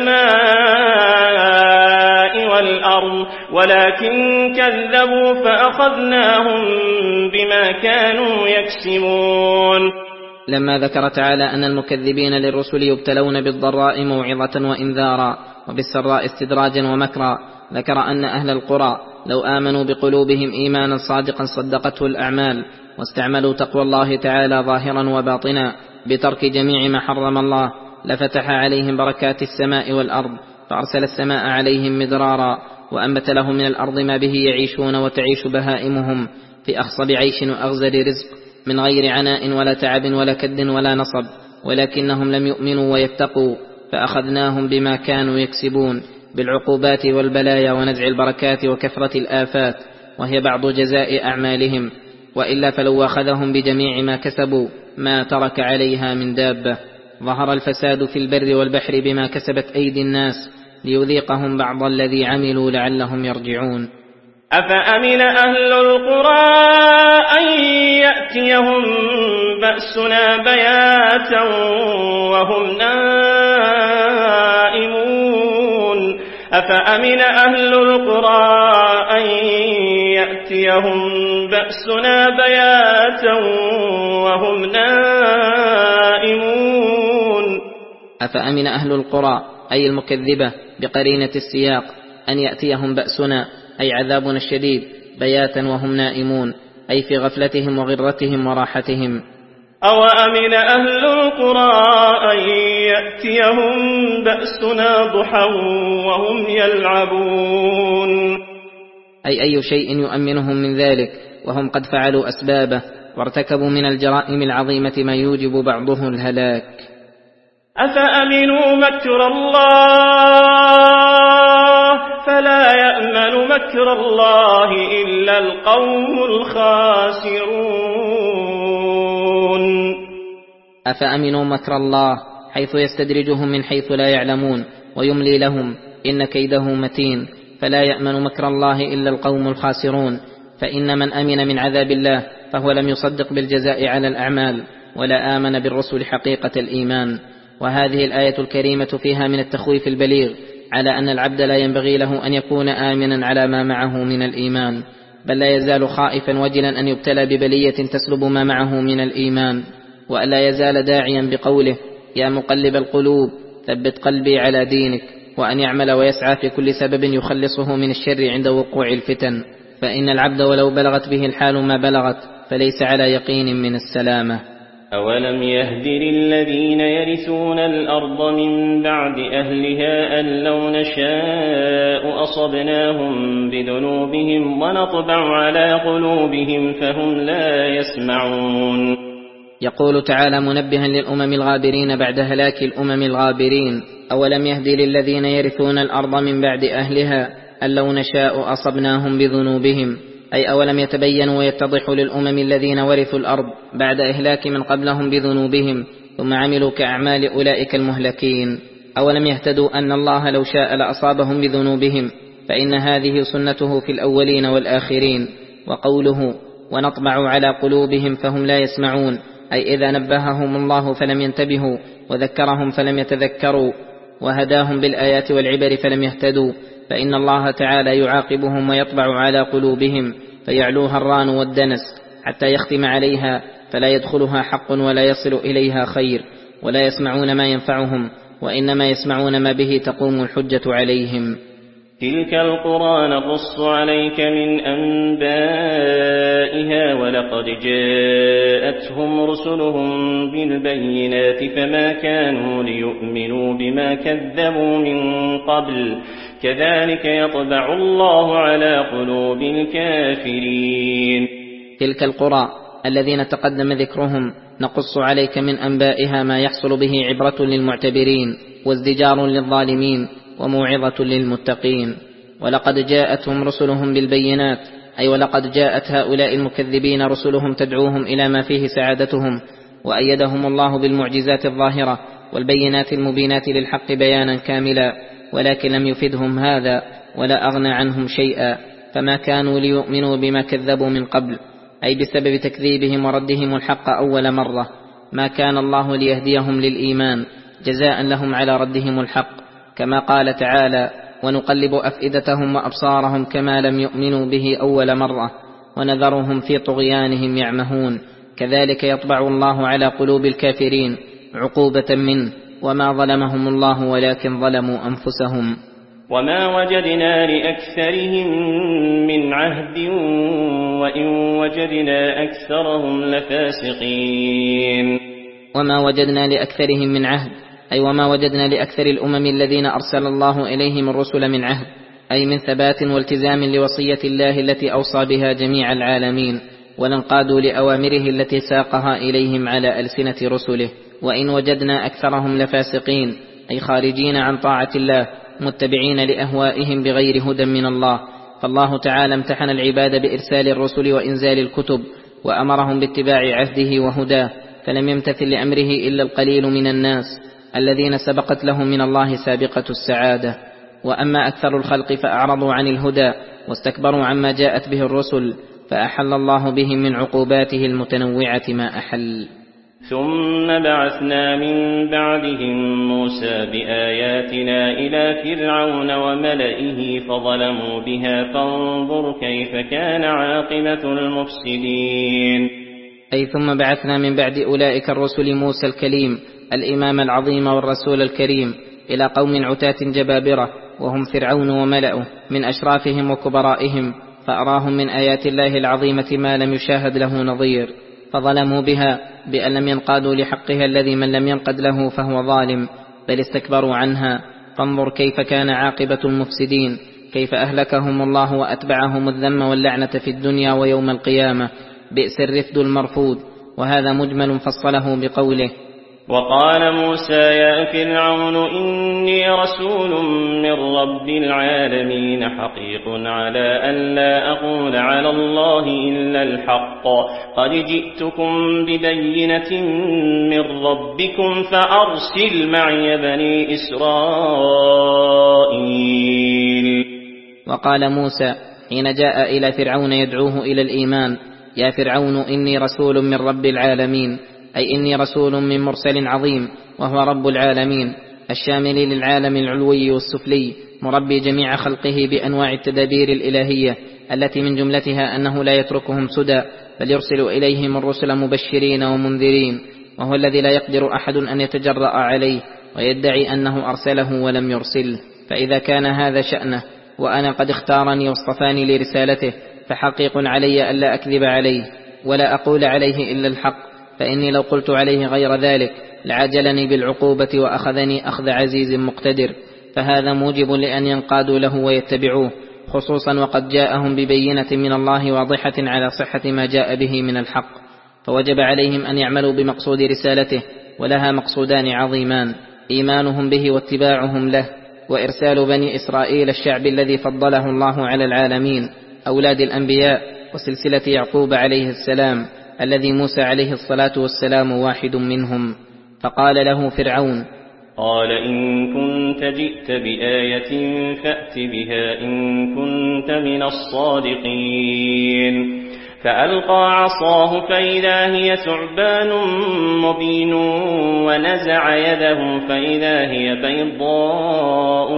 السماء والأرض ولكن كذبوا فأخذناهم بما كانوا يكسبون. لما ذكر تعالى أن المكذبين للرسل يبتلون بالضراء موعظة وإنذارا وبالسراء استدراجا ومكرا، ذكر أن أهل القرى لو آمنوا بقلوبهم إيمانا صادقا صدقته الأعمال واستعملوا تقوى الله تعالى ظاهرا وباطنا بترك جميع ما حرم الله لفتح عليهم بركات السماء والأرض فأرسل السماء عليهم مدرارا وأنبت لهم من الأرض ما به يعيشون وتعيش بهائمهم في أخصب عيش وأغزر رزق من غير عناء ولا تعب ولا كد ولا نصب، ولكنهم لم يؤمنوا ويتقوا فأخذناهم بما كانوا يكسبون بالعقوبات والبلايا ونزع البركات وكثرة الآفات، وهي بعض جزاء أعمالهم، وإلا فلو أخذهم بجميع ما كسبوا ما ترك عليها من دابة. ظهر الفساد في البر والبحر بما كسبت أيدي الناس ليذيقهم بعض الذي عملوا لعلهم يرجعون. أفأمن أهل القرى أن يأتيهم بأسنا بياتا وهم نائمون أفأمن أهل القرى أن يأتيهم بأسنا بياتا وهم نائمون أفأمن أهل القرى أي المكذبة بقرينة السياق أن يأتيهم بأسنا أي عذابنا الشديد بياتا وهم نائمون أي في غفلتهم وغرتهم وراحتهم. أوأمن أهل القرى أن يأتيهم بأسنا ضحى وهم يلعبون أي أي شيء يؤمنهم من ذلك وهم قد فعلوا أسبابه وارتكبوا من الجرائم العظيمة ما يوجب بعضه الهلاك. أفأمنوا مكر الله فلا يأمن مكر الله إلا القوم الخاسرون. أفأمنوا مكر الله حيث يستدرجهم من حيث لا يعلمون ويملي لهم إن كيده متين، فلا يأمن مكر الله إلا القوم الخاسرون، فإن من أمن من عذاب الله فهو لم يصدق بالجزاء على الأعمال ولا آمن بالرسل حقيقة الإيمان. وهذه الآية الكريمة فيها من التخويف البليغ على أن العبد لا ينبغي له أن يكون آمنا على ما معه من الإيمان، بل لا يزال خائفا وجلا أن يبتلى ببلية تسلب ما معه من الإيمان، وألا يزال داعيا بقوله يا مقلب القلوب ثبت قلبي على دينك، وأن يعمل ويسعى في كل سبب يخلصه من الشر عند وقوع الفتن، فإن العبد ولو بلغت به الحال ما بلغت فليس على يقين من السلامة. أولم يهد للذين يرثون الأرض من بعد أهلها أن لو نشاء أصبناهم بذنوبهم ونطبع على قلوبهم فهم لا يسمعون. يقول تعالى منبها للأمم الغابرين بعد هلاك الأمم الغابرين: أولم يهد للذين يرثون الأرض من بعد أهلها أن لو نشاء أصبناهم بذنوبهم، أي أولم يتبين ويتضح للأمم الذين ورثوا الأرض بعد إهلاك من قبلهم بذنوبهم ثم عملوا كأعمال أولئك المهلكين. أولم يهتدوا أن الله لو شاء لأصابهم بذنوبهم، فإن هذه سنته في الأولين والآخرين. وقوله ونطبع على قلوبهم فهم لا يسمعون، أي إذا نبههم الله فلم ينتبهوا وذكرهم فلم يتذكروا وهداهم بالآيات والعبر فلم يهتدوا، فإن الله تعالى يعاقبهم ويطبع على قلوبهم فيعلوها الران والدنس حتى يختم عليها فلا يدخلها حق ولا يصل إليها خير، ولا يسمعون ما ينفعهم وإنما يسمعون ما به تقوم الحجة عليهم. تلك القرى نقص عليك من أنبائها ولقد جاءتهم رسلهم بالبينات فما كانوا ليؤمنوا بما كذبوا من قبل كذلك يطبع الله على قلوب الكافرين. تلك القرى الذين تقدم ذكرهم نقص عليك من أنبائها ما يحصل به عبرة للمعتبرين وازدجار للظالمين وموعظة للمتقين. ولقد جاءتهم رسلهم بالبينات، أي ولقد جاءت هؤلاء المكذبين رسلهم تدعوهم إلى ما فيه سعادتهم، وأيدهم الله بالمعجزات الظاهرة والبينات المبينات للحق بيانا كاملا، ولكن لم يفدهم هذا ولا أغنى عنهم شيئا، فما كانوا ليؤمنوا بما كذبوا من قبل، أي بسبب تكذيبهم وردهم الحق أول مرة. ما كان الله ليهديهم للإيمان جزاء لهم على ردهم الحق، كما قال تعالى ونقلب أفئدتهم وأبصارهم كما لم يؤمنوا به أول مرة ونذرهم في طغيانهم يعمهون. كذلك يطبع الله على قلوب الكافرين عقوبة منه، وما ظلمهم الله ولكن ظلموا أنفسهم. وما وجدنا لأكثرهم من عهد وإن وجدنا أكثرهم لفاسقين. وما وجدنا لأكثرهم من عهد، أي وما وجدنا لأكثر الأمم الذين أرسل الله إليهم الرسل من عهد، أي من ثبات والتزام لوصية الله التي أوصى بها جميع العالمين، ولانقادوا لأوامره التي ساقها إليهم على ألسنة رسله. وإن وجدنا أكثرهم لفاسقين، أي خارجين عن طاعة الله متبعين لأهوائهم بغير هدى من الله. فالله تعالى امتحن العباد بإرسال الرسل وإنزال الكتب، وأمرهم باتباع عهده وهداه، فلم يمتثل لأمره إلا القليل من الناس الذين سبقت لهم من الله سابقة السعادة. وأما أكثر الخلق فأعرضوا عن الهدى واستكبروا عما جاءت به الرسل، فأحل الله بهم من عقوباته المتنوعة ما أحل. ثم بعثنا من بعدهم موسى بآياتنا إلى فرعون وملئه فظلموا بها، فانظر كيف كان عاقبة المفسدين. أي ثم بعثنا من بعد أولئك الرسل موسى الكليم الإمام العظيم والرسول الكريم إلى قوم عتاة جبابرة، وهم فرعون وملأه من أشرافهم وكبرائهم، فأراهم من آيات الله العظيمة ما لم يشاهد له نظير، فظلموا بها بأن لم ينقادوا لحقها الذي من لم ينقد له فهو ظالم، بل استكبروا عنها. فانظر كيف كان عاقبة المفسدين، كيف أهلكهم الله وأتبعهم الذم واللعنة في الدنيا ويوم القيامة، بئس الرفد المرفود. وهذا مجمل فصله بقوله: وقال موسى يا فرعون إني رسول من رب العالمين، حقيق على أن لا أقول على الله إلا الحق، قد جئتكم ببينة من ربكم فأرسل معي بني إسرائيل. وقال موسى حين جاء إلى فرعون يدعوه إلى الإيمان: يا فرعون إني رسول من رب العالمين، أي إني رسول من مرسل عظيم وهو رب العالمين الشامل للعالم العلوي والسفلي، مربي جميع خلقه بأنواع التدابير الإلهية التي من جملتها أنه لا يتركهم سدى، بل يرسل إليهم الرسل مبشرين ومنذرين، وهو الذي لا يقدر أحد أن يتجرأ عليه ويدعي أنه أرسله ولم يرسله. فإذا كان هذا شأنه وأنا قد اختارني واصطفاني لرسالته، فحقيق علي ألا أكذب عليه ولا أقول عليه إلا الحق، فإني لو قلت عليه غير ذلك لعجلني بالعقوبة وأخذني أخذ عزيز مقتدر. فهذا موجب لأن ينقادوا له ويتبعوه، خصوصا وقد جاءهم ببينة من الله واضحة على صحة ما جاء به من الحق، فوجب عليهم أن يعملوا بمقصود رسالته، ولها مقصودان عظيمان: إيمانهم به واتباعهم له، وإرسال بني إسرائيل الشعب الذي فضله الله على العالمين، أولاد الأنبياء وسلسلة يعقوب عليه السلام، الذي موسى عليه الصلاة والسلام واحد منهم. فقال له فرعون: قال إن كنت جئت بآية فأت بها إن كنت من الصادقين. فألقى عصاه فإذا هي ثعبان مبين، ونزع يده فإذا هي بيضاء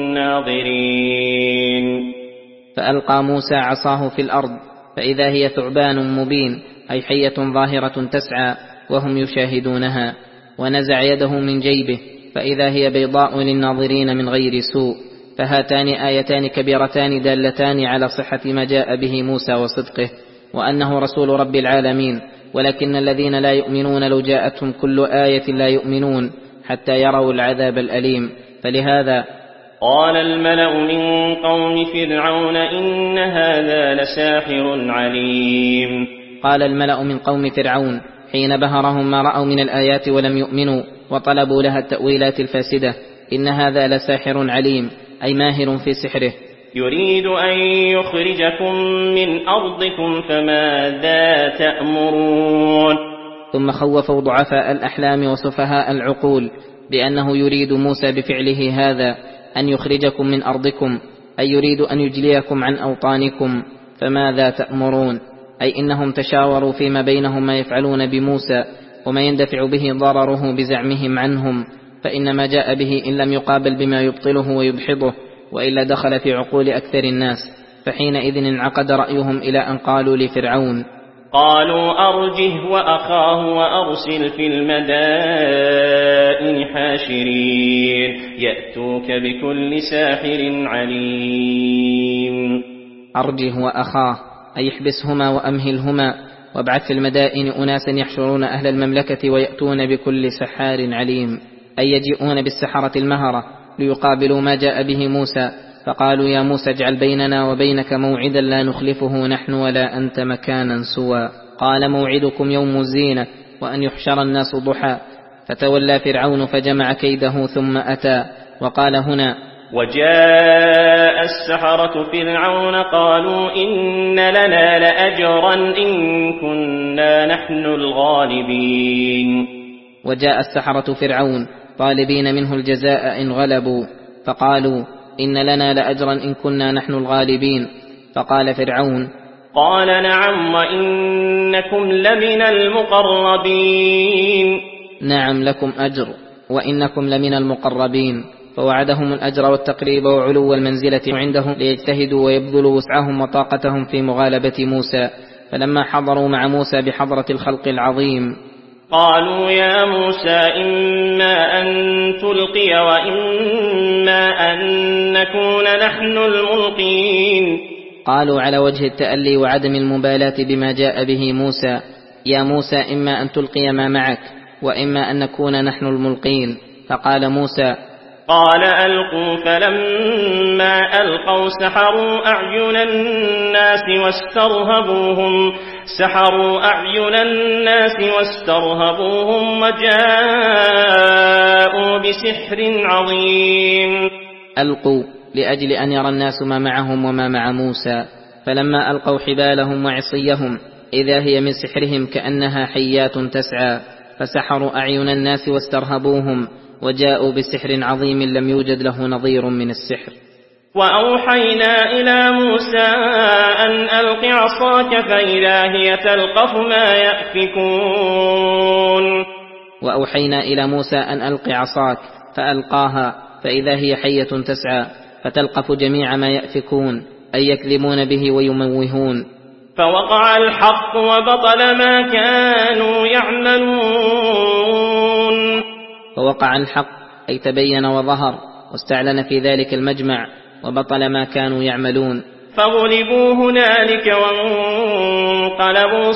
للناظرين. فألقى موسى عصاه في الأرض فإذا هي ثعبان مبين، أي حية ظاهرة تسعى وهم يشاهدونها، ونزع يده من جيبه فإذا هي بيضاء للناظرين من غير سوء. فهاتان آيتان كبيرتان دالتان على صحة ما جاء به موسى وصدقه، وأنه رسول رب العالمين. ولكن الذين لا يؤمنون لو جاءتهم كل آية لا يؤمنون حتى يروا العذاب الأليم. فلهذا قال الملأ من قوم فرعون إن هذا لساحر عليم. قال الملأ من قوم فرعون حين بهرهم ما رأوا من الآيات ولم يؤمنوا وطلبوا لها التأويلات الفاسدة: إن هذا لساحر عليم، أي ماهر في سحره، يريد أن يخرجكم من أرضكم فماذا تأمرون. ثم خوفوا ضعفاء الأحلام وسفهاء العقول بأنه يريد موسى بفعله هذا أن يخرجكم من أرضكم، أي يريد أن يجليكم عن أوطانكم. فماذا تأمرون، أي إنهم تشاوروا فيما بينهم ما يفعلون بموسى وما يندفع به ضرره بزعمهم عنهم، فإنما جاء به إن لم يقابل بما يبطله ويدحضه، وإلا دخل في عقول أكثر الناس. فحينئذ انعقد رأيهم إلى أن قالوا لفرعون: قالوا أرجه وأخاه وأرسل في المدائن حاشرين يأتوك بكل ساحر عليم. أرجه وأخاه، أي احبسهما وأمهلهما، وابعث في المدائن أناسا يحشرون أهل المملكة ويأتون بكل سحار عليم. أي يجيئون بالسحرة المهرة ليقابلوا ما جاء به موسى، فقالوا يا موسى اجعل بيننا وبينك موعدا لا نخلفه نحن ولا أنت مكانا سوى. قال موعدكم يوم الزينة وأن يحشر الناس ضحى. فتولى فرعون فجمع كيده ثم أتى. وقال هنا وجاء السحرة فرعون قالوا إن لنا لأجرا إن كنا نحن الغالبين. وجاء السحرة فرعون طالبين منه الجزاء إن غلبوا، فقالوا إن لنا لأجرا إن كنا نحن الغالبين. فقال فرعون قال نعم وإنكم لمن المقربين. نعم لكم أجر وإنكم لمن المقربين. فوعدهم الأجر والتقريب وعلو المنزلة عندهم ليجتهدوا ويبذلوا وسعهم وطاقتهم في مغالبة موسى. فلما حضروا مع موسى بحضرة الخلق العظيم قالوا يا موسى إما أن تلقي وإما أن نكون نحن الملقين. قالوا على وجه التألي وعدم المبالاة بما جاء به موسى يا موسى إما أن تلقي ما معك وإما أن نكون نحن الملقين. فقال موسى قال ألقوا. فلما ألقوا سحروا أعين الناس واسترهبوهم سحروا أعين الناس واسترهبوهم وجاءوا بسحر عظيم. ألقوا لأجل أن يرى الناس ما معهم وما مع موسى. فلما ألقوا حبالهم وعصيهم إذا هي من سحرهم كأنها حيات تسعى، فسحروا أعين الناس واسترهبوهم وجاءوا بسحر عظيم لم يوجد له نظير من السحر. وأوحينا إلى موسى أن ألق عصاك فإذا هي تلقف ما يأفكون. وأوحينا إلى موسى أن ألق عصاك فألقاها فإذا هي حية تسعى فتلقف جميع ما يأفكون أي يكذبون به ويموهون. فوقع الحق وبطل ما كانوا يعملون. فوقع الحق أي تبين وظهر واستعلن في ذلك المجمع وبطل ما كانوا يعملون. فغلبوا هنالك وانقلبوا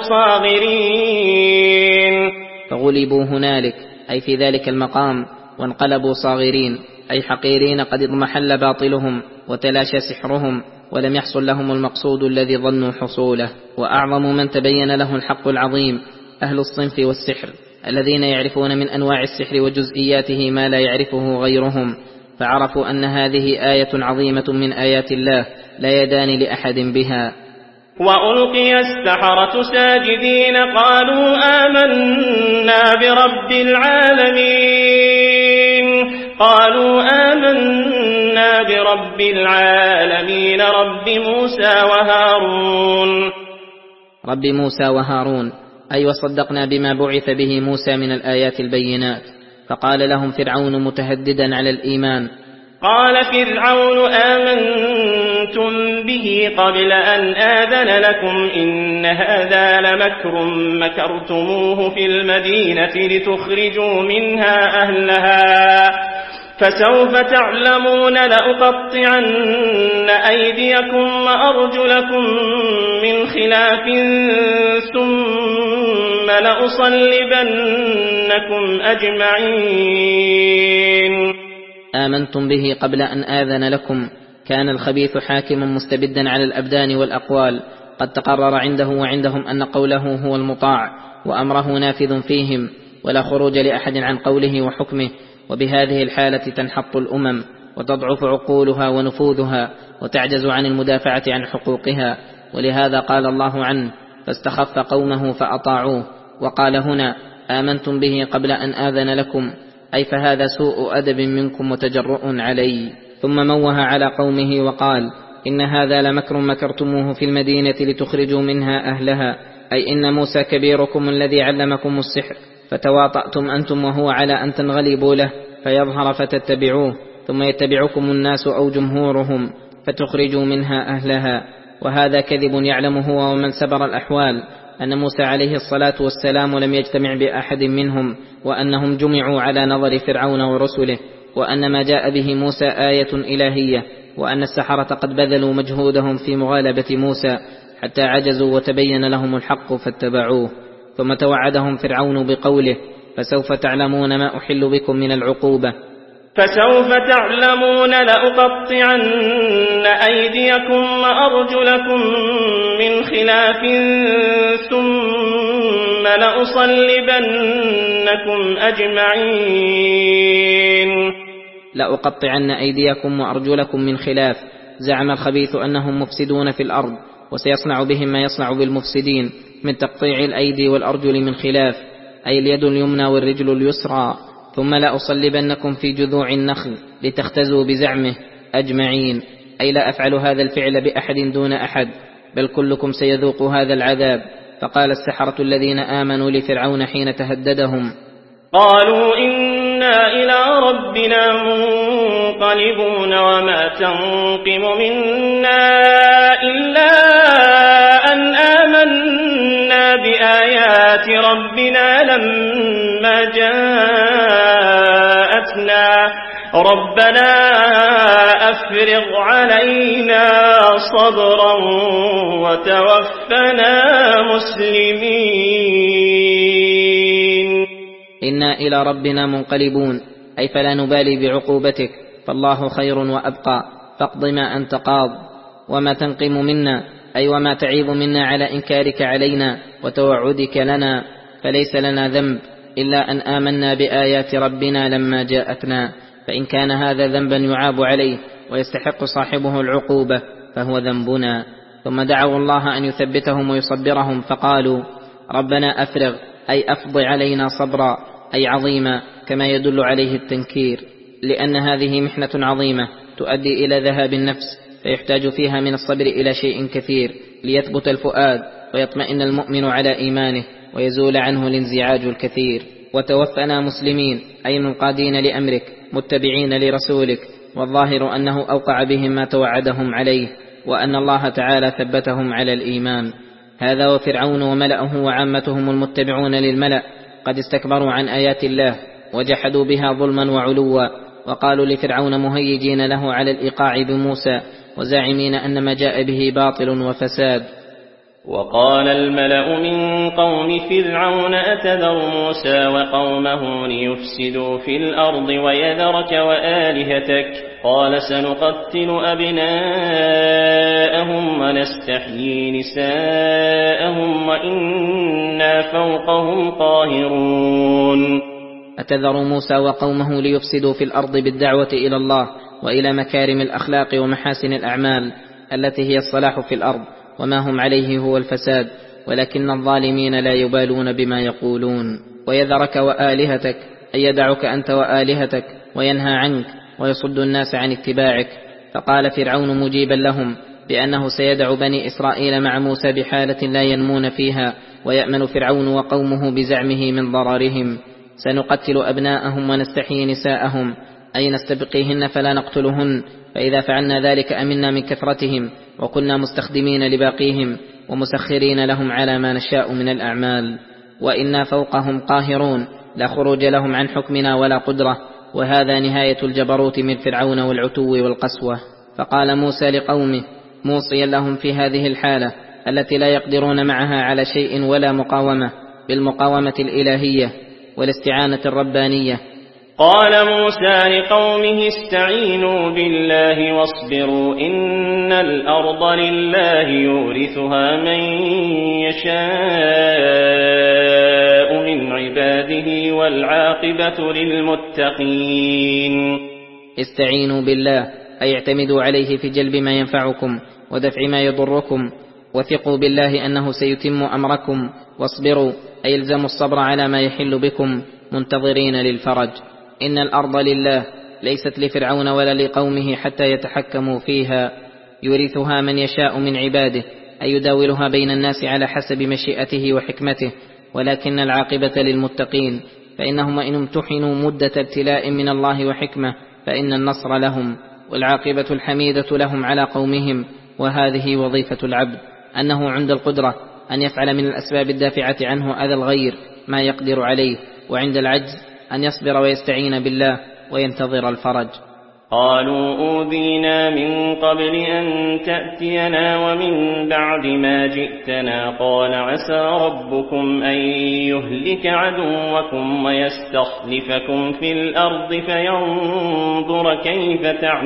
صاغرين. فغلبوا هنالك أي في ذلك المقام وانقلبوا صاغرين أي حقيرين قد اضمحل باطلهم وتلاشى سحرهم ولم يحصل لهم المقصود الذي ظنوا حصوله. وأعظم من تبين له الحق العظيم أهل الصنف والسحر الذين يعرفون من أنواع السحر وجزئياته ما لا يعرفه غيرهم، فعرفوا أن هذه آية عظيمة من آيات الله لا يدان لأحد بها. وألقي السحرة ساجدين قالوا آمنا برب العالمين. قالوا آمنا برب العالمين رب موسى وهارون. رب موسى وهارون أي وصدقنا بما بعث به موسى من الآيات البينات. فقال لهم فرعون متهددا على الإيمان قال فرعون آمنتم به قبل أن آذن لكم إن هذا لمكر مكرتموه في المدينة لتخرجوا منها أهلها فسوف تعلمون لأقطعن أيديكم وأرجلكم من خلاف ثم لأصلبنكم أجمعين. آمنتم به قبل أن آذن لكم. كان الخبيث حاكما مستبدا على الأبدان والأقوال، قد تقرر عنده وعندهم أن قوله هو المطاع وأمره نافذ فيهم ولا خروج لأحد عن قوله وحكمه. وبهذه الحالة تنحط الأمم وتضعف عقولها ونفوذها وتعجز عن المدافعة عن حقوقها. ولهذا قال الله عنه فاستخف قومه فأطاعوه. وقال هنا آمنتم به قبل أن آذن لكم أي فهذا سوء أدب منكم وتجرؤ علي. ثم موه على قومه وقال إن هذا لمكر مكرتموه في المدينة لتخرجوا منها أهلها أي إن موسى كبيركم الذي علمكم السحر فتواطأتم أنتم وهو على أن تنغلبوا له فيظهر فتتبعوه ثم يتبعكم الناس أو جمهورهم فتخرجوا منها أهلها. وهذا كذب يعلمه هو ومن سبر الأحوال أن موسى عليه الصلاة والسلام لم يجتمع بأحد منهم وأنهم جمعوا على نظر فرعون ورسله وأن ما جاء به موسى آية إلهية وأن السحرة قد بذلوا مجهودهم في مغالبة موسى حتى عجزوا وتبين لهم الحق فاتبعوه. ثم توعدهم فرعون بقوله فسوف تعلمون ما أحل بكم من العقوبة. فسوف تعلمون لأقطعن أيديكم وأرجلكم من خلاف ثم لأصلبنكم أجمعين. لأقطعن أيديكم وأرجلكم من خلاف، زعم الخبيث أنهم مفسدون في الأرض، وسيصنع بهم ما يصنع بالمفسدين من تقطيع الأيدي والأرجل من خلاف، أي اليد اليمنى والرجل اليسرى. ثم لأصلبنكم في جذوع النخل لتختزوا بزعمه أجمعين، أي لا أفعل هذا الفعل بأحد دون أحد، بل كلكم سيذوق هذا العذاب. فقال السحرة الذين آمنوا لفرعون حين تهددهم: قالوا إنا إلى ربنا منقلبون وما تنقم منا إلا أن آمنا بآيات ربنا لما جاءتنا ربنا أفرغ علينا صبرا وتوفنا مسلمين. إنا إلى ربنا منقلبون، أي فلا نبالي بعقوبتك، فالله خير وأبقى، فاقض ما أنت قاض. وما تنقم منا، أي وما تعيب منا على إنكارك علينا وتوعدك لنا، فليس لنا ذنب إلا أن آمنا بآيات ربنا لما جاءتنا، فإن كان هذا ذنبا يعاب عليه ويستحق صاحبه العقوبة فهو ذنبنا. ثم دعوا الله أن يثبتهم ويصبرهم، فقالوا: ربنا أفرغ، أي أفض علينا صبرا، أي عظيما، كما يدل عليه التنكير، لأن هذه محنة عظيمة تؤدي إلى ذهاب النفس، فيحتاج فيها من الصبر إلى شيء كثير ليثبت الفؤاد ويطمئن المؤمن على إيمانه ويزول عنه الانزعاج الكثير. وتوفنا مسلمين، أي منقادين لأمرك متبعين لرسولك، والظاهر أنه أوقع بهم ما توعدهم عليه، وأن الله تعالى ثبتهم على الإيمان. هذا وفرعون وملأه وعامتهم المتبعون للملأ قد استكبروا عن آيات الله وجحدوا بها ظلما وعلوا، وقالوا لفرعون مهيجين له على الإيقاع بموسى وزاعمين أن ما جاء به باطل وفساد. وقال الملأ من قوم فرعون أتذر موسى وقومه ليفسدوا في الأرض ويذرك وآلهتك؟ قال سنقتل أبناءهم ونستحيي نساءهم وإنا فوقهم قاهرون. أتذر موسى وقومه ليفسدوا في الأرض بالدعوة إلى الله وإلى مكارم الأخلاق ومحاسن الأعمال التي هي الصلاح في الأرض، وما هم عليه هو الفساد، ولكن الظالمين لا يبالون بما يقولون. ويذرك وآلهتك، أي يدعك أنت وآلهتك وينهى عنك ويصد الناس عن اتباعك. فقال فرعون مجيبا لهم بأنه سيدع بني إسرائيل مع موسى بحالة لا ينمون فيها، ويأمن فرعون وقومه بزعمه من ضررهم. سنقتل أبناءهم ونستحيي نساءهم، أي نستبقيهن فلا نقتلهن، فإذا فعلنا ذلك أمنا من كثرتهم، وكنا مستخدمين لباقيهم ومسخرين لهم على ما نشاء من الأعمال. وإنا فوقهم قاهرون، لا خروج لهم عن حكمنا ولا قدرة، وهذا نهاية الجبروت من فرعون والعتو والقسوة. فقال موسى لقومه موصيا لهم في هذه الحالة التي لا يقدرون معها على شيء ولا مقاومة، بالمقاومة الإلهية والاستعانة الربانية: قال موسى لقومه استعينوا بالله واصبروا إن الأرض لله يورثها من يشاء من عباده والعاقبة للمتقين. استعينوا بالله، أي اعتمدوا عليه في جلب ما ينفعكم ودفع ما يضركم، وثقوا بالله أنه سيتم أمركم. واصبروا، أي الزموا الصبر على ما يحل بكم منتظرين للفرج. إن الأرض لله، ليست لفرعون ولا لقومه حتى يتحكموا فيها، يورثها من يشاء من عباده، أي يداولها بين الناس على حسب مشيئته وحكمته، ولكن العاقبة للمتقين، فإنهم إن امتحنوا مدة ابتلاء من الله وحكمة فإن النصر لهم، والعاقبة الحميدة لهم على قومهم. وهذه وظيفة العبد، أنه عند القدرة أن يفعل من الأسباب الدافعة عنه أذى الغير ما يقدر عليه، وعند العجز أن يصبر ويستعين بالله وينتظر الفرج. قالوا أوذينا من قبل أن تأتينا ومن بعد ما جئتنا قال عسى ربكم أن يهلك عدوكم ويستخلفكم في الأرض فينظر كيف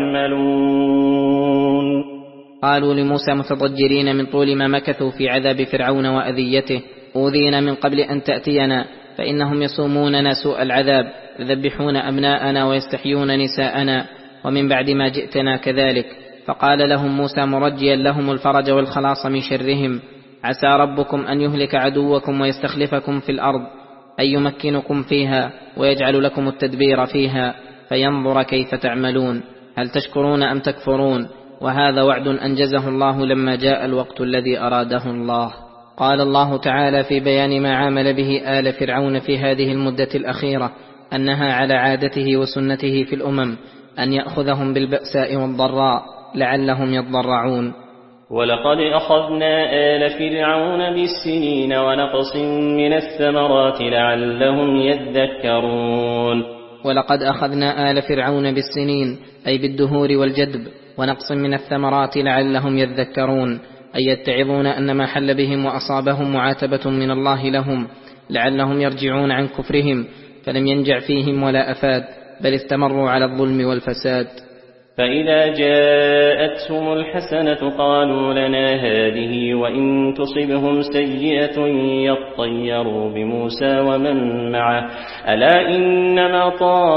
تعملون. قالوا لموسى متضجرين من طول ما مكثوا في عذاب فرعون وأذيته: أوذينا من قبل أن تأتينا، فإنهم يصوموننا سوء العذاب، يذبحون أبناءنا ويستحيون نساءنا، ومن بعد ما جئتنا كذلك. فقال لهم موسى مرجيا لهم الفرج والخلاص من شرهم: عسى ربكم أن يهلك عدوكم ويستخلفكم في الأرض، أن يمكنكم فيها ويجعل لكم التدبير فيها فينظر كيف تعملون، هل تشكرون أم تكفرون. وهذا وعد أنجزه الله لما جاء الوقت الذي أراده الله. قال الله تعالى في بيان ما عامل به آل فرعون في هذه المدة الأخيرة أنها على عادته وسنته في الأمم أن يأخذهم بالبأساء والضراء لعلهم يضرعون. ولقد أخذنا آل فرعون بالسنين ونقص من الثمرات لعلهم يذكرون. ولقد أخذنا آل فرعون بالسنين أي بالدهور والجدب، ونقص من الثمرات لعلهم يذكرون، أي يتعظون أن ما حل بهم وأصابهم معاتبة من الله لهم، لعلهم يرجعون عن كفرهم، فلم ينجع فيهم ولا أفاد، بل استمروا على الظلم والفساد. فإذا جاءتهم الحسنة قالوا لنا هذه، وإن تصبهم سيئة يطيروا بموسى ومن معه، ألا إنما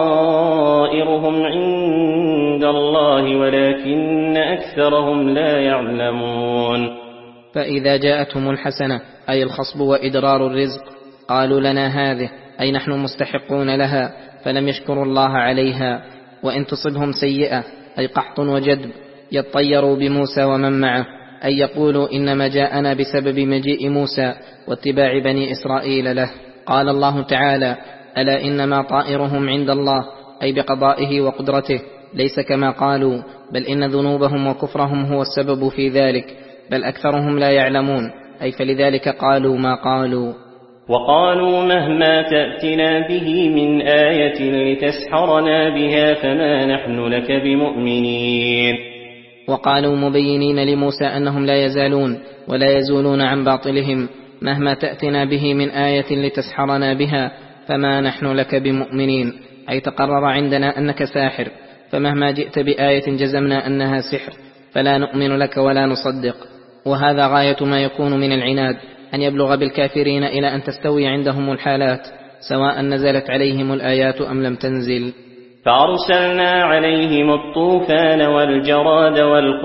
طائرهم عند الله ولكن أكثرهم لا يعلمون. فإذا جاءتهم الحسنة أي الخصب وإدرار الرزق قالوا لنا هذه، أي نحن مستحقون لها، فلم يشكروا الله عليها. وإن تصبهم سيئة أي قحط وجدب يطيروا بموسى ومن معه، أي يقولوا إنما جاءنا بسبب مجيء موسى واتباع بني إسرائيل له. قال الله تعالى: ألا إنما طائرهم عند الله، أي بقضائه وقدرته، ليس كما قالوا، بل إن ذنوبهم وكفرهم هو السبب في ذلك، بل أكثرهم لا يعلمون، أي فلذلك قالوا ما قالوا. وقالوا مهما تأتنا به من آية لتسحرنا بها فما نحن لك بمؤمنين. وقالوا مبينين لموسى أنهم لا يزالون ولا يزولون عن باطلهم: مهما تأتنا به من آية لتسحرنا بها فما نحن لك بمؤمنين، أي تقرر عندنا أنك ساحر، فمهما جئت بآية جزمنا أنها سحر، فلا نؤمن لك ولا نصدق. وهذا غاية ما يكون من العناد، أن يبلغ بالكافرين إلى أن تستوي عندهم الحالات، سواء نزلت عليهم الآيات أم لم تنزل. فأرسلنا عليهم الطوفان والجراد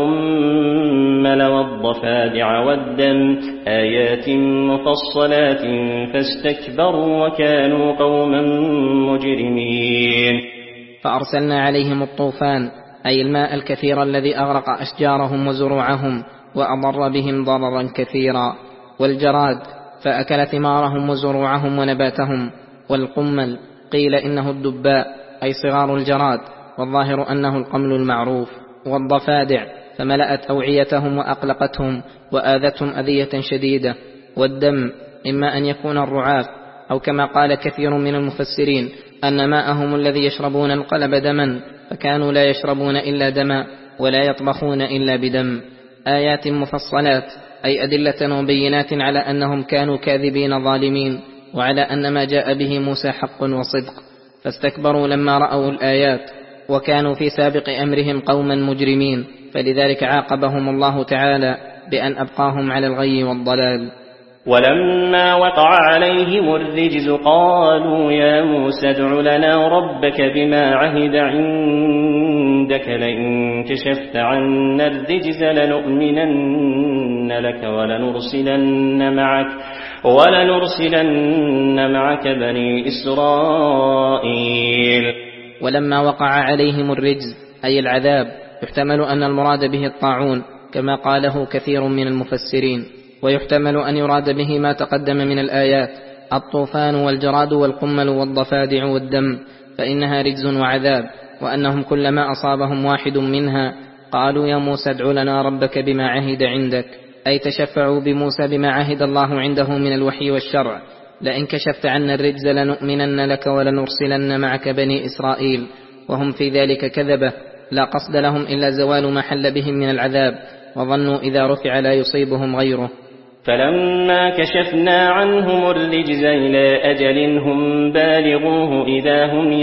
والقمل والضفادع والدم آيات مفصلات فاستكبروا وكانوا قوما مجرمين. فأرسلنا عليهم الطوفان أي الماء الكثير الذي أغرق أشجارهم وزروعهم وأضر بهم ضررا كثيرا، والجراد فأكل ثمارهم وزروعهم ونباتهم، والقمل قيل إنه الدباء أي صغار الجراد، والظاهر أنه القمل المعروف، والضفادع فملأت أوعيتهم وأقلقتهم وآذتهم أذية شديدة، والدم إما أن يكون الرعاف، أو كما قال كثير من المفسرين أن ماءهم الذي يشربون انقلب دما، فكانوا لا يشربون إلا دما ولا يطبخون إلا بدم. آيات مفصلات أي أدلة وبينات على أنهم كانوا كاذبين ظالمين، وعلى أن ما جاء به موسى حق وصدق، فاستكبروا لما رأوا الآيات، وكانوا في سابق أمرهم قوما مجرمين، فلذلك عاقبهم الله تعالى بأن أبقاهم على الغي والضلال. ولما وقع عليهم الرجز قالوا يا موسى ادع لنا ربك بما عهد عندك لئن كشفت عنا الرجز لنؤمنن لك ولنرسلن معك ولنرسلن معك بني إسرائيل. ولما وقع عليهم الرجز أي العذاب، يحتمل أن المراد به الطاعون كما قاله كثير من المفسرين، ويحتمل أن يراد به ما تقدم من الآيات: الطوفان والجراد والقمل والضفادع والدم، فإنها رجز وعذاب، وأنهم كلما أصابهم واحد منها قالوا يا موسى ادع لنا ربك بما عهد عندك، أي تشفعوا بموسى بما عهد الله عنده من الوحي والشرع: لئن كشفت عنا الرجز لنؤمنن لك ولنرسلن معك بني إسرائيل. وهم في ذلك كذبة، لا قصد لهم إلا زوال ما حل بهم من العذاب، وظنوا إذا رفع لا يصيبهم غيره. فلما كشفنا عنهم الرجز إلى أجل هم بالغوه إذا هم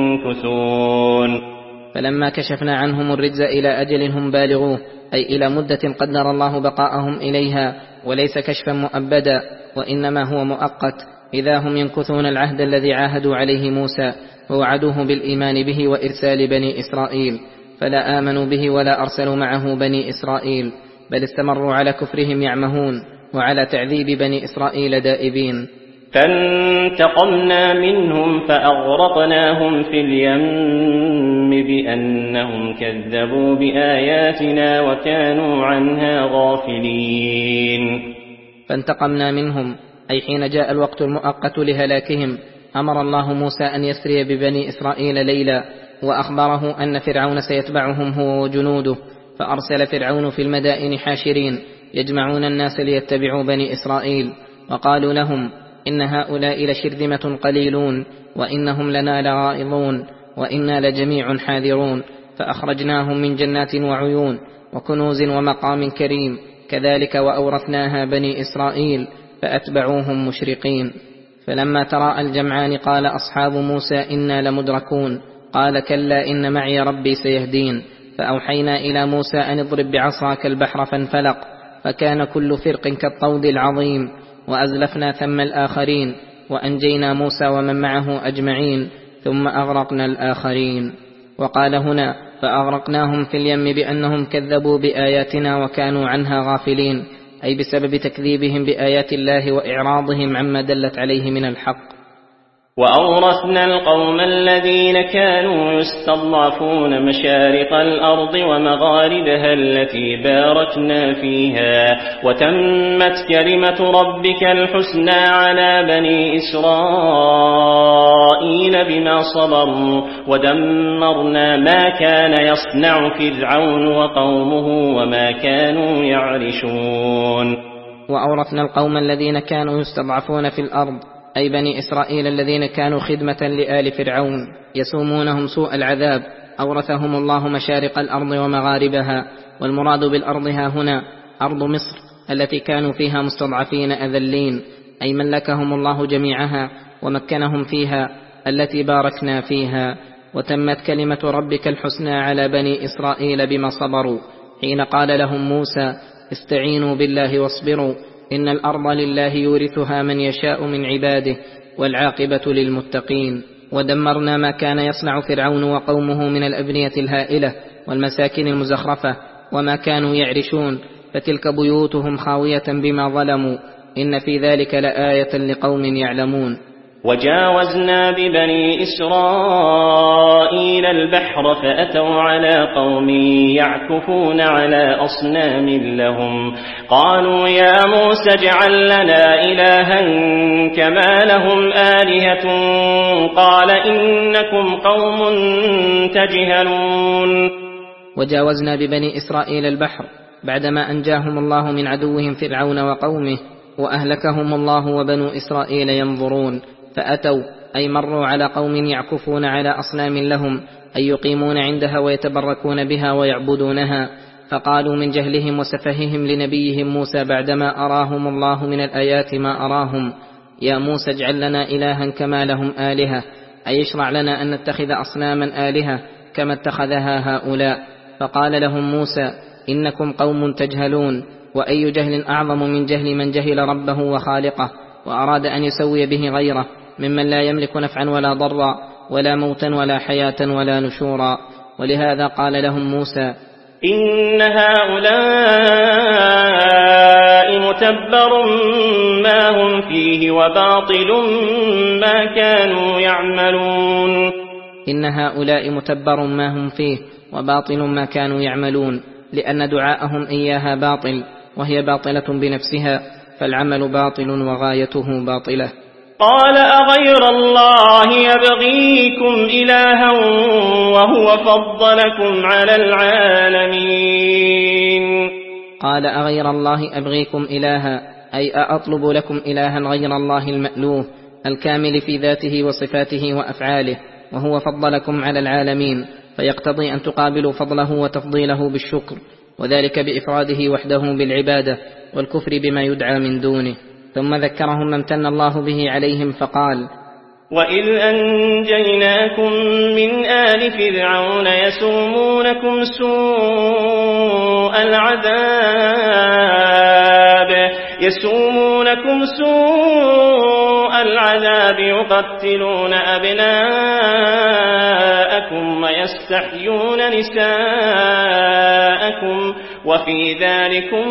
ينكثون. فلما كشفنا عنهم الرجز إلى أجل هم بالغوه، أي إلى مدة قدر الله بقاءهم إليها، وليس كشفا مؤبدا وإنما هو مؤقت، إذا هم ينكثون العهد الذي عاهدوا عليه موسى ووعدوه بالإيمان به وإرسال بني إسرائيل، فلا آمنوا به ولا أرسلوا معه بني إسرائيل، بل استمروا على كفرهم يعمهون وعلى تعذيب بني إسرائيل دائبين. فانتقمنا منهم فأغرقناهم في اليم بأنهم كذبوا بآياتنا وكانوا عنها غافلين. فانتقمنا منهم، أي حين جاء الوقت المؤقت لهلاكهم أمر الله موسى أن يسري ببني إسرائيل ليلا، وأخبره أن فرعون سيتبعهم هو وجنوده، فأرسل فرعون في المدائن حاشرين يجمعون الناس ليتبعوا بني إسرائيل، وقالوا لهم إن هؤلاء لشرذمة قليلون وإنهم لنا لغائظون وإنا لجميع حاذرون، فأخرجناهم من جنات وعيون وكنوز ومقام كريم، كذلك وأورثناها بني إسرائيل فأتبعوهم مشرقين. فلما تراءى الجمعان قال أصحاب موسى إنا لمدركون، قال كلا إن معي ربي سيهدين، فأوحينا إلى موسى أن اضرب بعصاك البحر فانفلق فكان كل فرق كالطود العظيم، وأزلفنا ثم الآخرين وأنجينا موسى ومن معه أجمعين ثم أغرقنا الآخرين. وقال هنا فأغرقناهم في اليم بأنهم كذبوا بآياتنا وكانوا عنها غافلين، أي بسبب تكذيبهم بآيات الله وإعراضهم عما دلت عليه من الحق. وأورثنا القوم الذين كانوا يستضعفون مشارق الأرض ومغاربها التي باركنا فيها، وتمت كلمة ربك الحسنى على بني إسرائيل بما صبروا، ودمرنا ما كان يصنع فرعون وقومه وما كانوا يعرشون. وأورثنا القوم الذين كانوا يستضعفون في الأرض، أي بني إسرائيل الذين كانوا خدمة لآل فرعون يسومونهم سوء العذاب، أورثهم الله مشارق الأرض ومغاربها، والمراد بالأرض ها هنا أرض مصر التي كانوا فيها مستضعفين أذلين، أي ملكهم الله جميعها ومكنهم فيها التي باركنا فيها. وتمت كلمة ربك الحسنى على بني إسرائيل بما صبروا، حين قال لهم موسى استعينوا بالله واصبروا إن الأرض لله يورثها من يشاء من عباده والعاقبة للمتقين. ودمرنا ما كان يصنع فرعون وقومه من الأبنية الهائلة والمساكن المزخرفة وما كانوا يعرشون، فتلك بيوتهم خاوية بما ظلموا، إن في ذلك لآية لقوم يعلمون. وجاوزنا ببني إسرائيل البحر فأتوا على قوم يعكفون على أصنام لهم، قالوا يا موسى اجعل لنا إلها كما لهم آلهة، قال إنكم قوم تجهلون. وجاوزنا ببني إسرائيل البحر بعدما أنجاهم الله من عدوهم فرعون وقومه، وأهلكهم الله وبنو إسرائيل ينظرون، فأتوا أي مروا على قوم يعكفون على أصنام لهم، أي يقيمون عندها ويتبركون بها ويعبدونها، فقالوا من جهلهم وسفههم لنبيهم موسى بعدما أراهم الله من الآيات ما أراهم يا موسى اجعل لنا إلها كما لهم آلهة، أي يشرع لنا أن نتخذ أصناما آلهة كما اتخذها هؤلاء. فقال لهم موسى إنكم قوم تجهلون، وأي جهل أعظم من جهل من جهل ربه وخالقه وأراد أن يسوي به غيره ممن لا يملك نفعا ولا ضرا ولا موتا ولا حياة ولا نشورا. ولهذا قال لهم موسى إن هؤلاء متبر ما هم فيه وباطل ما كانوا يعملون. إن هؤلاء متبر ما هم فيه وباطل ما كانوا يعملون، لأن دعاءهم إياها باطل وهي باطلة بنفسها، فالعمل باطل وغايته باطلة. قال أغير الله يبغيكم إلها وهو فضلكم على العالمين. قال أغير الله أبغيكم إلها، أي أطلب لكم إلها غير الله المألوه الكامل في ذاته وصفاته وأفعاله، وهو فضلكم على العالمين، فيقتضي أن تقابلوا فضله وتفضيله بالشكر، وذلك بإفراده وحده بالعبادة والكفر بما يدعى من دونه. ثم ذكرهم ما امتن الله به عليهم فقال: وإذ أنجيناكم من آل فرعون يسومونكم سوء العذاب يسومونكم سوء العذاب يقتلون أبناءكم ويستحيون نساءكم وفي ذلكم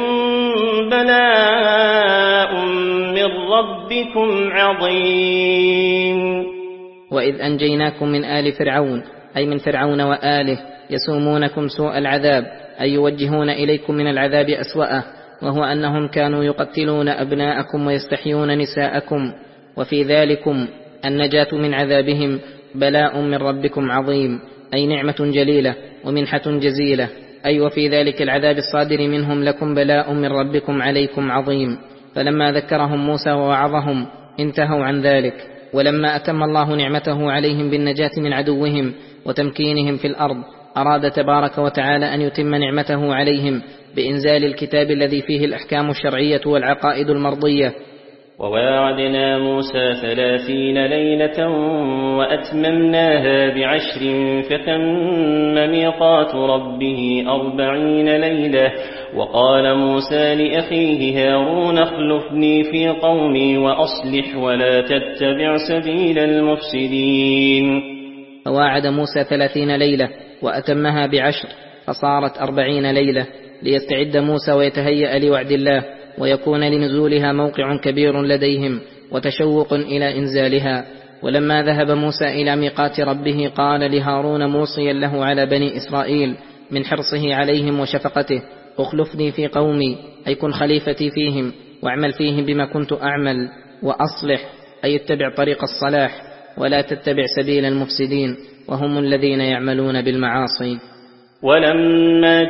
بلاء من ربكم عظيم. وإذ أنجيناكم من آل فرعون أي من فرعون وآله يسومونكم سوء العذاب أي يوجهون إليكم من العذاب أسوأه، وهو أنهم كانوا يقتلون أبناءكم ويستحيون نساءكم، وفي ذلكم النجاة من عذابهم بلاء من ربكم عظيم أي نعمة جليلة ومنحة جزيلة، أي وفي ذلك العذاب الصادر منهم لكم بلاء من ربكم عليكم عظيم. فلما ذكرهم موسى ووعظهم انتهوا عن ذلك، ولما أتم الله نعمته عليهم بالنجاة من عدوهم وتمكينهم في الأرض أراد تبارك وتعالى أن يتم نعمته عليهم بإنزال الكتاب الذي فيه الأحكام الشرعية والعقائد المرضية. وواعدنا موسى ثلاثين ليلة وأتممناها بعشر فتم ميقات ربه أربعين ليلة. وقال موسى لأخيه هارون اخلفني في قومي وأصلح ولا تتبع سبيل المفسدين. فواعد موسى ثلاثين ليلة وأتمها بعشر فصارت أربعين ليلة ليستعد موسى ويتهيأ لوعد الله، ويكون لنزولها موقع كبير لديهم وتشوق إلى إنزالها. ولما ذهب موسى إلى ميقات ربه قال لهارون موصيا له على بني إسرائيل من حرصه عليهم وشفقته: اخلفني في قومي أي كن خليفتي فيهم واعمل فيهم بما كنت أعمل، وأصلح أي اتبع طريق الصلاح ولا تتبع سبيل المفسدين وهم الذين يعملون بالمعاصي. ولما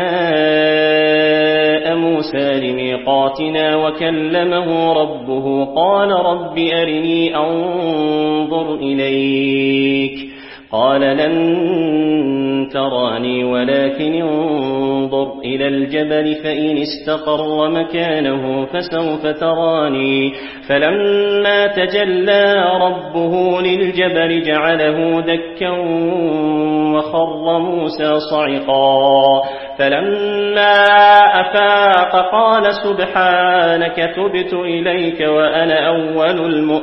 جاء موسى لميقاتنا وكلمه ربه قال رب أرني أنظر إليك قال لن تراني ولكن انظر إلى الجبل فإن استقر مكانه فسوف تراني. فلما تجلى ربه للجبل جعله دكا وخر موسى صعقا. فلما أفاق قال سبحانك تبت إليك وأنا أول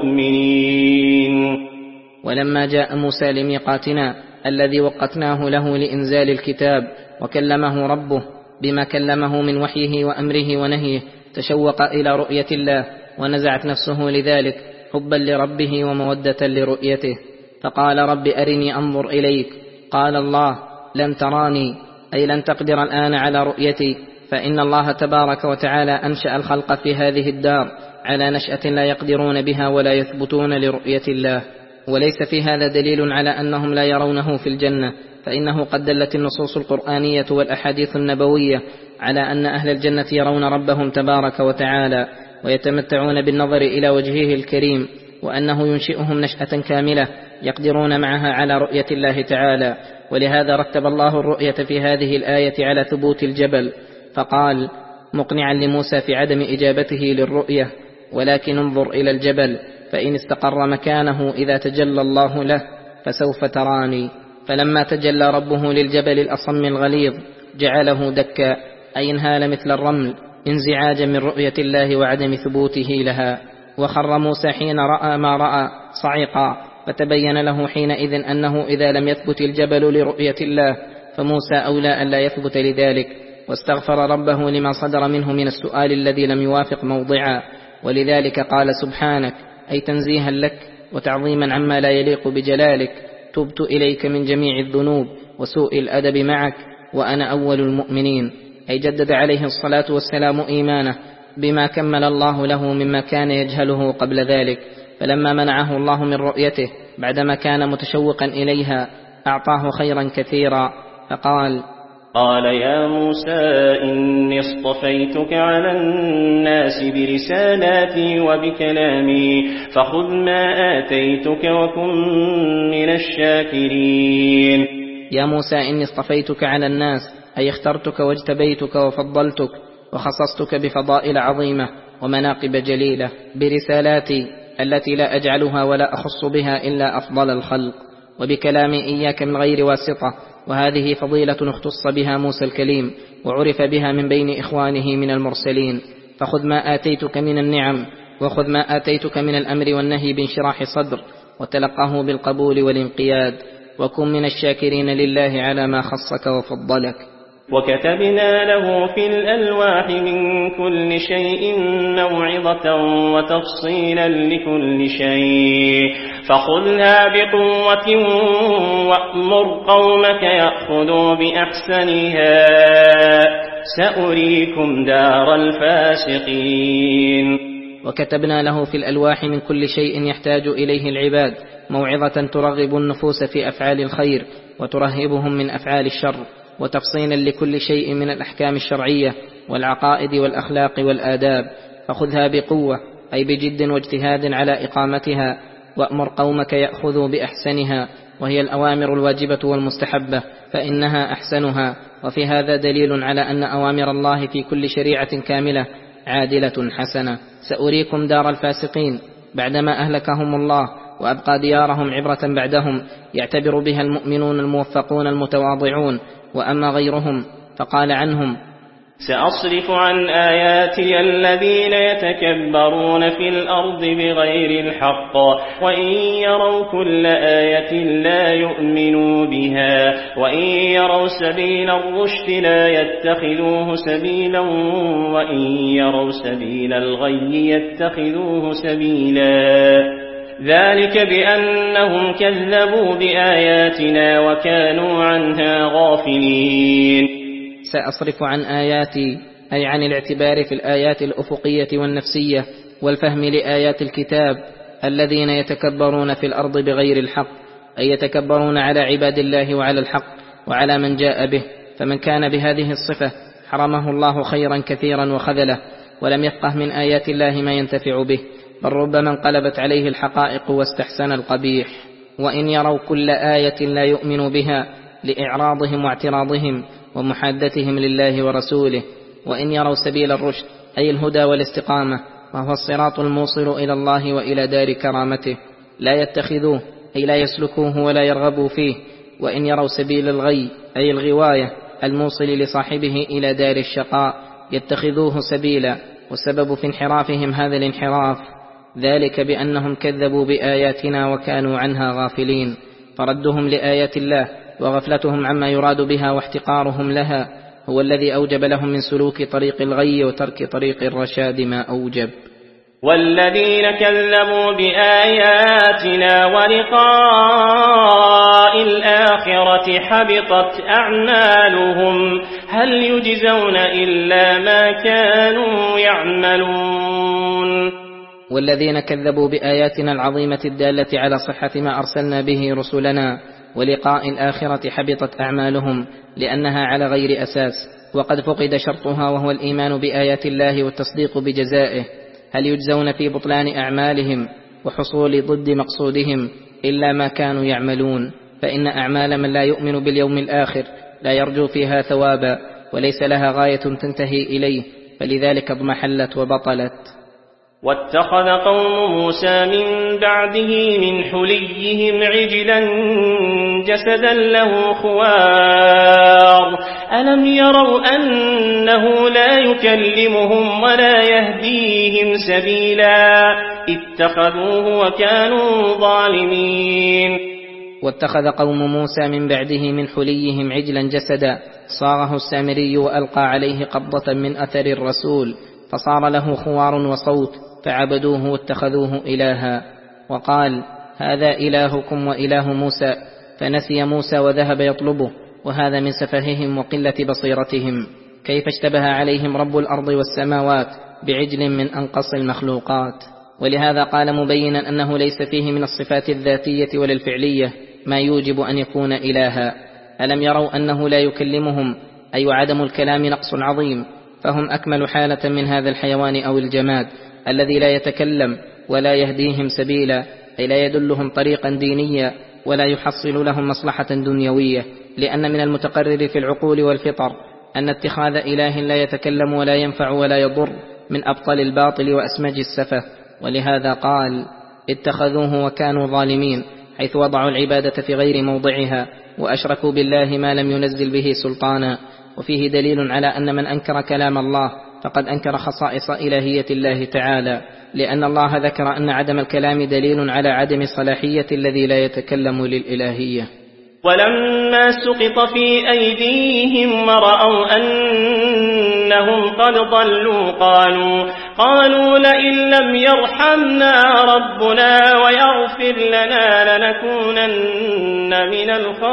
المؤمنين. ولما جاء موسى لميقاتنا الذي وقتناه له لإنزال الكتاب وكلمه ربه بما كلمه من وحيه وأمره ونهيه تشوق إلى رؤية الله ونزعت نفسه لذلك حبا لربه ومودة لرؤيته، فقال رب أرني أنظر إليك. قال الله لن تراني أي لن تقدر الآن على رؤيتي، فإن الله تبارك وتعالى أنشأ الخلق في هذه الدار على نشأة لا يقدرون بها ولا يثبتون لرؤية الله. وليس في هذا دليل على أنهم لا يرونه في الجنة، فإنه قد دلت النصوص القرآنية والأحاديث النبوية على أن أهل الجنة يرون ربهم تبارك وتعالى ويتمتعون بالنظر إلى وجهه الكريم، وأنه ينشئهم نشأة كاملة يقدرون معها على رؤية الله تعالى. ولهذا رتب الله الرؤية في هذه الآية على ثبوت الجبل، فقال مقنعا لموسى في عدم إجابته للرؤية: ولكن انظر إلى الجبل فإن استقر مكانه إذا تجلى الله له فسوف تراني. فلما تجلى ربه للجبل الأصم الغليظ جعله دكا أي انهال مثل الرمل انزعاجا من رؤية الله وعدم ثبوته لها. وخر موسى حين رأى ما رأى صعقا، فتبين له حينئذ أنه إذا لم يثبت الجبل لرؤية الله فموسى أولى أن لا يثبت لذلك، واستغفر ربه لما صدر منه من السؤال الذي لم يوافق موضعا. ولذلك قال سبحانك أي تنزيها لك وتعظيما عما لا يليق بجلالك: تبت إليك من جميع الذنوب وسوء الأدب معك وأنا أول المؤمنين. أي جدد عليه الصلاة والسلام إيمانه بما كمل الله له مما كان يجهله قبل ذلك. فلما منعه الله من رؤيته بعدما كان متشوقا إليها أعطاه خيرا كثيرا، فقال: قال يا موسى إني اصطفيتك على الناس برسالاتي وبكلامي فخذ ما آتيتك وكن من الشاكرين. يا موسى إني اصطفيتك على الناس، أي اخترتك واجتبيتك وفضلتك وخصصتك بفضائل عظيمة ومناقب جليلة برسالاتي التي لا أجعلها ولا أخص بها إلا أفضل الخلق، وبكلامي إياك من غير واسطة، وهذه فضيلة اختص بها موسى الكليم وعرف بها من بين إخوانه من المرسلين. فخذ ما آتيتك من النعم، وخذ ما آتيتك من الأمر والنهي بانشراح صدر، وتلقه بالقبول والانقياد، وكن من الشاكرين لله على ما خصك وفضلك. وكتبنا له في الألواح من كل شيء موعظة وتفصيلا لكل شيء فخذها بقوة وأمر قومك يأخذوا بأحسنها سأريكم دار الفاسقين. وكتبنا له في الألواح من كل شيء يحتاج إليه العباد موعظة ترغب النفوس في أفعال الخير وترهبهم من أفعال الشر، وتفصيلا لكل شيء من الأحكام الشرعية والعقائد والأخلاق والآداب. فخذها بقوة أي بجد واجتهاد على إقامتها، وأمر قومك يأخذوا بأحسنها، وهي الأوامر الواجبة والمستحبة فإنها أحسنها. وفي هذا دليل على أن أوامر الله في كل شريعة كاملة عادلة حسنة. سأريكم دار الفاسقين بعدما أهلكهم الله وأبقى ديارهم عبرة بعدهم يعتبر بها المؤمنون الموفقون المتواضعون، وأما غيرهم فقال عنهم: سأصرف عن آياتي الذين يتكبرون في الأرض بغير الحق وإن يروا كل آية لا يؤمنوا بها وإن يروا سبيل الرشد لا يتخذوه سبيلا وإن يروا سبيل الغي يتخذوه سبيلا ذلك بأنهم كذبوا بآياتنا وكانوا عنها غافلين. سأصرف عن آياتي أي عن الاعتبار في الآيات الأفقية والنفسية والفهم لآيات الكتاب الذين يتكبرون في الأرض بغير الحق، أي يتكبرون على عباد الله وعلى الحق وعلى من جاء به. فمن كان بهذه الصفة حرمه الله خيرا كثيرا وخذله، ولم يفقه من آيات الله ما ينتفع به، بل ربما انقلبت عليه الحقائق واستحسن القبيح. وإن يروا كل آية لا يؤمنوا بها لإعراضهم واعتراضهم ومحادتهم لله ورسوله. وإن يروا سبيل الرشد أي الهدى والاستقامة، وهو الصراط الموصل إلى الله وإلى دار كرامته، لا يتخذوه أي لا يسلكوه ولا يرغبوا فيه. وإن يروا سبيل الغي أي الغواية الموصل لصاحبه إلى دار الشقاء يتخذوه سبيلا، والسبب في انحرافهم هذا الانحراف ذلك بأنهم كذبوا بآياتنا وكانوا عنها غافلين. فردهم لآيات الله وغفلتهم عما يراد بها واحتقارهم لها هو الذي أوجب لهم من سلوك طريق الغي وترك طريق الرشاد ما أوجب. والذين كذبوا بآياتنا ولقاء الآخرة حبطت أعمالهم هل يجزون إلا ما كانوا يعملون. والذين كذبوا بآياتنا العظيمة الدالة على صحة ما أرسلنا به رسلنا ولقاء الآخرة حبطت أعمالهم لأنها على غير أساس، وقد فقد شرطها وهو الإيمان بآيات الله والتصديق بجزائه. هل يجزون في بطلان أعمالهم وحصول ضد مقصودهم إلا ما كانوا يعملون؟ فإن أعمال من لا يؤمن باليوم الآخر لا يرجو فيها ثوابا وليس لها غاية تنتهي إليه، فلذلك اضمحلت وبطلت. واتخذ قوم موسى من بعده من حليهم عجلا جسدا له خوار ألم يروا أنه لا يكلمهم ولا يهديهم سبيلا اتخذوه وكانوا ظالمين. واتخذ قوم موسى من بعده من حليهم عجلا جسدا صاغه السامري وألقى عليه قبضة من أثر الرسول فصار له خوار وصوت فعبدوه واتخذوه إلها. وقال: هذا إلهكم وإله موسى، فنسي موسى وذهب يطلبه، وهذا من سفههم وقلة بصيرتهم. كيف اشتبه عليهم رب الأرض والسماوات بعجل من أنقص المخلوقات. ولهذا قال مبينا أنه ليس فيه من الصفات الذاتية ولا الفعلية ما يوجب أن يكون إلها. ألم يروا أنه لا يكلمهم أي عدم الكلام نقص عظيم، فهم أكمل حالة من هذا الحيوان أو الجماد الذي لا يتكلم ولا يهديهم سبيلا، أي لا يدلهم طريقا دينيا ولا يحصل لهم مصلحة دنيوية، لأن من المتقرر في العقول والفطر أن اتخاذ إله لا يتكلم ولا ينفع ولا يضر من أبطل الباطل وأسمج السفه. ولهذا قال: اتخذوه وكانوا ظالمين، حيث وضعوا العبادة في غير موضعها وأشركوا بالله ما لم ينزل به سلطانا. وفيه دليل على أن من أنكر كلام الله فقد أنكر خصائص إلهية الله تعالى، لأن الله ذكر أن عدم الكلام دليل على عدم صلاحية الذي لا يتكلم للإلهية. ولما سقط في أيديهم ورأوا أنهم قد ضلوا قالوا, قالوا لئن لم يرحمنا ربنا ويغفر لنا لنكونن من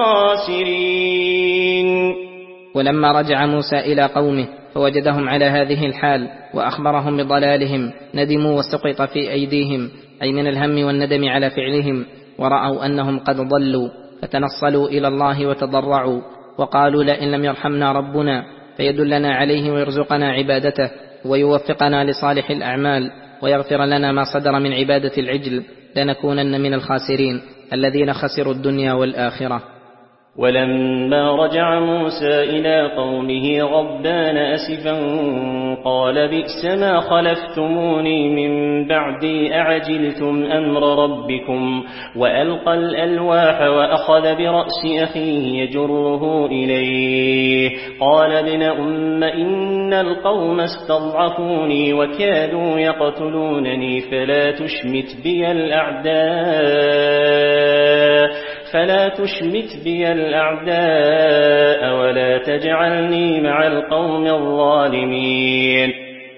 الخاسرين. ولما رجع موسى إلى قومه فوجدهم على هذه الحال وأخبرهم بضلالهم ندموا وسقط في أيديهم، أي من الهم والندم على فعلهم، ورأوا أنهم قد ضلوا فتنصلوا إلى الله وتضرعوا وقالوا لئن لم يرحمنا ربنا فيدلنا عليه ويرزقنا عبادته ويوفقنا لصالح الأعمال ويغفر لنا ما صدر من عبادة العجل لنكونن من الخاسرين الذين خسروا الدنيا والآخرة. ولما رجع موسى إلى قومه غضبان أسفا قال بئس ما خلفتموني من بعدي أعجلتم أمر ربكم، وألقى الألواح وأخذ برأس أخيه يجره إليه قال ابن أم إن القوم استضعفوني وكادوا يقتلونني فلا تشمت بي الأعداء فلا تشمت بي الأعداء ولا تجعلني مع القوم الظالمين.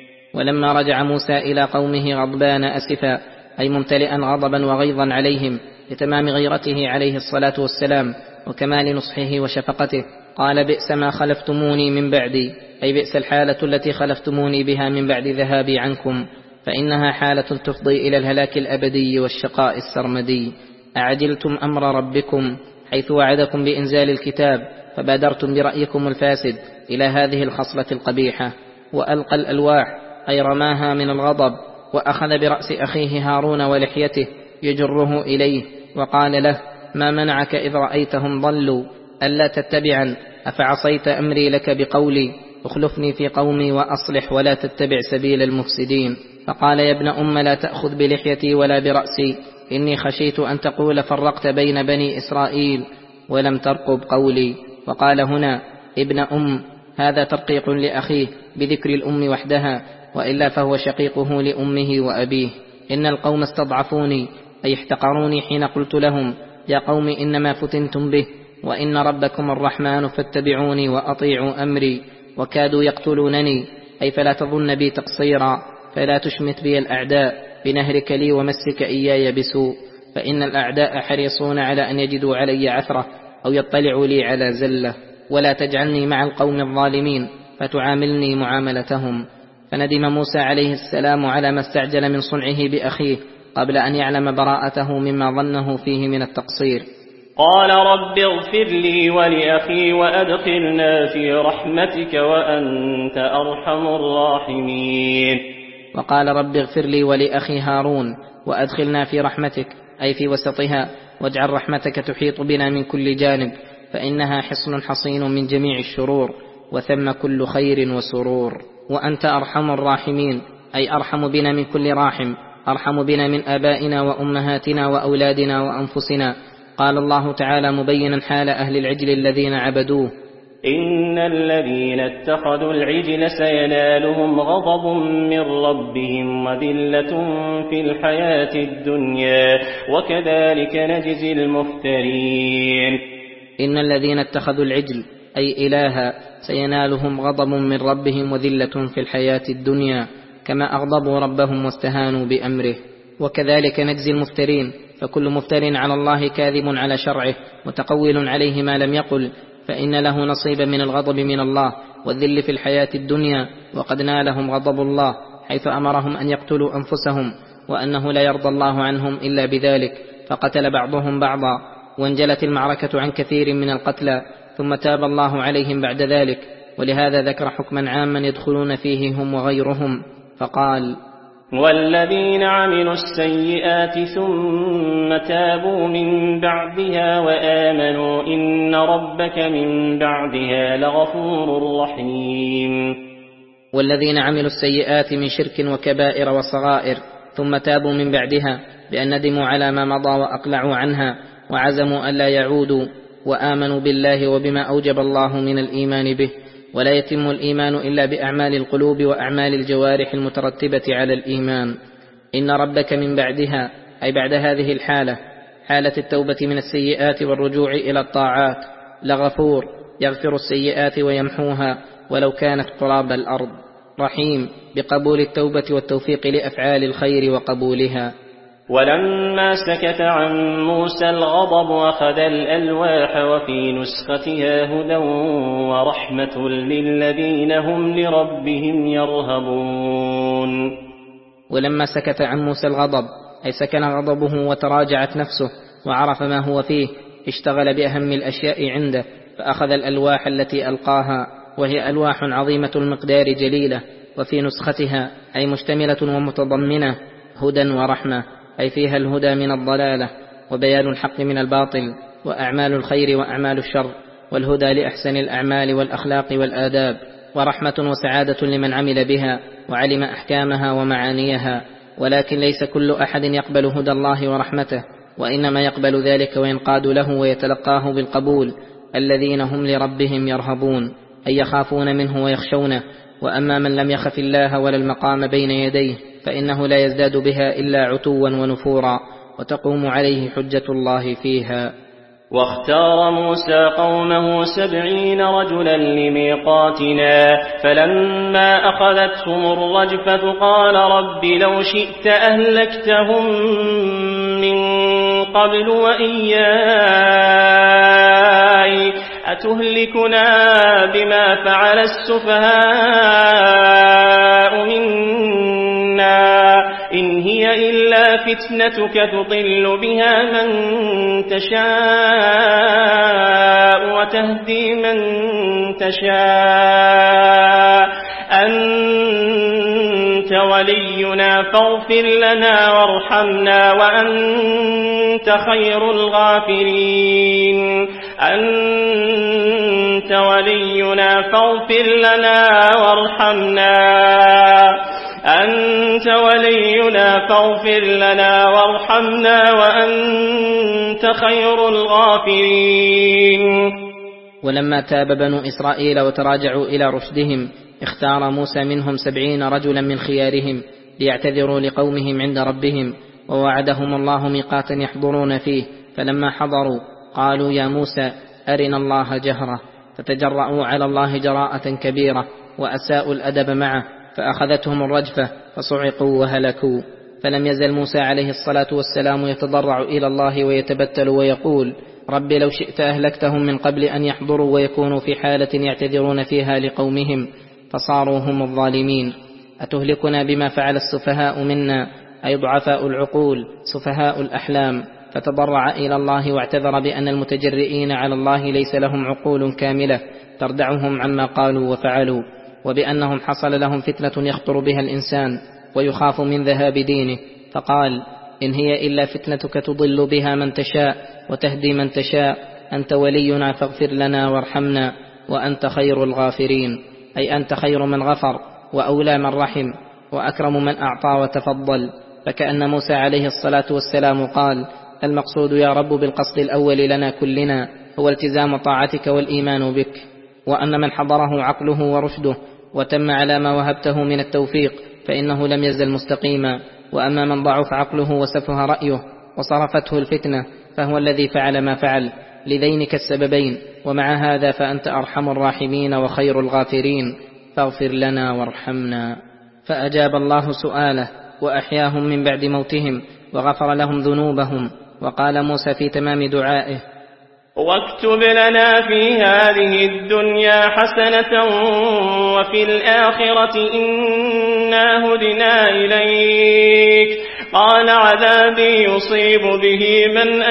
ولما رجع موسى إلى قومه غضبان أسفا، أي ممتلئا غضبا وغيظا عليهم لتمام غيرته عليه الصلاة والسلام وكمال نصحه وشفقته، قال بئس ما خلفتموني من بعدي، أي بئس الحالة التي خلفتموني بها من بعد ذهابي عنكم، فإنها حالة تفضي إلى الهلاك الأبدي والشقاء السرمدي. أعجلتم أمر ربكم، حيث وعدكم بإنزال الكتاب فبادرتم برأيكم الفاسد إلى هذه الخصلة القبيحة. وألقى الألواح، أي رماها من الغضب، وأخذ برأس أخيه هارون ولحيته يجره إليه وقال له ما منعك إذ رأيتهم ضلوا ألا تتبعا، أفعصيت أمري لك بقولي اخلفني في قومي وأصلح ولا تتبع سبيل المفسدين. فقال يا ابن أم لا تأخذ بلحيتي ولا برأسي، إني خشيت أن تقول فرقت بين بني إسرائيل ولم ترقب قولي. وقال هنا ابن أم هذا ترقيق لأخيه بذكر الأم وحدها، وإلا فهو شقيقه لأمه وأبيه. إن القوم استضعفوني، أي احتقروني حين قلت لهم يا قوم إنما فتنتم به وإن ربكم الرحمن فاتبعوني وأطيعوا أمري، وكادوا يقتلونني، أي فلا تظن بي تقصيرا، فلا تشمت بي الأعداء بنهرك لي ومسك إياي بسوء، فإن الأعداء حريصون على أن يجدوا علي عثرة أو يطلعوا لي على زلة، ولا تجعلني مع القوم الظالمين فتعاملني معاملتهم. فندم موسى عليه السلام على ما استعجل من صنعه بأخيه قبل أن يعلم براءته مما ظنه فيه من التقصير. قال رب اغفر لي ولأخي وأدخلنا في رحمتك وأنت أرحم الراحمين. وقال رب اغفر لي ولأخي هارون وأدخلنا في رحمتك، أي في وسطها، واجعل رحمتك تحيط بنا من كل جانب، فإنها حصن حصين من جميع الشرور، وثم كل خير وسرور. وأنت أرحم الراحمين، أي أرحم بنا من كل راحم، أرحم بنا من آبائنا وأمهاتنا وأولادنا وأنفسنا. قال الله تعالى مبينا حال أهل العجل الذين عبدوه إن الذين اتخذوا العجل سينالهم غضب من ربهم وذلة في الحياة الدنيا وكذلك نجزي المفترين. إن الذين اتخذوا العجل، أي إلها، سينالهم غضب من ربهم وذلة في الحياة الدنيا، كما أغضبوا ربهم واستهانوا بأمره. وكذلك نجزي المفترين، فكل مفتر على الله كاذب على شرعه متقول عليه ما لم يقل، فإن له نصيب من الغضب من الله والذل في الحياة الدنيا، وقد نالهم غضب الله حيث أمرهم أن يقتلوا أنفسهم، وأنه لا يرضى الله عنهم إلا بذلك، فقتل بعضهم بعضا، وانجلت المعركة عن كثير من القتلى، ثم تاب الله عليهم بعد ذلك. ولهذا ذكر حكما عاما يدخلون فيه هم وغيرهم، فقال والذين عملوا السيئات ثم تابوا من بعدها وآمنوا إن ربك من بعدها لغفور رحيم. والذين عملوا السيئات من شرك وكبائر وصغائر ثم تابوا من بعدها بأن ندموا على ما مضى وأقلعوا عنها وعزموا ألا يعودوا وآمنوا بالله وبما أوجب الله من الإيمان به. ولا يتم الإيمان إلا بأعمال القلوب وأعمال الجوارح المترتبة على الإيمان. إن ربك من بعدها أي بعد هذه الحالة، حالة التوبة من السيئات والرجوع إلى الطاعات، لغفور يغفر السيئات ويمحوها ولو كانت قراب الأرض، رحيم بقبول التوبة والتوفيق لأفعال الخير وقبولها. ولما سكت عن موسى الغضب أخذ الألواح وفي نسختها هدى ورحمة للذين هم لربهم يرهبون. ولما سكت عن موسى الغضب أي سكن غضبه وتراجعت نفسه وعرف ما هو فيه، اشتغل بأهم الأشياء عنده فأخذ الألواح التي ألقاها، وهي ألواح عظيمة المقدار جليلة، وفي نسختها أي مشتملة ومتضمنة هدى ورحمة، أي فيها الهدى من الضلالة وبيان الحق من الباطل وأعمال الخير وأعمال الشر، والهدى لأحسن الأعمال والأخلاق والآداب، ورحمة وسعادة لمن عمل بها وعلم أحكامها ومعانيها. ولكن ليس كل أحد يقبل هدى الله ورحمته، وإنما يقبل ذلك وينقاد له ويتلقاه بالقبول الذين هم لربهم يرهبون، أي يخافون منه ويخشونه. وأما من لم يخف الله ولا المقام بين يديه فإنه لا يزداد بها إلا عتوا ونفورا، وتقوم عليه حجة الله فيها. واختار موسى قومه سبعين رجلا لميقاتنا فلما أخذتهم الرجفة قال رب لو شئت أهلكتهم من قبل وإياي أتهلكنا بما فعل السفهاء منا إن هي إلا فتنتك تضل بها من تشاء وتهدي من تشاء أنت ولينا فاغفر لنا وارحمنا وأنت خير الغافرين أنت ولينا فاغفر لنا وارحمنا أنت ولينا فاغفر لنا وارحمنا وأنت خير الغافرين. ولما تاب بنو إسرائيل وتراجعوا إلى رشدهم اختار موسى منهم سبعين رجلا من خيارهم ليعتذروا لقومهم عند ربهم، ووعدهم الله ميقاتا يحضرون فيه، فلما حضروا قالوا يا موسى أرنا الله جهرة، فتجرؤوا على الله جراءة كبيرة وأساءوا الأدب معه، فأخذتهم الرجفة فصعقوا وهلكوا. فلم يزل موسى عليه الصلاة والسلام يتضرع إلى الله ويتبتل ويقول رب لو شئت أهلكتهم من قبل أن يحضروا ويكونوا في حالة يعتذرون فيها لقومهم فصاروا هم الظالمين. أتهلكنا بما فعل السفهاء منا، أي ضعفاء العقول سفهاء الأحلام. فتضرع إلى الله واعتذر بأن المتجرئين على الله ليس لهم عقول كاملة تردعهم عما قالوا وفعلوا، وبأنهم حصل لهم فتنة يخطر بها الإنسان ويخاف من ذهاب دينه، فقال إن هي إلا فتنتك تضل بها من تشاء وتهدي من تشاء أنت ولينا فاغفر لنا وارحمنا وأنت خير الغافرين، أي أنت خير من غفر وأولى من رحم وأكرم من أعطى وتفضل. فكأن موسى عليه الصلاة والسلام قال المقصود يا رب بالقصد الأول لنا كلنا هو التزام طاعتك والإيمان بك، وأن من حضره عقله ورشده وتم على ما وهبته من التوفيق فإنه لم يزل مستقيما، وأما من ضعف عقله وسفه رأيه وصرفته الفتنة فهو الذي فعل ما فعل لذينك السببين، ومع هذا فأنت أرحم الراحمين وخير الغافرين فاغفر لنا وارحمنا. فأجاب الله سؤاله وأحياهم من بعد موتهم وغفر لهم ذنوبهم. وقال موسى في تمام دعائه واكتب لنا في هذه الدنيا حسنة وفي الآخرة إنا هدنا إليك قال عذابي يصيب به من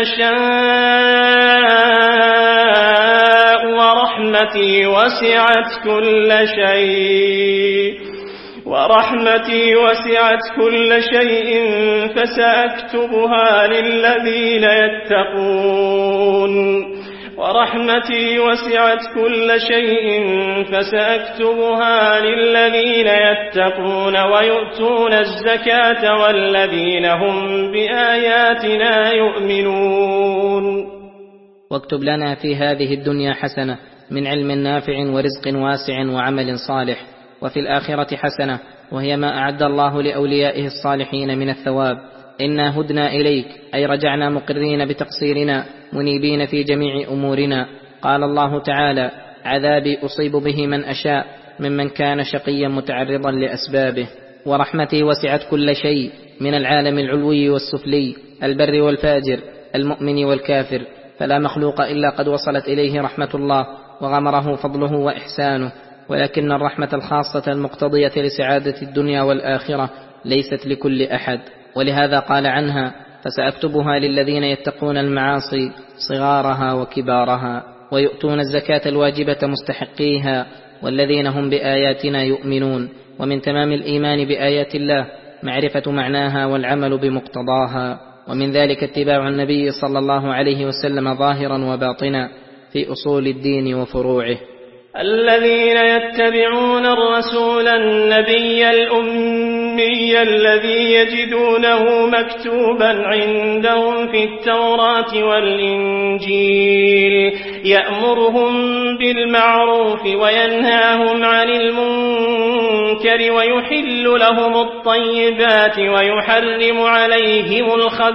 أشاء ورحمتي وسعت كل شيء ورحمتي وسعت كل شيء فسأكتبها للذين يتقون ورحمتي وسعت كل شيء فسأكتبها للذين يتقون ويؤتون الزكاة والذين هم بآياتنا يؤمنون. واكتب لنا في هذه الدنيا حسنة من علم نافع ورزق واسع وعمل صالح، وفي الآخرة حسنة وهي ما أعد الله لأوليائه الصالحين من الثواب. إنا هدنا إليك أي رجعنا مقرين بتقصيرنا منيبين في جميع أمورنا. قال الله تعالى: عذابي أصيب به من أشاء ممن كان شقيا متعرضا لأسبابه. ورحمتي وسعت كل شيء من العالم العلوي والسفلي، البر والفاجر، المؤمن والكافر، فلا مخلوق إلا قد وصلت إليه رحمة الله وغمره فضله وإحسانه، ولكن الرحمة الخاصة المقتضية لسعادة الدنيا والآخرة ليست لكل أحد، ولهذا قال عنها: فسأكتبها للذين يتقون المعاصي صغارها وكبارها ويؤتون الزكاة الواجبة مستحقيها والذين هم بآياتنا يؤمنون. ومن تمام الإيمان بآيات الله معرفة معناها والعمل بمقتضاها، ومن ذلك اتباع النبي صلى الله عليه وسلم ظاهرا وباطنا في أصول الدين وفروعه. الذين يتبعون الرسول النبي الأمي الذي يجدونه مكتوبا عندهم في التوراة والإنجيل يأمرهم بالمعروف وينهاهم عن المنكر ويحل لهم الطيبات ويحرم عليهم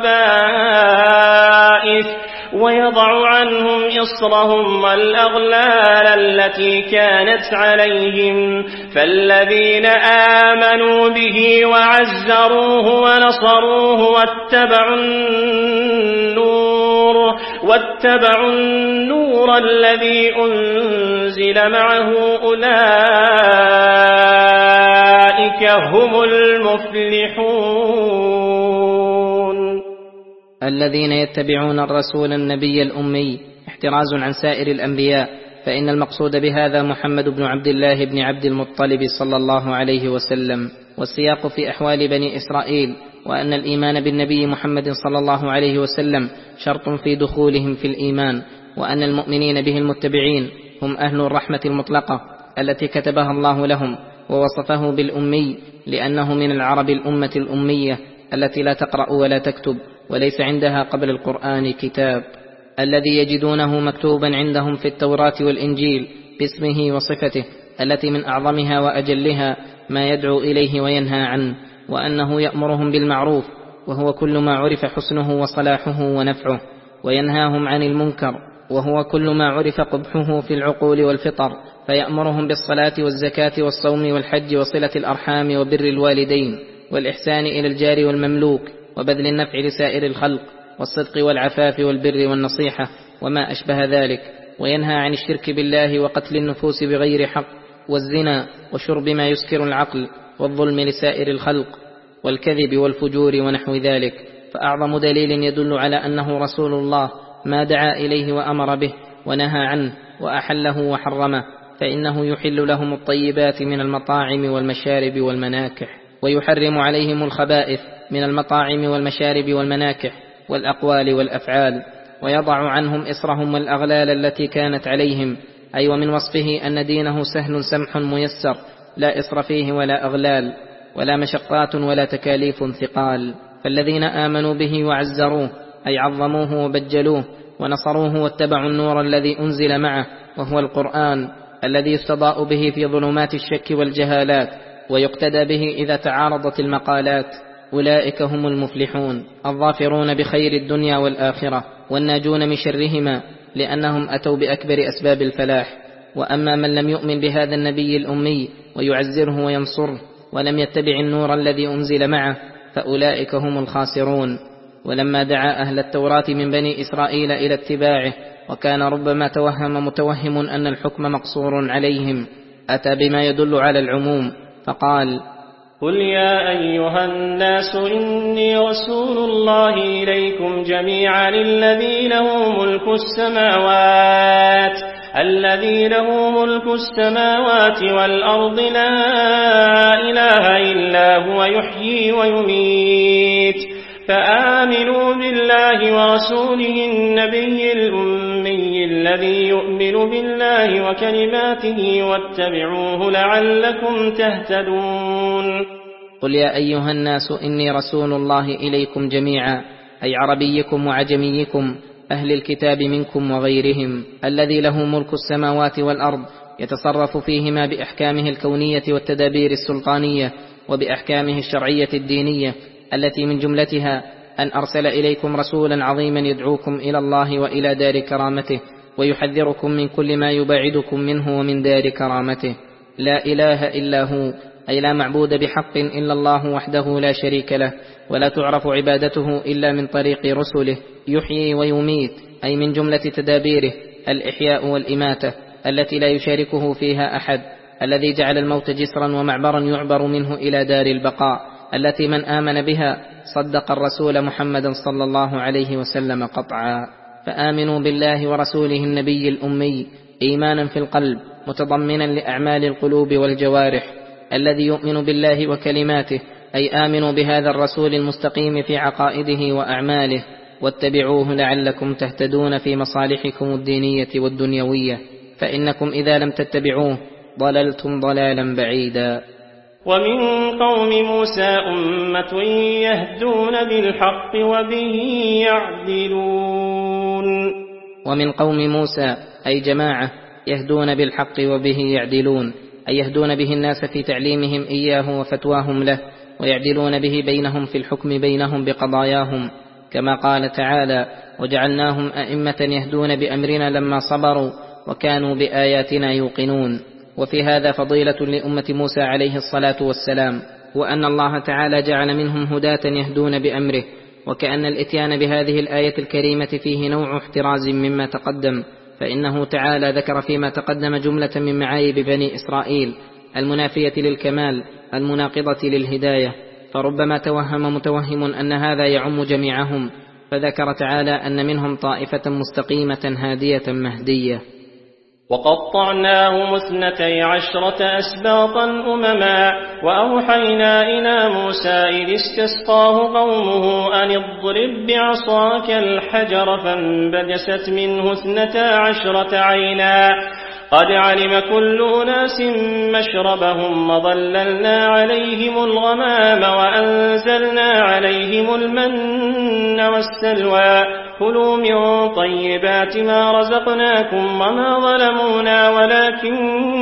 الخبائث ويضع عنهم إصرهم والأغلال التي كانت عليهم. فالذين آمنوا به وعزروه ونصروه واتبعوا النور, واتبعوا النور الذي أنزل معه أولئك هم المفلحون. الذين يتبعون الرسول النبي الأمي احتراز عن سائر الأنبياء، فإن المقصود بهذا محمد بن عبد الله بن عبد المطلب صلى الله عليه وسلم. والسياق في أحوال بني إسرائيل، وأن الإيمان بالنبي محمد صلى الله عليه وسلم شرط في دخولهم في الإيمان، وأن المؤمنين به المتبعين هم أهل الرحمة المطلقة التي كتبها الله لهم، ووصفه بالأمي لأنه من العرب الأمة الأمية التي لا تقرأ ولا تكتب وليس عندها قبل القرآن كتاب، الذي يجدونه مكتوبا عندهم في التوراة والإنجيل باسمه وصفته التي من أعظمها وأجلها ما يدعو إليه وينهى عنه، وأنه يأمرهم بالمعروف وهو كل ما عرف حسنه وصلاحه ونفعه، وينهاهم عن المنكر وهو كل ما عرف قبحه في العقول والفطر، فيأمرهم بالصلاة والزكاة والصوم والحج وصلة الأرحام وبر الوالدين والإحسان إلى الجار والمملوك وبذل النفع لسائر الخلق والصدق والعفاف والبر والنصيحة وما أشبه ذلك، وينهى عن الشرك بالله وقتل النفوس بغير حق والزنا وشرب ما يسكر العقل والظلم لسائر الخلق والكذب والفجور ونحو ذلك. فأعظم دليل يدل على أنه رسول الله ما دعا إليه وأمر به ونهى عنه وأحله وحرمه، فإنه يحل لهم الطيبات من المطاعم والمشارب والمناكح، ويحرم عليهم الخبائث من المطاعم والمشارب والمناكح والأقوال والأفعال، ويضع عنهم إصرهم والأغلال التي كانت عليهم، أي ومن وصفه أن دينه سهل سمح ميسر لا إصر فيه ولا أغلال ولا مشقات ولا تكاليف ثقال. فالذين آمنوا به وعزروه أي عظموه وبجلوه ونصروه واتبعوا النور الذي أنزل معه وهو القرآن الذي يستضاء به في ظلمات الشك والجهالات ويقتدى به إذا تعارضت المقالات، أولئك هم المفلحون الظافرون بخير الدنيا والآخرة والناجون من شرهما، لأنهم أتوا بأكبر أسباب الفلاح. وأما من لم يؤمن بهذا النبي الأمي ويعزره وينصره ولم يتبع النور الذي أنزل معه فأولئك هم الخاسرون. ولما دعا أهل التوراة من بني إسرائيل إلى اتباعه، وكان ربما توهم متوهم أن الحكم مقصور عليهم، أتى بما يدل على العموم فقال: قل يا أيها الناس إني رسول الله إليكم جميعا الذي له ملك السماوات الذي له ملك السماوات والأرض لا إله إلا هو يحيي ويميت فآمنوا بالله ورسوله النبي الأمي الذي يؤمن بالله وكلماته واتبعوه لعلكم تهتدون. قل يا أيها الناس إني رسول الله إليكم جميعا، أي عربيكم وعجميكم أهل الكتاب منكم وغيرهم، الذي له ملك السماوات والأرض يتصرف فيهما بأحكامه الكونية والتدابير السلطانية وبأحكامه الشرعية الدينية، التي من جملتها أن أرسل إليكم رسولا عظيما يدعوكم إلى الله وإلى دار كرامته ويحذركم من كل ما يبعدكم منه ومن دار كرامته. لا إله إلا هو، أي لا معبود بحق إلا الله وحده لا شريك له، ولا تعرف عبادته إلا من طريق رسله. يحيي ويميت، أي من جملة تدابيره الإحياء والإماتة التي لا يشاركه فيها أحد، الذي جعل الموت جسرا ومعبرا يعبر منه إلى دار البقاء، التي من آمن بها صدق الرسول محمدا صلى الله عليه وسلم قطعا. فآمنوا بالله ورسوله النبي الأمي إيمانا في القلب متضمنا لأعمال القلوب والجوارح، الذي يؤمن بالله وكلماته، أي آمنوا بهذا الرسول المستقيم في عقائده وأعماله، واتبعوه لعلكم تهتدون في مصالحكم الدينية والدنيوية، فإنكم إذا لم تتبعوه ضللتم ضلالا بعيدا. ومن قوم موسى أمة يهدون بالحق وبه يعدلون. ومن قوم موسى أي جماعة يهدون بالحق وبه يعدلون، أي يهدون به الناس في تعليمهم إياه وفتواهم له، ويعدلون به بينهم في الحكم بينهم بقضاياهم، كما قال تعالى: وجعلناهم أئمة يهدون بأمرنا لما صبروا وكانوا بآياتنا يوقنون. وفي هذا فضيلة لأمة موسى عليه الصلاة والسلام، وأن الله تعالى جعل منهم هداة يهدون بأمره، وكأن الإتيان بهذه الآية الكريمة فيه نوع احتراز مما تقدم، فإنه تعالى ذكر فيما تقدم جملة من معايب بني إسرائيل المنافية للكمال المناقضة للهداية، فربما توهم متوهم أن هذا يعم جميعهم، فذكر تعالى أن منهم طائفة مستقيمة هادية مهدية. وقطعناهم اثنتي عشرة أسباطا أمما وأوحينا إلى موسى إذ استسقاه قومه أن اضرب بعصاك الحجر فانبجست منه اثنتا عشرة عينا قد علم كل أناس مشربهم وظللنا عليهم الغمام وأنزلنا عليهم المن والسلوى كلوا من طيبات ما رزقناكم وما ظلمونا ولكن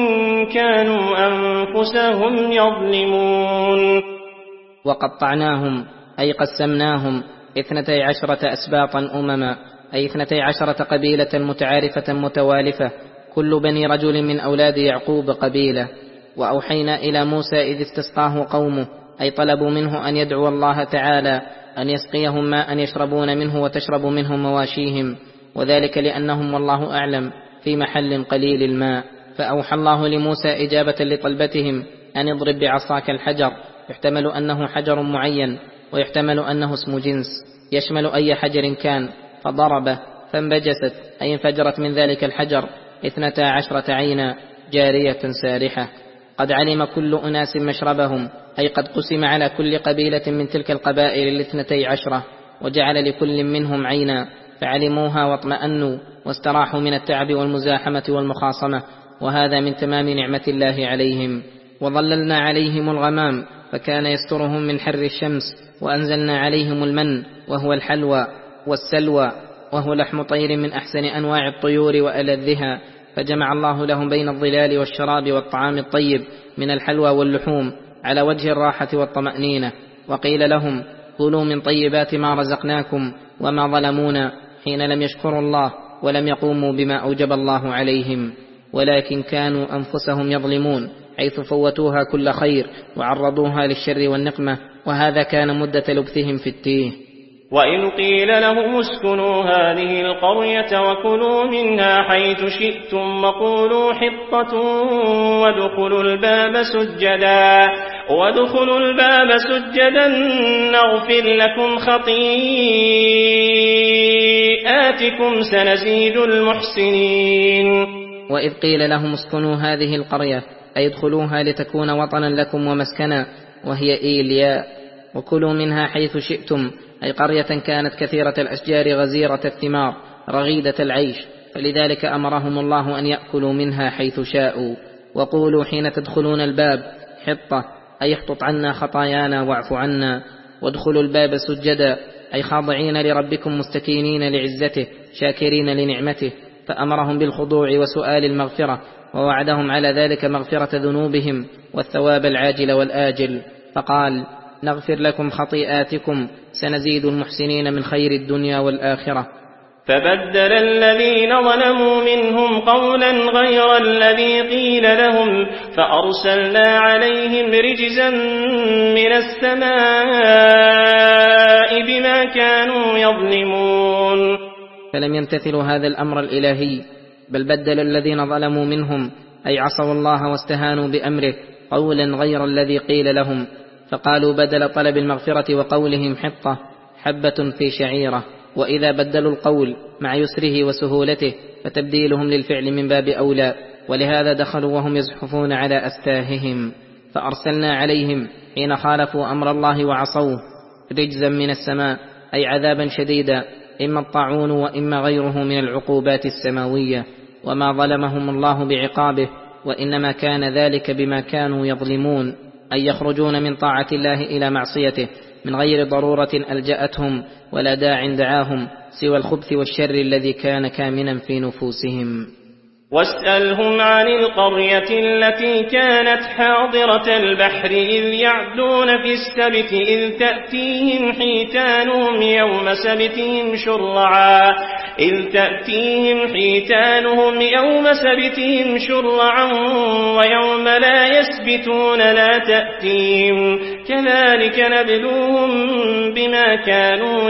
كانوا أنفسهم يظلمون. وقطعناهم أي قسمناهم اثنتي عشرة أسباطا أمما، أي اثنتي عشرة قبيلة متعارفة متوالفة، كل بني رجل من أولاد يعقوب قبيلة. وأوحينا إلى موسى إذ استسقاه قومه، أي طلبوا منه أن يدعو الله تعالى أن يسقيهم ماء يشربون منه وتشرب منه مواشيهم، وذلك لأنهم والله أعلم في محل قليل الماء. فأوحى الله لموسى إجابة لطلبتهم أن يضرب بعصاك الحجر، يحتمل أنه حجر معين ويحتمل أنه اسم جنس يشمل أي حجر كان، فضربه فانبجست أي انفجرت من ذلك الحجر اثنتا عشرة عينا جارية سارحة. قد علم كل أناس مشربهم، أي قد قسم على كل قبيلة من تلك القبائل الاثنتي عشرة، وجعل لكل منهم عينا فعلموها واطمأنوا واستراحوا من التعب والمزاحمة والمخاصمة، وهذا من تمام نعمة الله عليهم. وظللنا عليهم الغمام فكان يسترهم من حر الشمس، وأنزلنا عليهم المن وهو الحلوى والسلوى وهو لحم طير من أحسن أنواع الطيور وألذها، فجمع الله لهم بين الظلال والشراب والطعام الطيب من الحلوى واللحوم على وجه الراحة والطمأنينة. وقيل لهم كلوا من طيبات ما رزقناكم وما ظلمونا، حين لم يشكروا الله ولم يقوموا بما أوجب الله عليهم، ولكن كانوا أنفسهم يظلمون، حيث فوتوها كل خير وعرضوها للشر والنقمة، وهذا كان مدة لبثهم في التيه. وإن قيل لهم اسكنوا هذه القرية وكلوا منها حيث شئتم وقولوا حطة وادخلوا الباب سجدا وادخلوا الباب سجدا نغفر لكم خطيئاتكم سنزيد المحسنين. وإذ قيل لهم اسكنوا هذه القرية أي ادخلوها لتكون وطنا لكم ومسكنا وهي إيلياء وكلوا منها حيث شئتم أي قرية كانت كثيرة الأشجار غزيرة الثمار رغيدة العيش، فلذلك أمرهم الله أن يأكلوا منها حيث شاءوا. وقولوا حين تدخلون الباب حطة أي احطط عنا خطايانا واعف عنا. وادخلوا الباب سجدا أي خاضعين لربكم مستكينين لعزته شاكرين لنعمته، فأمرهم بالخضوع وسؤال المغفرة، ووعدهم على ذلك مغفرة ذنوبهم والثواب العاجل والآجل، فقال نغفر لكم خطيئاتكم سنزيد المحسنين من خير الدنيا والآخرة. فبدل الذين ظلموا منهم قولا غير الذي قيل لهم فأرسلنا عليهم رجزا من السماء بما كانوا يظلمون. فلم يمتثلوا هذا الأمر الإلهي، بل بدل الذين ظلموا منهم أي عصوا الله واستهانوا بأمره قولا غير الذي قيل لهم، فقالوا بدل طلب المغفرة وقولهم حطة حبة في شعيرة. وإذا بدلوا القول مع يسره وسهولته فتبديلهم للفعل من باب أولى، ولهذا دخلوا وهم يزحفون على أستاههم. فأرسلنا عليهم حين خالفوا أمر الله وعصوه رجزا من السماء أي عذابا شديدا، إما الطاعون وإما غيره من العقوبات السماوية. وما ظلمهم الله بعقابه، وإنما كان ذلك بما كانوا يظلمون، أي يخرجون من طاعة الله إلى معصيته من غير ضرورة ألجأتهم ولا داع دعاهم سوى الخبث والشر الذي كان كامنا في نفوسهم. واسألهم عن القرية التي كانت حاضرة البحر إذ يعدون في السبت إذ تأتيهم حيتانهم يوم سبتهم شرعا إذ تأتيهم حيتانهم يوم سبتهم شرعا ويوم لا يسبتون لا تأتيهم كذلك نبلوهم بما كانوا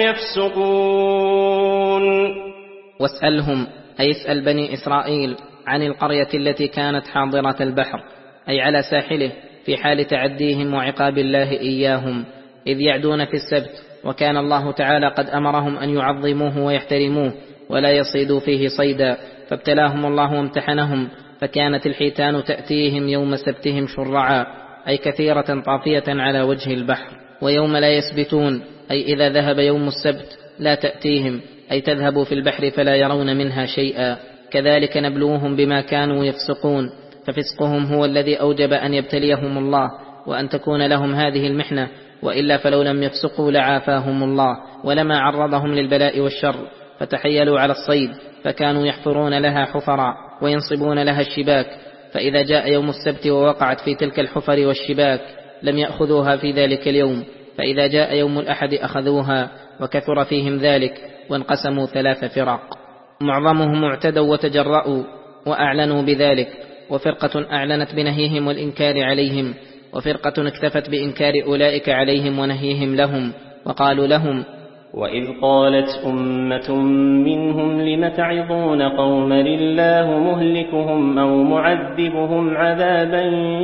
يفسقون. واسألهم أي اسأل بني إسرائيل عن القرية التي كانت حاضرة البحر أي على ساحله في حال تعديهم وعقاب الله إياهم إذ يعدون في السبت، وكان الله تعالى قد أمرهم أن يعظموه ويحترموه ولا يصيدوا فيه صيدا، فابتلاهم الله وامتحنهم، فكانت الحيتان تأتيهم يوم سبتهم شرعا أي كثيرة طافية على وجه البحر. ويوم لا يسبتون أي إذا ذهب يوم السبت لا تأتيهم أي تذهب في البحر فلا يرون منها شيئا. كذلك نبلوهم بما كانوا يفسقون، ففسقهم هو الذي أوجب أن يبتليهم الله وأن تكون لهم هذه المحنة، وإلا فلو لم يفسقوا لعافاهم الله ولما عرضهم للبلاء والشر. فتحيلوا على الصيد فكانوا يحفرون لها حفرا وينصبون لها الشباك، فإذا جاء يوم السبت ووقعت في تلك الحفر والشباك لم يأخذوها في ذلك اليوم، فإذا جاء يوم الأحد أخذوها، وكثر فيهم ذلك وانقسموا ثلاث فرق، معظمهم اعتدوا وتجرؤوا وأعلنوا بذلك، وفرقة أعلنت بنهيهم والإنكار عليهم، وفرقة اكتفت بإنكار أولئك عليهم ونهيهم لهم، وقالوا لهم وإذ قالت أمة منهم لم تعظون قوما الله مهلكهم أو معذبهم عذابا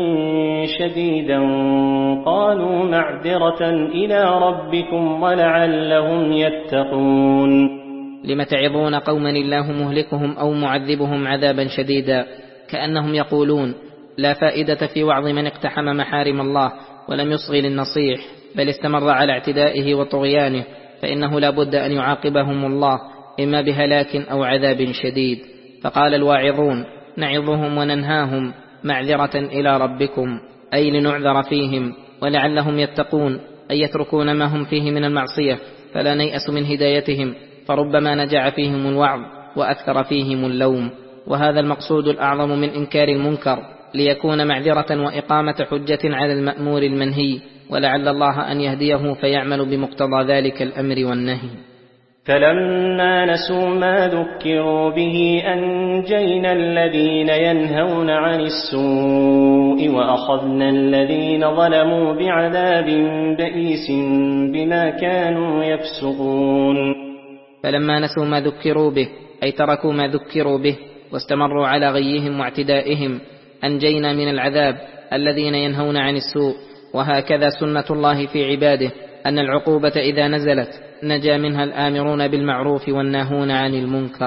شديدا قالوا معذرة إلى ربكم ولعلهم يتقون. لم تعظون قوما الله مهلكهم أو معذبهم عذابا شديدا، كأنهم يقولون لا فائدة في وعظ من اقتحم محارم الله ولم يصغي للنصيح بل استمر على اعتدائه وطغيانه، فإنه لا بد أن يعاقبهم الله إما بهلاك أو عذاب شديد. فقال الواعظون نعظهم وننهاهم معذرة إلى ربكم أي لنعذر فيهم ولعلهم يتقون، أي يتركون ما هم فيه من المعصية فلا نيأس من هدايتهم، فربما نجع فيهم الوعظ وأكثر فيهم اللوم. وهذا المقصود الأعظم من إنكار المنكر، ليكون معذرة وإقامة حجة على المأمور المنهي، ولعل الله أن يهديه فيعمل بمقتضى ذلك الأمر والنهي. فلما نسوا ما ذكروا به أنجينا الذين ينهون عن السوء وأخذنا الذين ظلموا بعذاب بئيس بما كانوا يفسقون. فلما نسوا ما ذكروا به أي تركوا ما ذكروا به واستمروا على غيهم واعتدائهم أنجينا من العذاب الذين ينهون عن السوء. وهكذا سنة الله في عباده أن العقوبة إذا نزلت نجا منها الآمرون بالمعروف والناهون عن المنكر.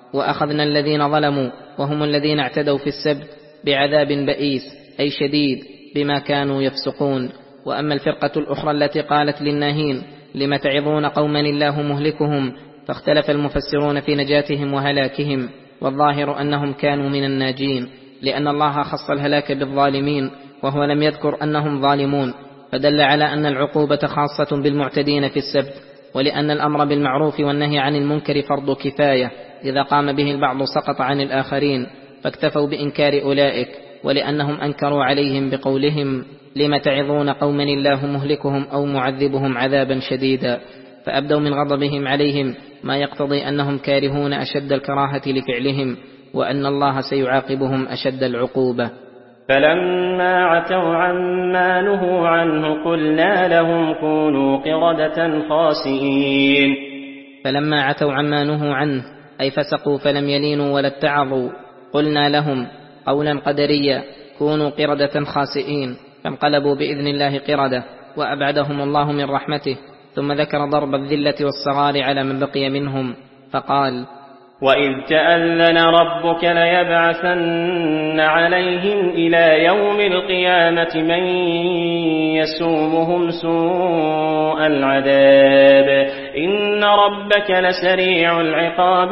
وأخذنا الذين ظلموا وهم الذين اعتدوا في السبت بعذاب بئيس أي شديد بما كانوا يفسقون. وأما الفرقة الأخرى التي قالت للناهين لم تعظون قوما الله مهلكهم، فاختلف المفسرون في نجاتهم وهلاكهم، والظاهر أنهم كانوا من الناجين، لأن الله خص الهلاك بالظالمين وهو لم يذكر أنهم ظالمون، فدل على أن العقوبة خاصة بالمعتدين في السبت. ولأن الأمر بالمعروف والنهي عن المنكر فرض كفاية، إذا قام به البعض سقط عن الآخرين، فاكتفوا بإنكار أولئك، ولأنهم أنكروا عليهم بقولهم لم تعظون قوما الله مهلكهم أو معذبهم عذابا شديدا، فأبدوا من غضبهم عليهم ما يقتضي أنهم كارهون أشد الكراهة لفعلهم، وأن الله سيعاقبهم أشد العقوبة. فلما عتوا عما نهوا عنه قلنا لهم كونوا قردة خاسئين. فلما عتوا عما نهوا عنه أي فسقوا فلم يلينوا ولا اتعظوا، قلنا لهم قولا قدريا كونوا قردة خاسئين، فانقلبوا بإذن الله قردة وأبعدهم الله من رحمته. ثم ذكر ضرب الذلة والصغار على من بقي منهم فقال: وإذ تأذن ربك ليبعثن عليهم إلى يوم القيامة من يسومهم سوء العذاب إن ربك لسريع العقاب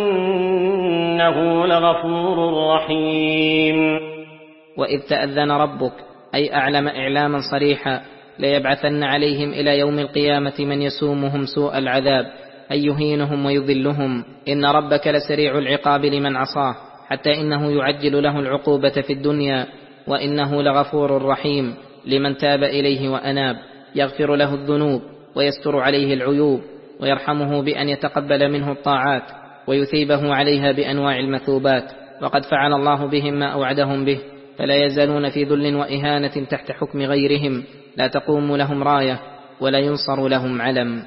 وإنه لغفور رحيم. وإذ تأذن ربك أي أعلم إعلاما صريحا ليبعثن عليهم إلى يوم القيامة من يسومهم سوء العذاب أي يهينهم ويذلهم. إن ربك لسريع العقاب لمن عصاه، حتى إنه يعجل له العقوبة في الدنيا، وإنه لغفور رحيم لمن تاب إليه وأناب، يغفر له الذنوب ويستر عليه العيوب، ويرحمه بأن يتقبل منه الطاعات ويثيبه عليها بأنواع المثوبات. وقد فعل الله بهم ما أوعدهم به، فلا يزالون في ذل وإهانة تحت حكم غيرهم، لا تقوم لهم راية ولا ينصر لهم علم.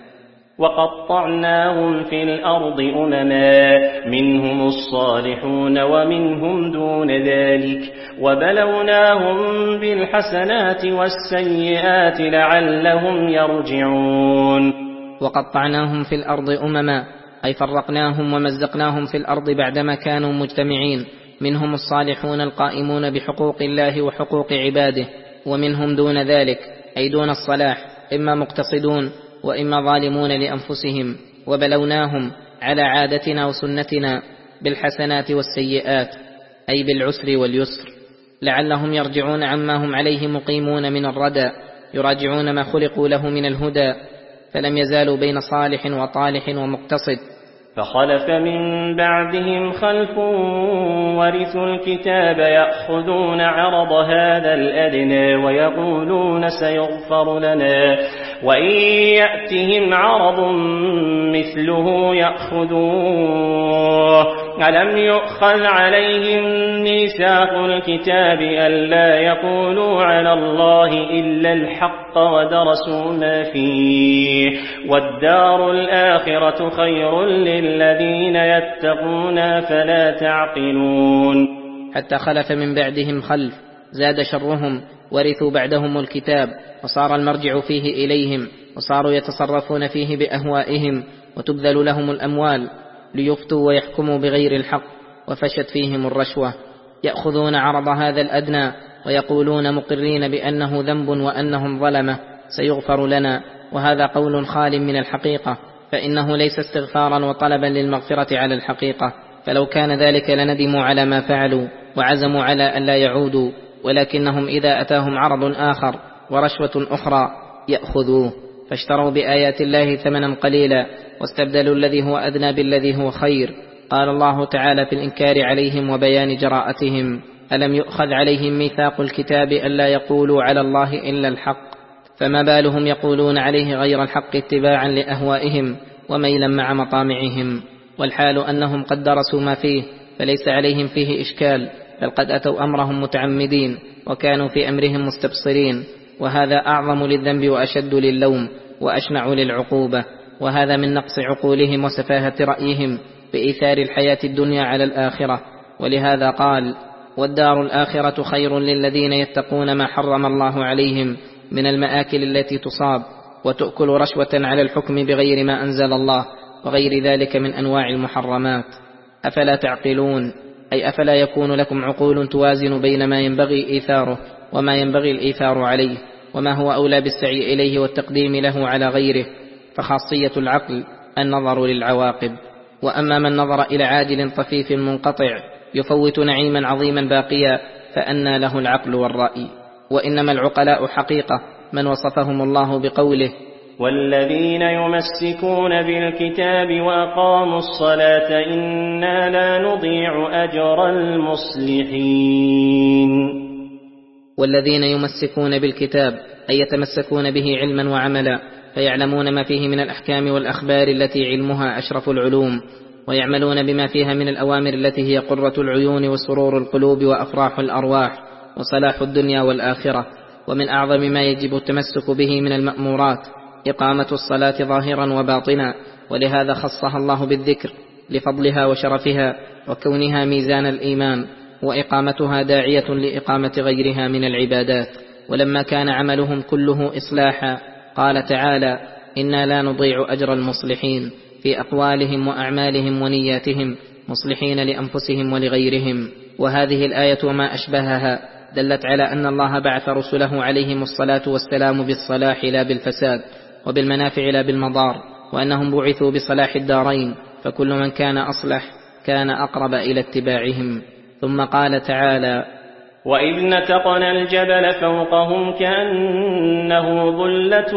وقطعناهم في الأرض أمما منهم الصالحون ومنهم دون ذلك وبلوناهم بالحسنات والسيئات لعلهم يرجعون. وقطعناهم في الأرض أمما أي فرقناهم ومزقناهم في الأرض بعدما كانوا مجتمعين، منهم الصالحون القائمون بحقوق الله وحقوق عباده، ومنهم دون ذلك أي دون الصلاح، إما مقتصدون وإما ظالمون لأنفسهم. وبلوناهم على عادتنا وسنتنا بالحسنات والسيئات أي بالعسر واليسر، لعلهم يرجعون عما هم عليه مقيمون من الردى، يراجعون ما خلقوا له من الهدى، فلم يزالوا بين صالح وطالح ومقتصد. فخلف من بعدهم خلف ورثوا الكتاب يأخذون عرض هذا الأدنى ويقولون سيغفر لنا، وإن يأتهم عرض مثله يأخذوه. ألم يؤخذ عليهم ميثاق الكتاب ألا يقولوا على الله إلا الحق ودرسوا ما فيه، والدار الآخرة خير للذين يتقون فلا تعقلون. حتى خلف من بعدهم خلف زاد شرهم، ورثوا بعدهم الكتاب وصار المرجع فيه إليهم، وصاروا يتصرفون فيه بأهوائهم، وتبذل لهم الأموال ليفتوا ويحكموا بغير الحق، وفشت فيهم الرشوة. يأخذون عرض هذا الأدنى ويقولون مقرين بأنه ذنب وأنهم ظلمة سيغفر لنا، وهذا قول خال من الحقيقة، فإنه ليس استغفارا وطلبا للمغفرة على الحقيقة، فلو كان ذلك لندموا على ما فعلوا وعزموا على أن لا يعودوا، ولكنهم إذا أتاهم عرض آخر ورشوة أخرى يأخذوه، فاشتروا بآيات الله ثمنا قليلا واستبدلوا الذي هو أدنى بالذي هو خير. قال الله تعالى في الإنكار عليهم وبيان جراءتهم: ألم يؤخذ عليهم ميثاق الكتاب ألا يقولوا على الله إلا الحق، فما بالهم يقولون عليه غير الحق اتباعا لأهوائهم وميلا مع مطامعهم، والحال أنهم قد درسوا ما فيه فليس عليهم فيه إشكال، بل قد أتوا أمرهم متعمدين وكانوا في أمرهم مستبصرين، وهذا أعظم للذنب وأشد للوم وأشنع للعقوبة، وهذا من نقص عقولهم وسفاهة رأيهم بإيثار الحياة الدنيا على الآخرة. ولهذا قال: والدار الآخرة خير للذين يتقون ما حرم الله عليهم من المآكل التي تصاب وتؤكل رشوة على الحكم بغير ما أنزل الله، وغير ذلك من أنواع المحرمات. أفلا تعقلون، أي أفلا يكون لكم عقول توازن بين ما ينبغي إيثاره وما ينبغي الإيثار عليه، وما هو أولى بالسعي إليه والتقديم له على غيره. فخاصية العقل النظر للعواقب. وأما من نظر إلى عاجل طفيف منقطع يفوت نعيما عظيما باقيا فأنى له العقل والرأي. وإنما العقلاء حقيقة من وصفهم الله بقوله: والذين يمسكون بالكتاب وأقاموا الصلاة إنا لا نضيع أجر المصلحين. والذين يمسكون بالكتاب أي يتمسكون به علما وعملا، فيعلمون ما فيه من الأحكام والأخبار التي علمها أشرف العلوم، ويعملون بما فيها من الأوامر التي هي قرة العيون وسرور القلوب وأفراح الأرواح وصلاح الدنيا والآخرة. ومن أعظم ما يجب التمسك به من المأمورات إقامة الصلاة ظاهرا وباطنا، ولهذا خصها الله بالذكر لفضلها وشرفها وكونها ميزان الإيمان، وإقامتها داعية لإقامة غيرها من العبادات. ولما كان عملهم كله إصلاحا قال تعالى: إنا لا نضيع أجر المصلحين، في أقوالهم وأعمالهم ونياتهم، مصلحين لأنفسهم ولغيرهم. وهذه الآية وما أشبهها دلت على أن الله بعث رسله عليهم الصلاة والسلام بالصلاح لا بالفساد، وبالمنافع لا بالمضار، وأنهم بعثوا بصلاح الدارين، فكل من كان أصلح كان أقرب إلى اتباعهم. ثم قال تعالى: وإذ نتقنا الجبل فوقهم كأنه ظلة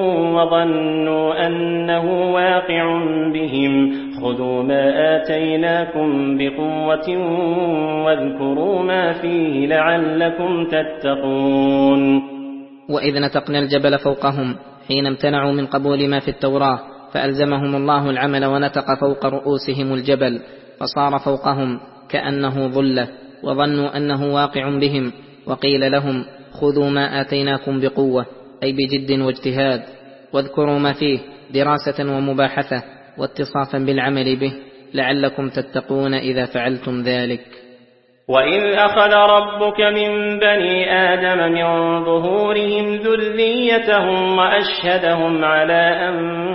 وظنوا أنه واقع بهم خذوا ما آتيناكم بقوة واذكروا ما فيه لعلكم تتقون. وإذ نتقنا الجبل فوقهم حين امتنعوا من قبول ما في التوراة، فألزمهم الله العمل ونتق فوق رؤوسهم الجبل فصار فوقهم كأنه ظلة، وظنوا أنه واقع بهم، وقيل لهم: خذوا ما آتيناكم بقوة، أي بجد واجتهاد، واذكروا ما فيه دراسة ومباحثة واتصافا بالعمل به لعلكم تتقون إذا فعلتم ذلك. وإذ أخذ ربك من بني آدم من ظهورهم ذريتهم وأشهدهم على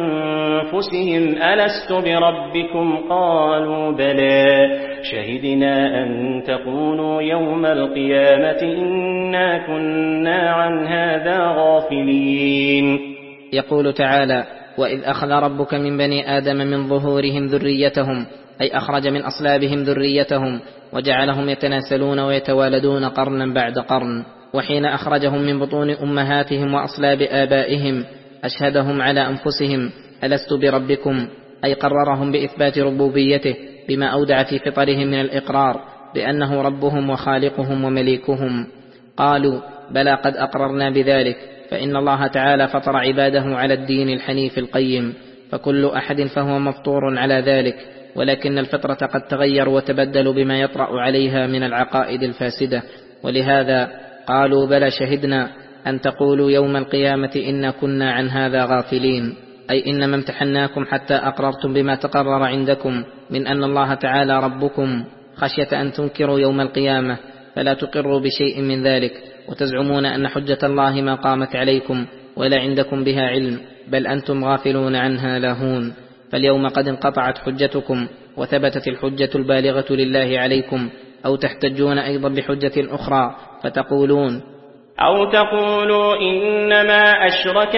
أنفسهم ألست بربكم قالوا بلى شهدنا أن تقولوا يوم القيامة إنا كنا عن هذا غافلين. يقول تعالى: وإذ أخذ ربك من بني آدم من ظهورهم ذريتهم، أي أخرج من أصلابهم ذريتهم وجعلهم يتناسلون ويتوالدون قرنا بعد قرن. وحين أخرجهم من بطون أمهاتهم وأصلاب آبائهم أشهدهم على أنفسهم ألست بربكم، أي قررهم بإثبات ربوبيته بما أودع في فطرهم من الإقرار بأنه ربهم وخالقهم ومليكهم. قالوا: بلى قد أقررنا بذلك، فإن الله تعالى فطر عباده على الدين الحنيف القيم، فكل أحد فهو مفطور على ذلك، ولكن الفطرة قد تغير وتبدل بما يطرأ عليها من العقائد الفاسدة. ولهذا قالوا: بلى شهدنا أن تقولوا يوم القيامة إنا كنا عن هذا غافلين، أي إنما امتحناكم حتى أقررتم بما تقرر عندكم من أن الله تعالى ربكم، خشية أن تنكروا يوم القيامة فلا تقروا بشيء من ذلك، وتزعمون أن حجة الله ما قامت عليكم ولا عندكم بها علم، بل أنتم غافلون عنها لاهون. فاليوم قد انقطعت حجتكم وثبتت الحجة البالغة لله عليكم، أو تحتجون أيضا بحجة أخرى فتقولون أو تقولوا إنما أشرك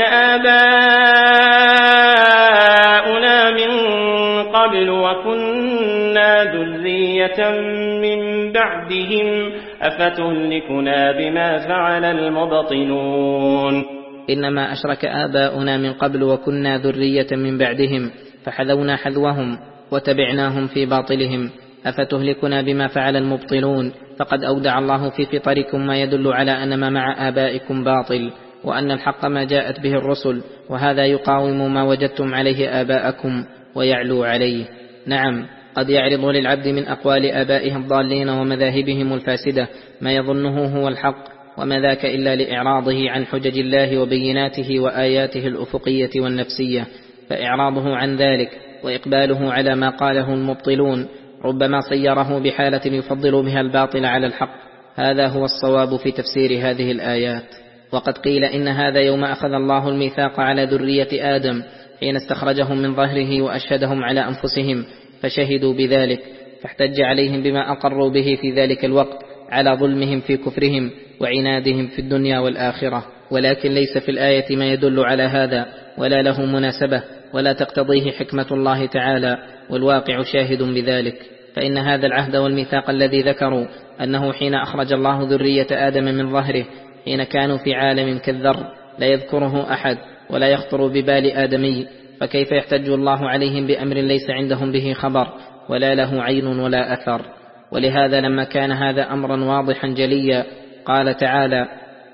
آباؤنا من قبل وكنا ذرية من بعدهم أفتهلكنا بما فعل المبطلون. إنما أشرك آباؤنا من قبل وكنا ذرية من بعدهم فحذونا حذوهم وتبعناهم في باطلهم أفتهلكنا بما فعل المبطلون. فقد أودع الله في فطركم ما يدل على أن ما مع آبائكم باطل، وأن الحق ما جاءت به الرسل، وهذا يقاوم ما وجدتم عليه آباءكم ويعلو عليه. نعم، قد يعرض للعبد من أقوال آبائه الضالين ومذاهبهم الفاسدة ما يظنه هو الحق، وما ذاك إلا لإعراضه عن حجج الله وبيناته وآياته الأفقية والنفسية. فإعراضه عن ذلك وإقباله على ما قاله المبطلون ربما صيره بحالة يفضل بها الباطل على الحق. هذا هو الصواب في تفسير هذه الآيات. وقد قيل إن هذا يوم أخذ الله الميثاق على ذرية آدم حين استخرجهم من ظهره وأشهدهم على أنفسهم فشهدوا بذلك، فاحتج عليهم بما أقروا به في ذلك الوقت على ظلمهم في كفرهم وعنادهم في الدنيا والآخرة. ولكن ليس في الآية ما يدل على هذا ولا له مناسبة ولا تقتضيه حكمة الله تعالى، والواقع شاهد بذلك. فإن هذا العهد والميثاق الذي ذكروا أنه حين أخرج الله ذرية آدم من ظهره حين كانوا في عالم كالذر لا يذكره أحد ولا يخطر ببال آدمي، فكيف يحتج الله عليهم بأمر ليس عندهم به خبر ولا له عين ولا أثر؟ ولهذا لما كان هذا أمرا واضحا جليا قال تعالى: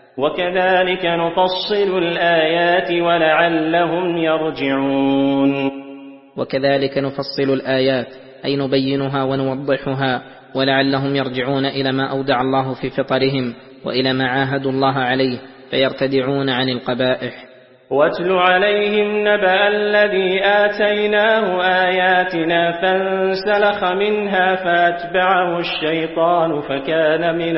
وكذلك نفصل الآيات ولعلهم يرجعون. وكذلك نفصل الآيات أي نبينها ونوضحها ولعلهم يرجعون إلى ما أودع الله في فطرهم وإلى ما عاهدوا الله عليه فيرتدعون عن القبائح. واتل عليهم نبأ الذي آتيناه آياتنا فانسلخ منها فأتبعه الشيطان فكان من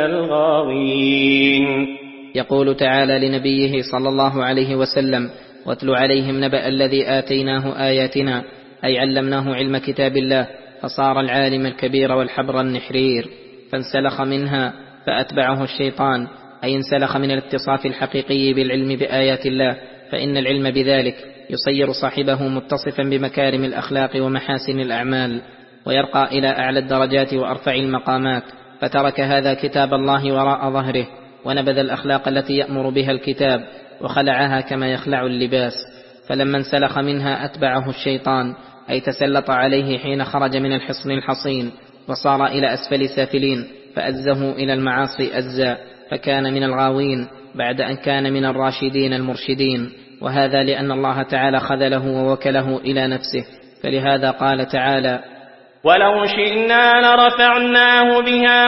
الغاوين. يقول تعالى لنبيه صلى الله عليه وسلم: واتل عليهم نبأ الذي آتيناه آياتنا، أي علمناه علم كتاب الله فصار العالم الكبير والحبر النحرير، فانسلخ منها فأتبعه الشيطان، أي انسلخ من الاتصاف الحقيقي بالعلم بآيات الله، فإن العلم بذلك يصير صاحبه متصفا بمكارم الأخلاق ومحاسن الأعمال ويرقى إلى أعلى الدرجات وأرفع المقامات، فترك هذا كتاب الله وراء ظهره ونبذ الأخلاق التي يأمر بها الكتاب وخلعها كما يخلع اللباس. فلما انسلخ منها أتبعه الشيطان، أي تسلط عليه حين خرج من الحصن الحصين وصار إلى أسفل سافلين فأزه إلى المعاصي أزا، فكان من الغاوين بعد أن كان من الراشدين المرشدين، وهذا لأن الله تعالى خذله ووكله إلى نفسه. فلهذا قال تعالى: ولو شئنا لرفعناه بها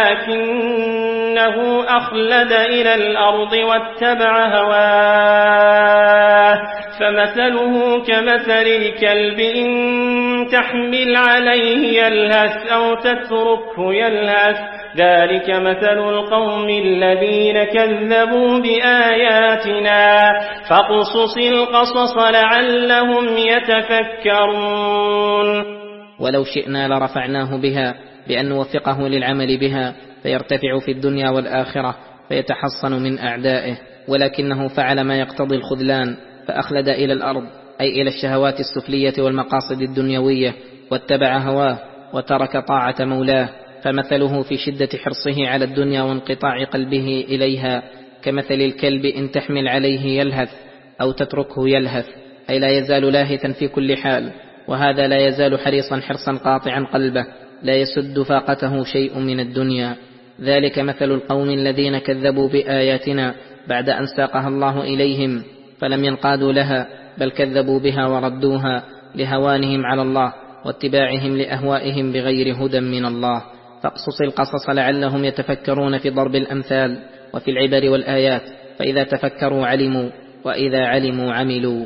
ولكنه أخلد إلى الأرض واتبع هواه فمثله كمثل الكلب إن تحمل عليه يلهث أو تتركه يلهث، ذلك مثل القوم الذين كذبوا بآياتنا فاقصص القصص لعلهم يتفكرون. ولو شئنا لرفعناه بها بأن نوفقه للعمل بها فيرتفع في الدنيا والآخرة فيتحصن من أعدائه، ولكنه فعل ما يقتضي الخذلان فأخلد إلى الأرض، أي إلى الشهوات السفلية والمقاصد الدنيوية، واتبع هواه وترك طاعة مولاه. فمثله في شدة حرصه على الدنيا وانقطاع قلبه إليها كمثل الكلب إن تحمل عليه يلهث أو تتركه يلهث، أي لا يزال لاهثا في كل حال، وهذا لا يزال حريصا حرصا قاطعا قلبه لا يسد فاقته شيء من الدنيا. ذلك مثل القوم الذين كذبوا بآياتنا بعد أن ساقها الله إليهم فلم ينقادوا لها، بل كذبوا بها وردوها لهوانهم على الله واتباعهم لأهوائهم بغير هدى من الله. فاقصص القصص لعلهم يتفكرون في ضرب الأمثال وفي العبر والآيات، فإذا تفكروا علموا وإذا علموا عملوا.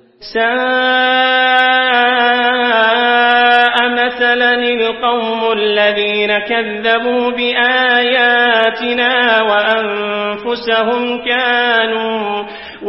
ساء مثلا القوم الذين كذبوا بآياتنا وأنفسهم كانوا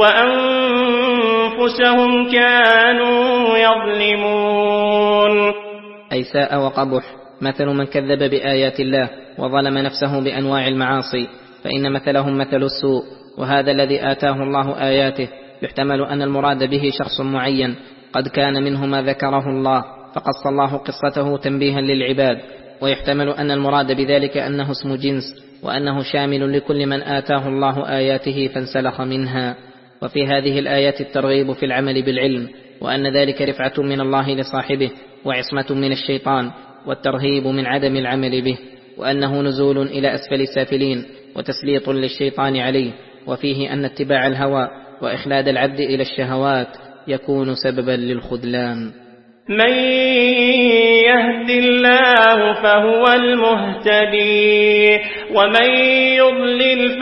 وأنفسهم كانوا يظلمون. أي ساء وقبح مثل من كذب بآيات الله وظلم نفسه بأنواع المعاصي، فإن مثلهم مثل السوء. وهذا الذي آتاه الله آياته يحتمل أن المراد به شخص معين قد كان منه ما ذكره الله فقص الله قصته تنبيها للعباد، ويحتمل أن المراد بذلك أنه اسم جنس وأنه شامل لكل من آتاه الله آياته فانسلخ منها. وفي هذه الآيات الترغيب في العمل بالعلم، وأن ذلك رفعة من الله لصاحبه وعصمة من الشيطان، والترهيب من عدم العمل به، وأنه نزول إلى أسفل السافلين وتسليط للشيطان عليه. وفيه أن اتباع الهوى وإخلاد العبد إلى الشهوات يكون سببا للخذلان. من يهد الله فهو المهتدي ومن يضلل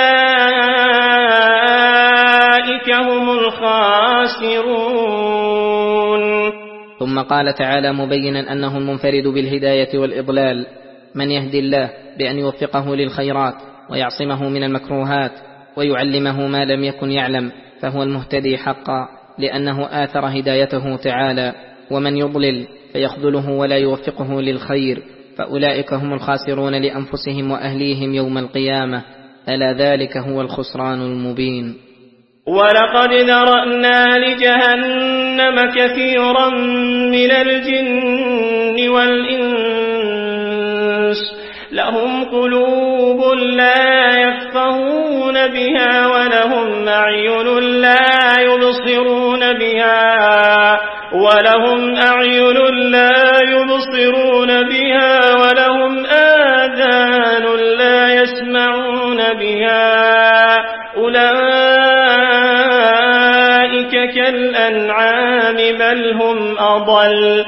فأولئك هم الخاسرون. ثم قال تعالى مبينا أنه المنفرد بالهداية والإضلال: من يهدي الله بأن يوفقه للخيرات ويعصمه من المكروهات ويعلمه ما لم يكن يعلم فهو المهتدي حقا، لأنه آثر هدايته تعالى. ومن يضلل فيخذله ولا يوفقه للخير، فأولئك هم الخاسرون لأنفسهم وأهليهم يوم القيامة، ألا ذلك هو الخسران المبين. ولقد ذرأنا لجهنم كثيرا من الجن والإنس لهم قلوب لا يفقهون بها ولهم أعين لا يبصرون بها ولهم أعين لا يبصرون بها ولهم آذان لا يسمعون بها أولئك كالأنعام بل هم أضل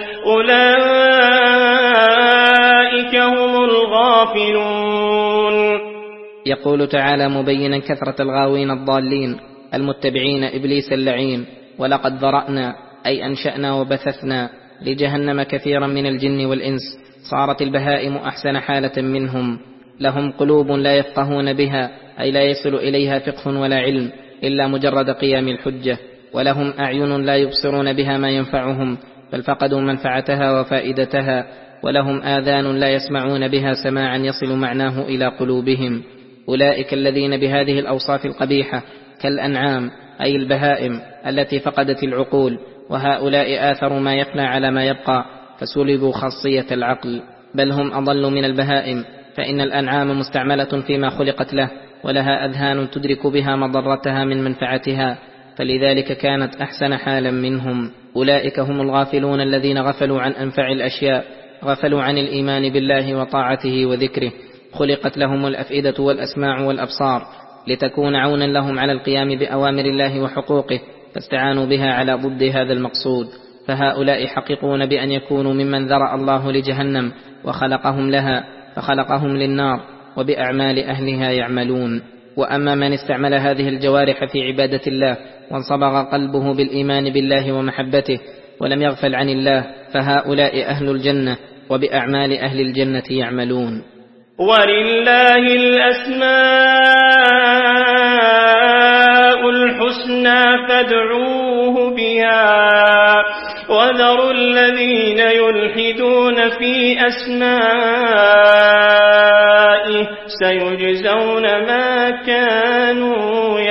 أولئك هم الغافلون. يقول تعالى مبينا كثرة الغاوين الضالين المتبعين إبليس اللعين: ولقد ذرأنا أي أنشأنا وبثثنا لجهنم كثيرا من الجن والإنس، صارت البهائم أحسن حالة منهم، لهم قلوب لا يفقهون بها أي لا يصل إليها فقه ولا علم إلا مجرد قيام الحجة، ولهم أعين لا يبصرون بها ما ينفعهم بل فقدوا منفعتها وفائدتها، ولهم آذان لا يسمعون بها سماعا يصل معناه إلى قلوبهم. أولئك الذين بهذه الأوصاف القبيحة كالأنعام أي البهائم التي فقدت العقول، وهؤلاء آثروا ما يفنى على ما يبقى فسلبوا خاصية العقل، بل هم أضل من البهائم، فإن الأنعام مستعملة فيما خلقت له ولها أذهان تدرك بها مضرتها من منفعتها، فلذلك كانت أحسن حالا منهم. أولئك هم الغافلون الذين غفلوا عن أنفع الأشياء، غفلوا عن الإيمان بالله وطاعته وذكره، خلقت لهم الأفئدة والأسماع والأبصار لتكون عونا لهم على القيام بأوامر الله وحقوقه، فاستعانوا بها على ضد هذا المقصود، فهؤلاء حققون بأن يكونوا ممن ذرأ الله لجهنم وخلقهم لها، فخلقهم للنار وبأعمال أهلها يعملون. وأما من استعمل هذه الجوارح في عبادة الله وانصبغ قلبه بالإيمان بالله ومحبته ولم يغفل عن الله، فهؤلاء أهل الجنة وبأعمال أهل الجنة يعملون. ولله الأسماء الحسنى فادعوه بها وذروا الذين يلحدون في أسمائه سيجزون ما كانوا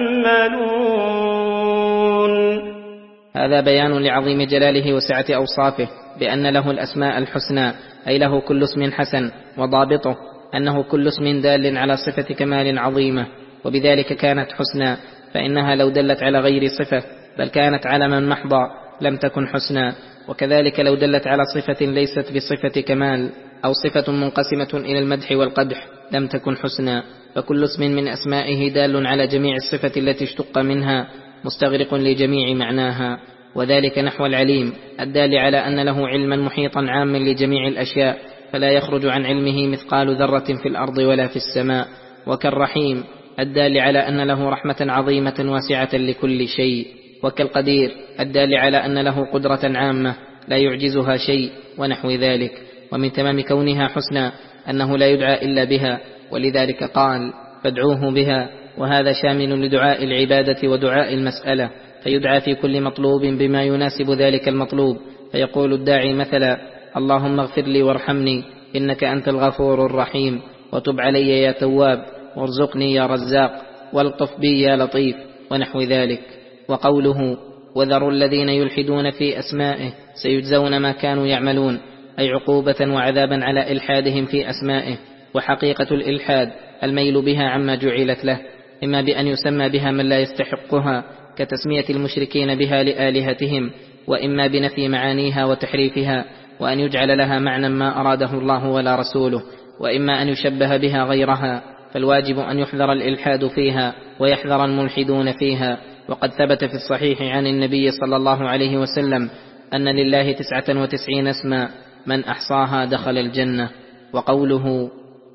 يعملون. هذا بيان لعظيم جلاله وسعة أوصافه بأن له الأسماء الحسنى، أي له كل اسم حسن، وضابطه أنه كل اسم دال على صفة كمال عظيمة، وبذلك كانت حسنى، فإنها لو دلت على غير صفة بل كانت علما محضا لم تكن حسنى، وكذلك لو دلت على صفة ليست بصفة كمال أو صفة منقسمة إلى المدح والقدح لم تكن حسنى، فكل اسم من أسمائه دال على جميع الصفة التي اشتق منها مستغرق لجميع معناها، وذلك نحو العليم الدال على أن له علما محيطا عاما لجميع الأشياء فلا يخرج عن علمه مثقال ذرة في الأرض ولا في السماء، وكالرحيم الدال على أن له رحمة عظيمة واسعة لكل شيء، وكالقدير الدال على أن له قدرة عامة لا يعجزها شيء ونحو ذلك. ومن تمام كونها حسنى أنه لا يدعى إلا بها، ولذلك قال فادعوه بها، وهذا شامل لدعاء العبادة ودعاء المسألة، فيدعى في كل مطلوب بما يناسب ذلك المطلوب، فيقول الداعي مثلا اللهم اغفر لي وارحمني إنك أنت الغفور الرحيم، وتب علي يا تواب، وارزقني يا رزاق، والطف بي يا لطيف، ونحو ذلك. وقوله وذروا الذين يلحدون في أسمائه سيجزون ما كانوا يعملون، أي عقوبة وعذابا على إلحادهم في أسمائه. وحقيقة الإلحاد الميل بها عما جعلت له، إما بأن يسمى بها من لا يستحقها كتسمية المشركين بها لآلهتهم، وإما بنفي معانيها وتحريفها، وأن يجعل لها معنى ما أراده الله ولا رسوله، وإما أن يشبه بها غيرها، فالواجب أن يحذر الإلحاد فيها ويحذر الملحدون فيها. وقد ثبت في الصحيح عن النبي صلى الله عليه وسلم أن لله تسعة وتسعين اسما من أحصاها دخل الجنة. وقوله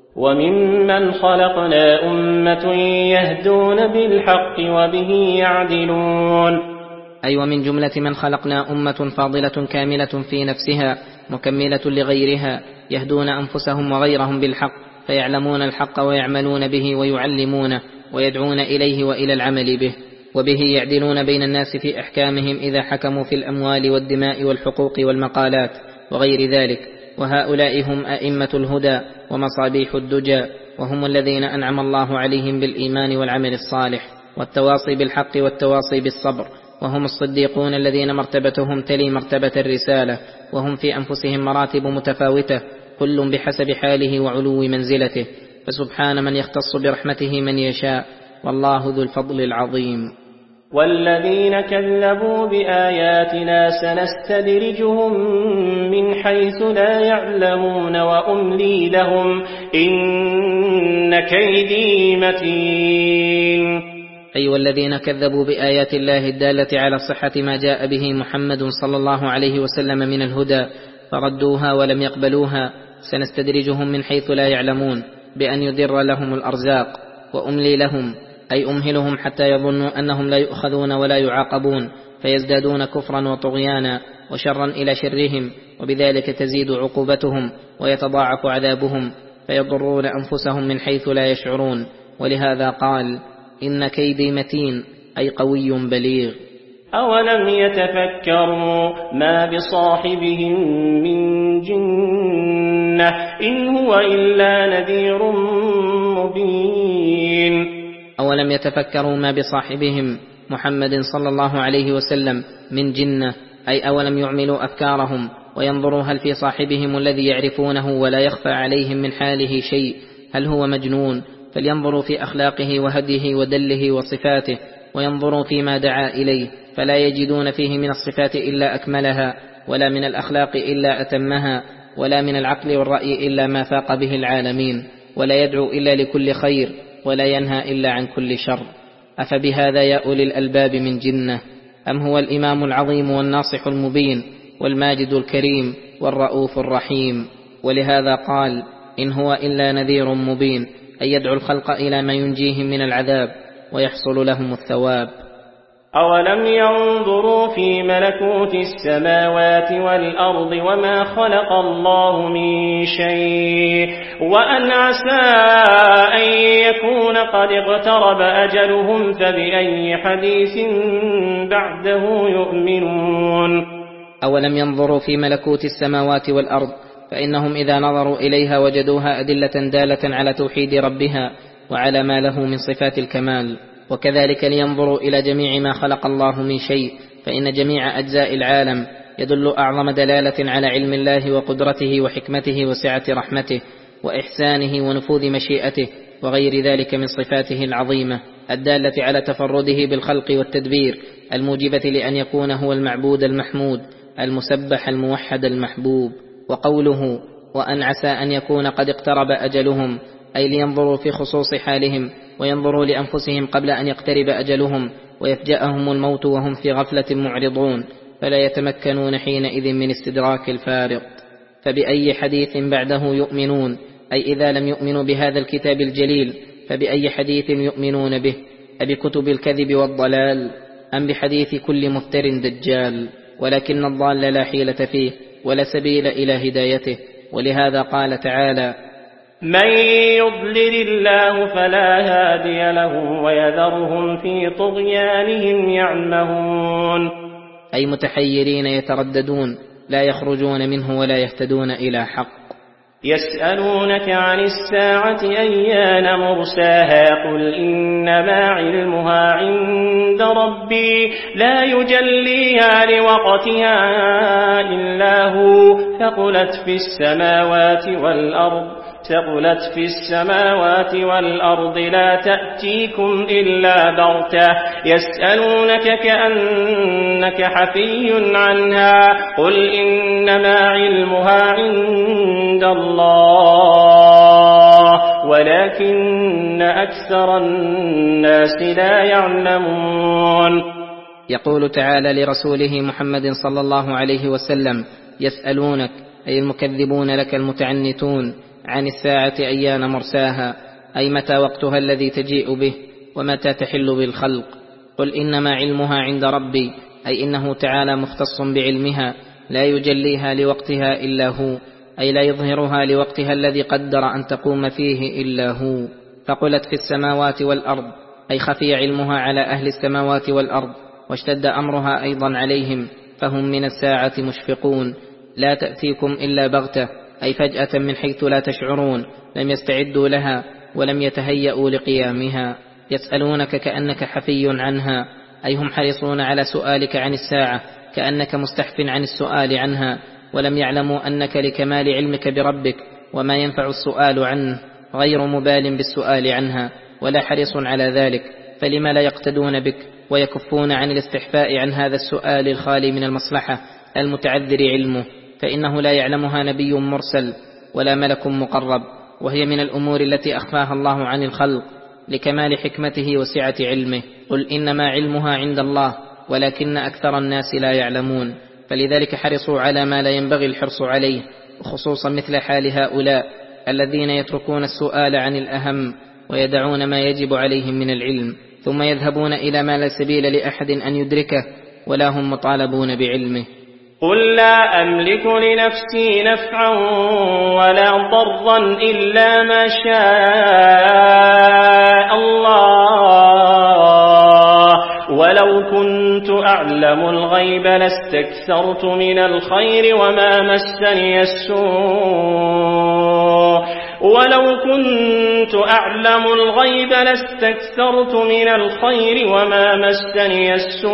وممن خلقنا أمة يهدون بالحق وبه يعدلون، أي ومن جملة من خلقنا أمة فاضلة كاملة في نفسها مكملة لغيرها، يهدون أنفسهم وغيرهم بالحق، فيعلمون الحق ويعملون به ويعلمونه ويدعون إليه وإلى العمل به. وبه يعدلون بين الناس في أحكامهم إذا حكموا في الأموال والدماء والحقوق والمقالات وغير ذلك. وهؤلاء هم أئمة الهدى ومصابيح الدجى، وهم الذين أنعم الله عليهم بالإيمان والعمل الصالح والتواصي بالحق والتواصي بالصبر، وهم الصديقون الذين مرتبتهم تلي مرتبة الرسالة، وهم في أنفسهم مراتب متفاوتة كل بحسب حاله وعلو منزلته، فسبحان من يختص برحمته من يشاء، والله ذو الفضل العظيم. والذين كذبوا بآياتنا سنستدرجهم من حيث لا يعلمون وأملي لهم إن كيدي متين. أي والذين كذبوا بآيات الله الدالة على صحة ما جاء به محمد صلى الله عليه وسلم من الهدى فردوها ولم يقبلوها، سنستدرجهم من حيث لا يعلمون بأن يدر لهم الأرزاق، وأملي لهم أي أمهلهم حتى يظنوا أنهم لا يؤخذون ولا يعاقبون، فيزدادون كفرا وطغيانا وشرا إلى شرهم، وبذلك تزيد عقوبتهم ويتضاعف عذابهم، فيضرون أنفسهم من حيث لا يشعرون. ولهذا قال إن كيدي متين أي قوي بليغ. أولم يتفكروا ما بصاحبهم من جنة إن هو إلا نذير مبين. أولم يتفكروا ما بصاحبهم محمد صلى الله عليه وسلم من جنة، أي أولم يعملوا أفكارهم وينظروا هل في صاحبهم الذي يعرفونه ولا يخفى عليهم من حاله شيء، هل هو مجنون، فلينظروا في أخلاقه وهديه ودله وصفاته، وينظروا فيما دعا إليه فلا يجدون فيه من الصفات إلا أكملها، ولا من الأخلاق إلا أتمها، ولا من العقل والرأي إلا ما فاق به العالمين، ولا يدعو إلا لكل خير، ولا ينهى إلا عن كل شر. أفبهذا يا أولي الألباب من جنة؟ أم هو الإمام العظيم والناصح المبين والماجد الكريم والرؤوف الرحيم؟ ولهذا قال إن هو إلا نذير مبين، أي يدعو الخلق إلى ما ينجيهم من العذاب ويحصل لهم الثواب. أولم ينظروا في ملكوت السماوات والأرض وما خلق الله من شيء وأن عسى أن يكون قد اقترب أجلهم فبأي حديث بعده يؤمنون. أولم ينظروا في ملكوت السماوات والأرض، فإنهم إذا نظروا إليها وجدوها أدلة دالة على توحيد ربها وعلى ما له من صفات الكمال، وكذلك لينظروا إلى جميع ما خلق الله من شيء، فإن جميع أجزاء العالم يدل أعظم دلالة على علم الله وقدرته وحكمته وسعة رحمته وإحسانه ونفوذ مشيئته وغير ذلك من صفاته العظيمة الدالة على تفرده بالخلق والتدبير الموجبة لأن يكون هو المعبود المحمود المسبح الموحد المحبوب. وقوله وأن عسى أن يكون قد اقترب أجلهم، أي لينظروا في خصوص حالهم وينظروا لأنفسهم قبل أن يقترب أجلهم ويفجأهم الموت وهم في غفلة معرضون، فلا يتمكنون حينئذ من استدراك الفارق. فبأي حديث بعده يؤمنون، أي إذا لم يؤمنوا بهذا الكتاب الجليل فبأي حديث يؤمنون به؟ أبكتب الكذب والضلال أم بحديث كل مفتر دجال؟ ولكن الضال لا حيلة فيه ولا سبيل إلى هدايته. ولهذا قال تعالى من يضلل الله فلا هادي له ويذرهم في طغيانهم يعمهون، أي متحيرين يترددون لا يخرجون منه ولا يهتدون إلى حق. يسألونك عن الساعة أيان مرساها قل إنما علمها عند ربي لا يجليها لوقتها إلا هو ثقلت في السماوات والأرض ثقلت في السماوات والأرض لا تأتيكم إلا بغتة يسألونك كأنك حفي عنها قل إنما علمها عند الله ولكن أكثر الناس لا يعلمون. يقول تعالى لرسوله محمد صلى الله عليه وسلم يسألونك أي المكذبون لك المتعنتون عن الساعة أيان مرساها، أي متى وقتها الذي تجيء به ومتى تحل بالخلق. قل إنما علمها عند ربي، أي إنه تعالى مختص بعلمها لا يجليها لوقتها إلا هو، أي لا يظهرها لوقتها الذي قدر أن تقوم فيه إلا هو. فقلت في السماوات والأرض أي خفي علمها على أهل السماوات والأرض، واشتد أمرها أيضا عليهم، فهم من الساعة مشفقون. لا تأتيكم إلا بغتة، أي فجأة من حيث لا تشعرون، لم يستعدوا لها ولم يتهيأوا لقيامها. يسألونك كأنك حفي عنها، أي هم حريصون على سؤالك عن الساعة كأنك مستحف عن السؤال عنها، ولم يعلموا أنك لكمال علمك بربك وما ينفع السؤال عنه غير مبال بالسؤال عنها ولا حريص على ذلك، فلما لا يقتدون بك ويكفون عن الاستحفاء عن هذا السؤال الخالي من المصلحة المتعذر علمه، فإنه لا يعلمها نبي مرسل ولا ملك مقرب، وهي من الأمور التي أخفاها الله عن الخلق لكمال حكمته وسعة علمه. قل إنما علمها عند الله ولكن أكثر الناس لا يعلمون، فلذلك حرصوا على ما لا ينبغي الحرص عليه، وخصوصا مثل حال هؤلاء الذين يتركون السؤال عن الأهم ويدعون ما يجب عليهم من العلم، ثم يذهبون إلى ما لا سبيل لأحد أن يدركه ولا هم مطالبون بعلمه. قل لا أملك لنفسي نفعا ولا ضرا إلا ما شاء الله، ولو كنت أعلم الغيب لاستكثرت من الخير وما مسني السوء ولو كنت أعلم الغيب لاستكثرت من الخير وما مسني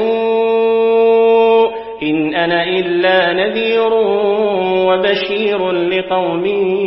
السوء إن أنا إلا نذير وبشير لقوم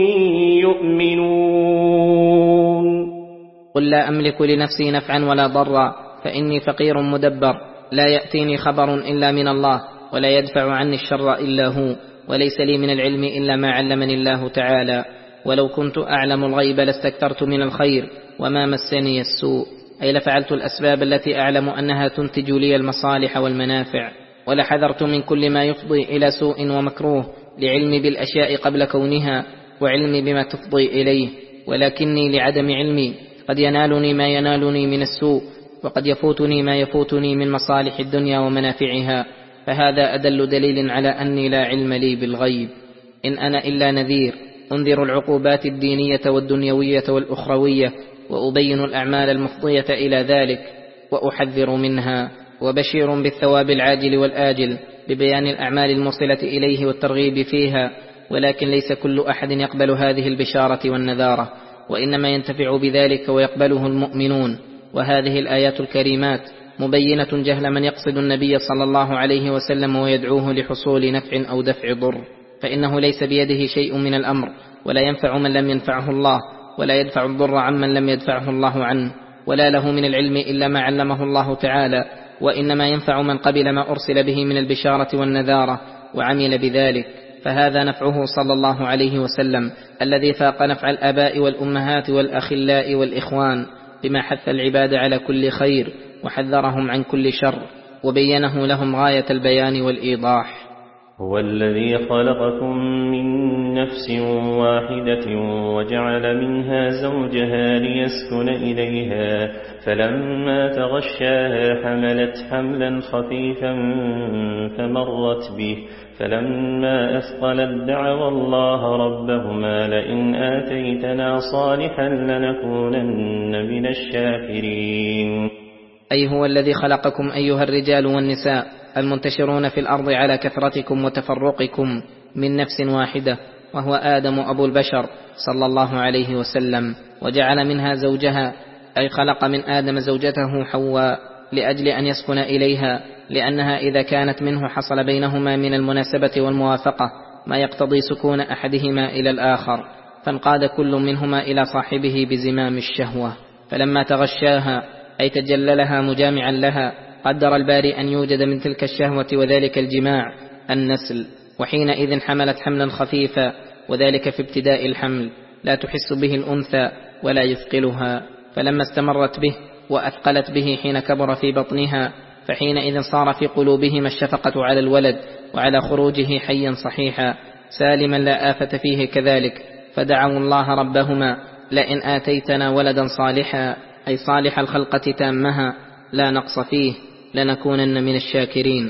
يؤمنون. قل لا أملك لنفسي نفعا ولا ضرا، فإني فقير مدبر، لا يأتيني خبر إلا من الله، ولا يدفع عني الشر إلا هو، وليس لي من العلم إلا ما علمني الله تعالى. ولو كنت أعلم الغيب لاستكثرت من الخير وما مسني السوء، أي لفعلت الأسباب التي أعلم أنها تنتج لي المصالح والمنافع، ولحذرت من كل ما يفضي إلى سوء ومكروه لعلمي بالأشياء قبل كونها وعلمي بما تفضي إليه، ولكني لعدم علمي قد ينالني ما ينالني من السوء، وقد يفوتني ما يفوتني من مصالح الدنيا ومنافعها، فهذا أدل دليل على أني لا علم لي بالغيب. إن أنا إلا نذير، أنذر العقوبات الدينية والدنيوية والأخروية، وأبين الأعمال المفضية إلى ذلك وأحذر منها، وبشير بالثواب العاجل والآجل ببيان الأعمال الموصلة إليه والترغيب فيها. ولكن ليس كل أحد يقبل هذه البشارة والنذارة، وإنما ينتفع بذلك ويقبله المؤمنون. وهذه الآيات الكريمات مبينة جهل من يقصد النبي صلى الله عليه وسلم ويدعوه لحصول نفع أو دفع ضر، فإنه ليس بيده شيء من الأمر، ولا ينفع من لم ينفعه الله، ولا يدفع الضر عمن لم يدفعه الله عنه، ولا له من العلم إلا ما علمه الله تعالى، وإنما ينفع من قبل ما أرسل به من البشارة والنذارة وعمل بذلك. فهذا نفعه صلى الله عليه وسلم الذي فاق نفع الآباء والأمهات والأخلاء والإخوان، بما حث العباد على كل خير وحذرهم عن كل شر، وبينه لهم غاية البيان والإيضاح. هو الذي خلقكم من نفس واحدة وجعل منها زوجها ليسكن إليها، فلما تغشاها حملت حملا خفيفا فمرت به، فلما أثقلت دعوا الله ربهما لئن آتيتنا صالحا لنكونن من الشاكرين. أي هو الذي خلقكم أيها الرجال والنساء المنتشرون في الأرض على كثرتكم وتفرقكم من نفس واحدة، وهو آدم أبو البشر صلى الله عليه وسلم، وجعل منها زوجها، أي خلق من آدم زوجته حواء لأجل أن يسكن إليها، لأنها إذا كانت منه حصل بينهما من المناسبة والموافقة ما يقتضي سكون أحدهما إلى الآخر، فانقاد كل منهما إلى صاحبه بزمام الشهوة. فلما تغشاها أي تجللها مجامعا لها، قدر الباري أن يوجد من تلك الشهوة وذلك الجماع النسل، وحينئذ حملت حملا خفيفا، وذلك في ابتداء الحمل لا تحس به الأنثى ولا يثقلها، فلما استمرت به وأثقلت به حين كبر في بطنها، فحينئذ صار في قلوبهما الشفقة على الولد وعلى خروجه حيا صحيحا سالما لا آفة فيه كذلك، فدعوا الله ربهما لئن آتيتنا ولدا صالحا، أي صالح الخلقة تامها لا نقص فيه، لنكونن من الشاكرين.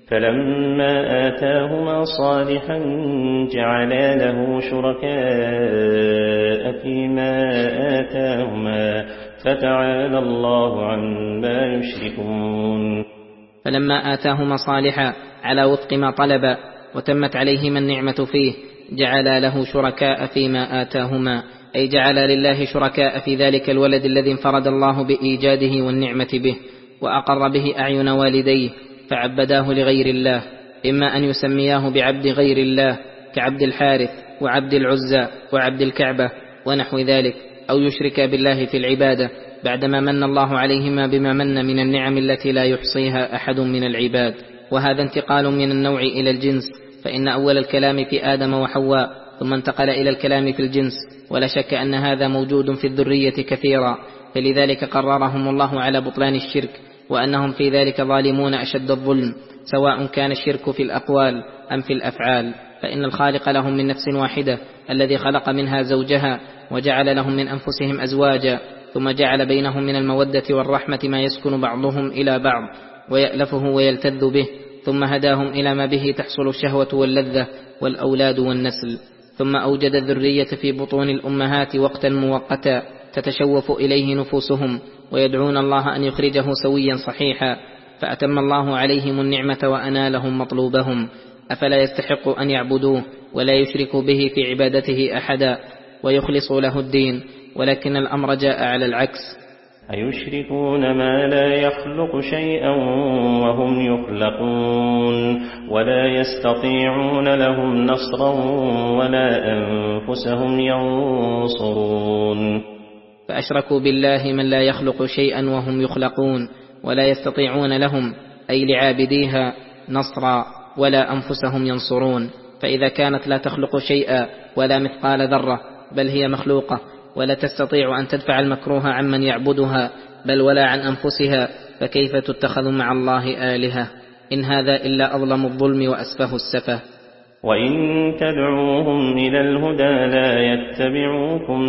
فلما آتاهما صالحا جعلا له شركاء فيما آتاهما فتعالى الله عما يشركون. فلما آتاهما صالحا على وفق ما طلب وتمت عليهما النعمة فيه جعل له شركاء فيما آتاهما، أي جعل لله شركاء في ذلك الولد الذي انفرد الله بإيجاده والنعمة به، وأقر به أعين والديه فعبداه لغير الله، إما أن يسمياه بعبد غير الله كعبد الحارث وعبد العزى وعبد الكعبة ونحو ذلك، أو يشرك بالله في العبادة بعدما من الله عليهما بما من من النعم التي لا يحصيها أحد من العباد. وهذا انتقال من النوع إلى الجنس، فإن أول الكلام في آدم وحواء ثم انتقل إلى الكلام في الجنس، ولا شك أن هذا موجود في الذرية كثيرا، فلذلك قررهم الله على بطلان الشرك، وأنهم في ذلك ظالمون أشد الظلم، سواء كان الشرك في الأقوال أم في الأفعال. فإن الخالق لهم من نفس واحدة الذي خلق منها زوجها وجعل لهم من أنفسهم أزواجا، ثم جعل بينهم من المودة والرحمة ما يسكن بعضهم إلى بعض ويألفه ويلتذ به، ثم هداهم إلى ما به تحصل الشهوة واللذة والأولاد والنسل، ثم أوجد الذرية في بطون الأمهات وقتا مؤقتا تتشوف إليه نفوسهم ويدعون الله أن يخرجه سويا صحيحا، فأتم الله عليهم النعمة وأنالهم مطلوبهم. أفلا يستحق أن يعبدوه ولا يشركوا به في عبادته أحدا ويخلصوا له الدين؟ ولكن الأمر جاء على العكس. أيشركون ما لا يخلق شيئا وهم يخلقون ولا يستطيعون لهم نصرا ولا أنفسهم ينصرون. فأشركوا بالله من لا يخلق شيئا وهم يخلقون ولا يستطيعون لهم أي لعابديها نصرا ولا أنفسهم ينصرون. فإذا كانت لا تخلق شيئا ولا مثقال ذرة بل هي مخلوقة ولا تستطيع أن تدفع المكروه عمن يعبدها بل ولا عن أنفسها، فكيف تتخذ مع الله آلهة؟ إن هذا إلا أظلم الظلم وأسفه السفه. وإن تدعوهم إلى الهدى لا يتبعوكم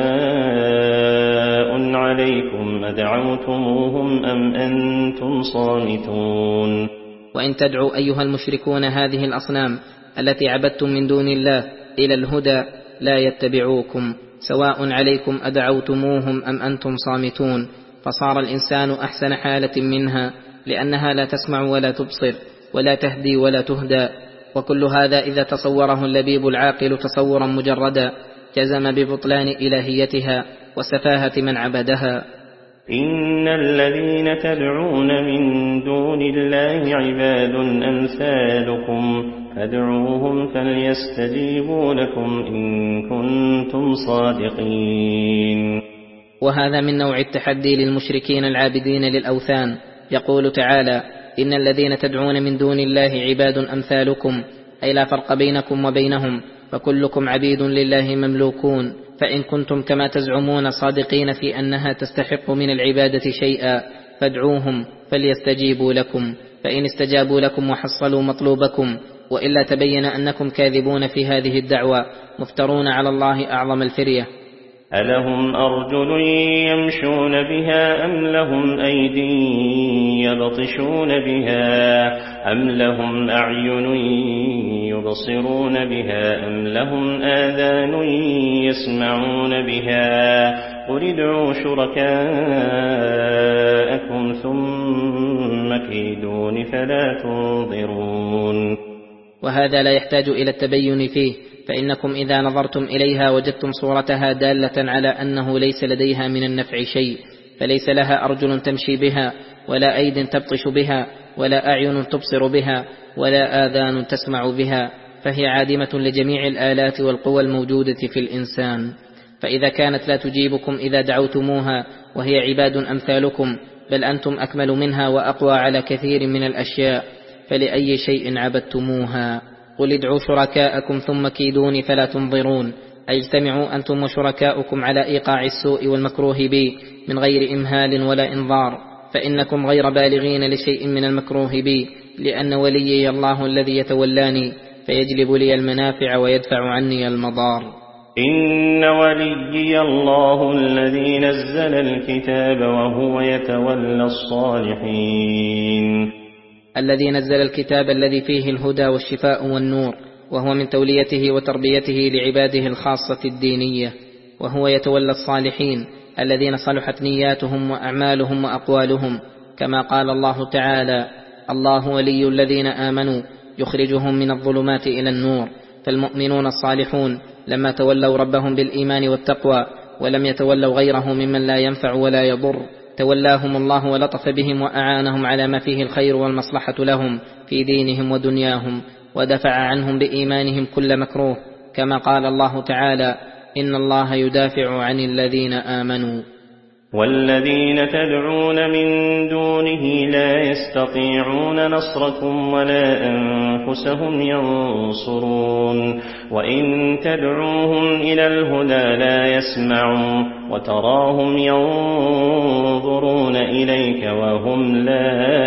سواء عليكم أدعوتموهم أم أنتم صامتون. وإن تدعوا أيها المشركون هذه الأصنام التي عبدتم من دون الله إلى الهدى لا يتبعوكم سواء عليكم أدعوتموهم أم أنتم صامتون، فصار الإنسان أحسن حالة منها، لأنها لا تسمع ولا تبصر ولا تهدي ولا تهدى. وكل هذا إذا تصوره اللبيب العاقل تصورا مجردا جزم ببطلان إلهيتها وسفاهة من عبدها. إن الذين تدعون من دون الله عباد أمثالكم فادعوهم فليستجيبوا لكم إن كنتم صادقين. وهذا من نوع التحدي للمشركين العابدين للأوثان. يقول تعالى: إن الذين تدعون من دون الله عباد أمثالكم، أي لا فرق بينكم وبينهم، فكلكم عبيد لله مملوكون. فإن كنتم كما تزعمون صادقين في أنها تستحق من العبادة شيئا فادعوهم فليستجيبوا لكم، فإن استجابوا لكم وحصلوا مطلوبكم، وإلا تبين أنكم كاذبون في هذه الدعوة مفترون على الله أعظم الفرية. ألهم أرجل يمشون بها أم لهم أيدي يبطشون بها أم لهم أعين يبصرون بها أم لهم آذان يسمعون بها قل ادعوا شركاءكم ثم كيدون فلا تنظرون. وهذا لا يحتاج إلى التبين فيه، فإنكم إذا نظرتم إليها وجدتم صورتها دالة على أنه ليس لديها من النفع شيء، فليس لها أرجل تمشي بها ولا أيد تبطش بها ولا أعين تبصر بها ولا آذان تسمع بها، فهي عادمة لجميع الآلات والقوى الموجودة في الإنسان. فإذا كانت لا تجيبكم إذا دعوتموها وهي عباد أمثالكم، بل أنتم أكمل منها وأقوى على كثير من الأشياء، فلأي شيء عبدتموها؟ قل ادعوا شركاءكم ثم كيدوني فلا تنظرون. أي اجتمعوا أنتم وشركاؤكم على إيقاع السوء والمكروه بي من غير إمهال ولا إنظار، فإنكم غير بالغين لشيء من المكروه بي، لأن وليي الله الذي يتولاني فيجلب لي المنافع ويدفع عني المضار. إن وليي الله الذي نزل الكتاب وهو يتولى الصالحين. الذي نزل الكتاب الذي فيه الهدى والشفاء والنور، وهو من توليته وتربيته لعباده الخاصة الدينية. وهو يتولى الصالحين الذين صلحت نياتهم وأعمالهم وأقوالهم، كما قال الله تعالى: الله ولي الذين آمنوا يخرجهم من الظلمات إلى النور. فالمؤمنون الصالحون لما تولوا ربهم بالإيمان والتقوى ولم يتولوا غيره ممن لا ينفع ولا يضر، تولاهم الله ولطف بهم وأعانهم على ما فيه الخير والمصلحة لهم في دينهم ودنياهم، ودفع عنهم بإيمانهم كل مكروه، كما قال الله تعالى: إن الله يدافع عن الذين آمنوا. والذين تدعون من دونه لا يستطيعون نصركم ولا أنفسهم ينصرون، وإن تدعوهم إلى الهدى لا يسمعوا، وتراهم ينظرون إليك وهم لا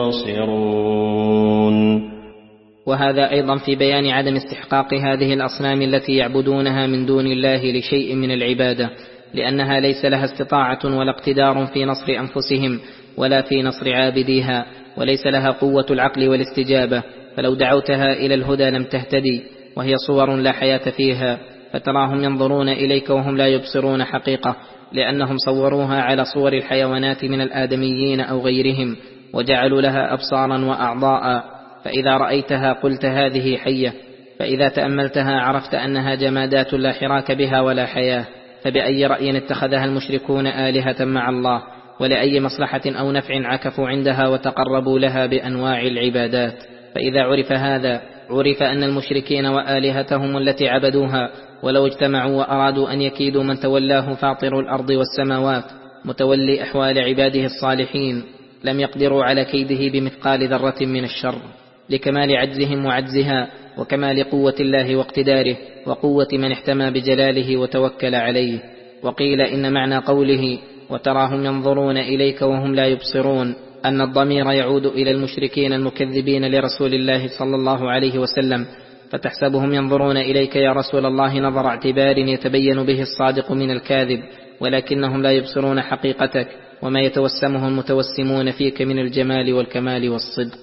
يبصرون. وهذا أيضا في بيان عدم استحقاق هذه الأصنام التي يعبدونها من دون الله لشيء من العبادة، لأنها ليس لها استطاعة ولا اقتدار في نصر أنفسهم ولا في نصر عابديها، وليس لها قوة العقل والاستجابة، فلو دعوتها إلى الهدى لم تهتدي، وهي صور لا حياة فيها، فتراهم ينظرون إليك وهم لا يبصرون حقيقة، لأنهم صوروها على صور الحيوانات من الآدميين أو غيرهم، وجعلوا لها أبصارا وأعضاء، فإذا رأيتها قلت هذه حية، فإذا تأملتها عرفت أنها جمادات لا حراك بها ولا حياة. فبأي رأي اتخذها المشركون آلهة مع الله، ولأي مصلحة أو نفع عكفوا عندها وتقربوا لها بأنواع العبادات. فإذا عرف هذا عرف أن المشركين وآلهتهم التي عبدوها ولو اجتمعوا وأرادوا أن يكيدوا من تولاه فاطر الأرض والسماوات متولي أحوال عباده الصالحين لم يقدروا على كيده بمثقال ذرة من الشر، لكمال عجزهم وعجزها، وكمال قوة الله واقتداره، وقوة من احتمى بجلاله وتوكل عليه. وقيل إن معنى قوله وتراهم ينظرون إليك وهم لا يبصرون أن الضمير يعود إلى المشركين المكذبين لرسول الله صلى الله عليه وسلم، فتحسبهم ينظرون إليك يا رسول الله نظر اعتبار يتبين به الصادق من الكاذب، ولكنهم لا يبصرون حقيقتك وما يتوسمه المتوسمون فيك من الجمال والكمال والصدق.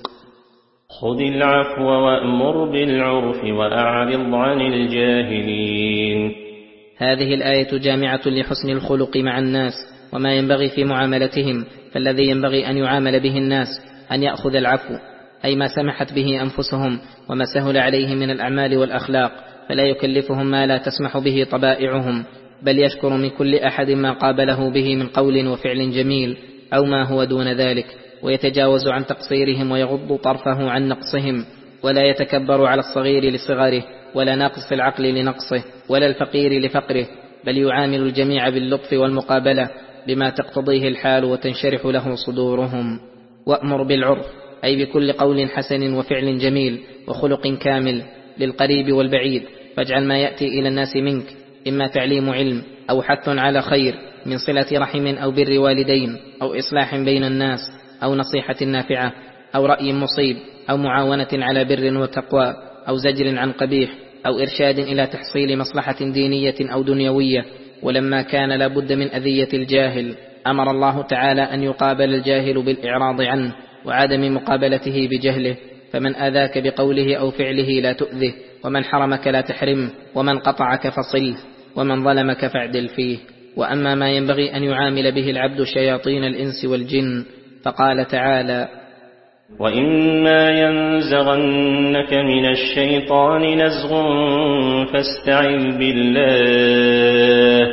خذ العفو وأمر بالعرف وأعرض عن الجاهلين. هذه الآية جامعة لحسن الخلق مع الناس وما ينبغي في معاملتهم، فالذي ينبغي أن يعامل به الناس أن يأخذ العفو، أي ما سمحت به أنفسهم وما سهل عليهم من الأعمال والأخلاق، فلا يكلفهم ما لا تسمح به طبائعهم، بل يشكر من كل أحد ما قابله به من قول وفعل جميل أو ما هو دون ذلك، ويتجاوز عن تقصيرهم ويغض طرفه عن نقصهم، ولا يتكبر على الصغير لصغره، ولا ناقص العقل لنقصه، ولا الفقير لفقره، بل يعامل الجميع باللطف والمقابلة بما تقتضيه الحال وتنشرح له صدورهم. وأمر بالعرف أي بكل قول حسن وفعل جميل وخلق كامل للقريب والبعيد، فاجعل ما يأتي إلى الناس منك إما تعليم علم أو حث على خير من صلة رحم أو بر والدين أو إصلاح بين الناس أو نصيحة نافعة أو رأي مصيب أو معاونة على بر وتقوى أو زجر عن قبيح أو إرشاد إلى تحصيل مصلحة دينية أو دنيوية. ولما كان لابد من أذية الجاهل أمر الله تعالى أن يقابل الجاهل بالإعراض عنه وعدم مقابلته بجهله، فمن آذاك بقوله أو فعله لا تؤذه، ومن حرمك لا تحرمه، ومن قطعك فصله، ومن ظلمك فاعدل فيه. وأما ما ينبغي أن يعامل به العبد شياطين الإنس والجن، فقال تعالى: وإما ينزغنك من الشيطان نزغ فاستعذ بالله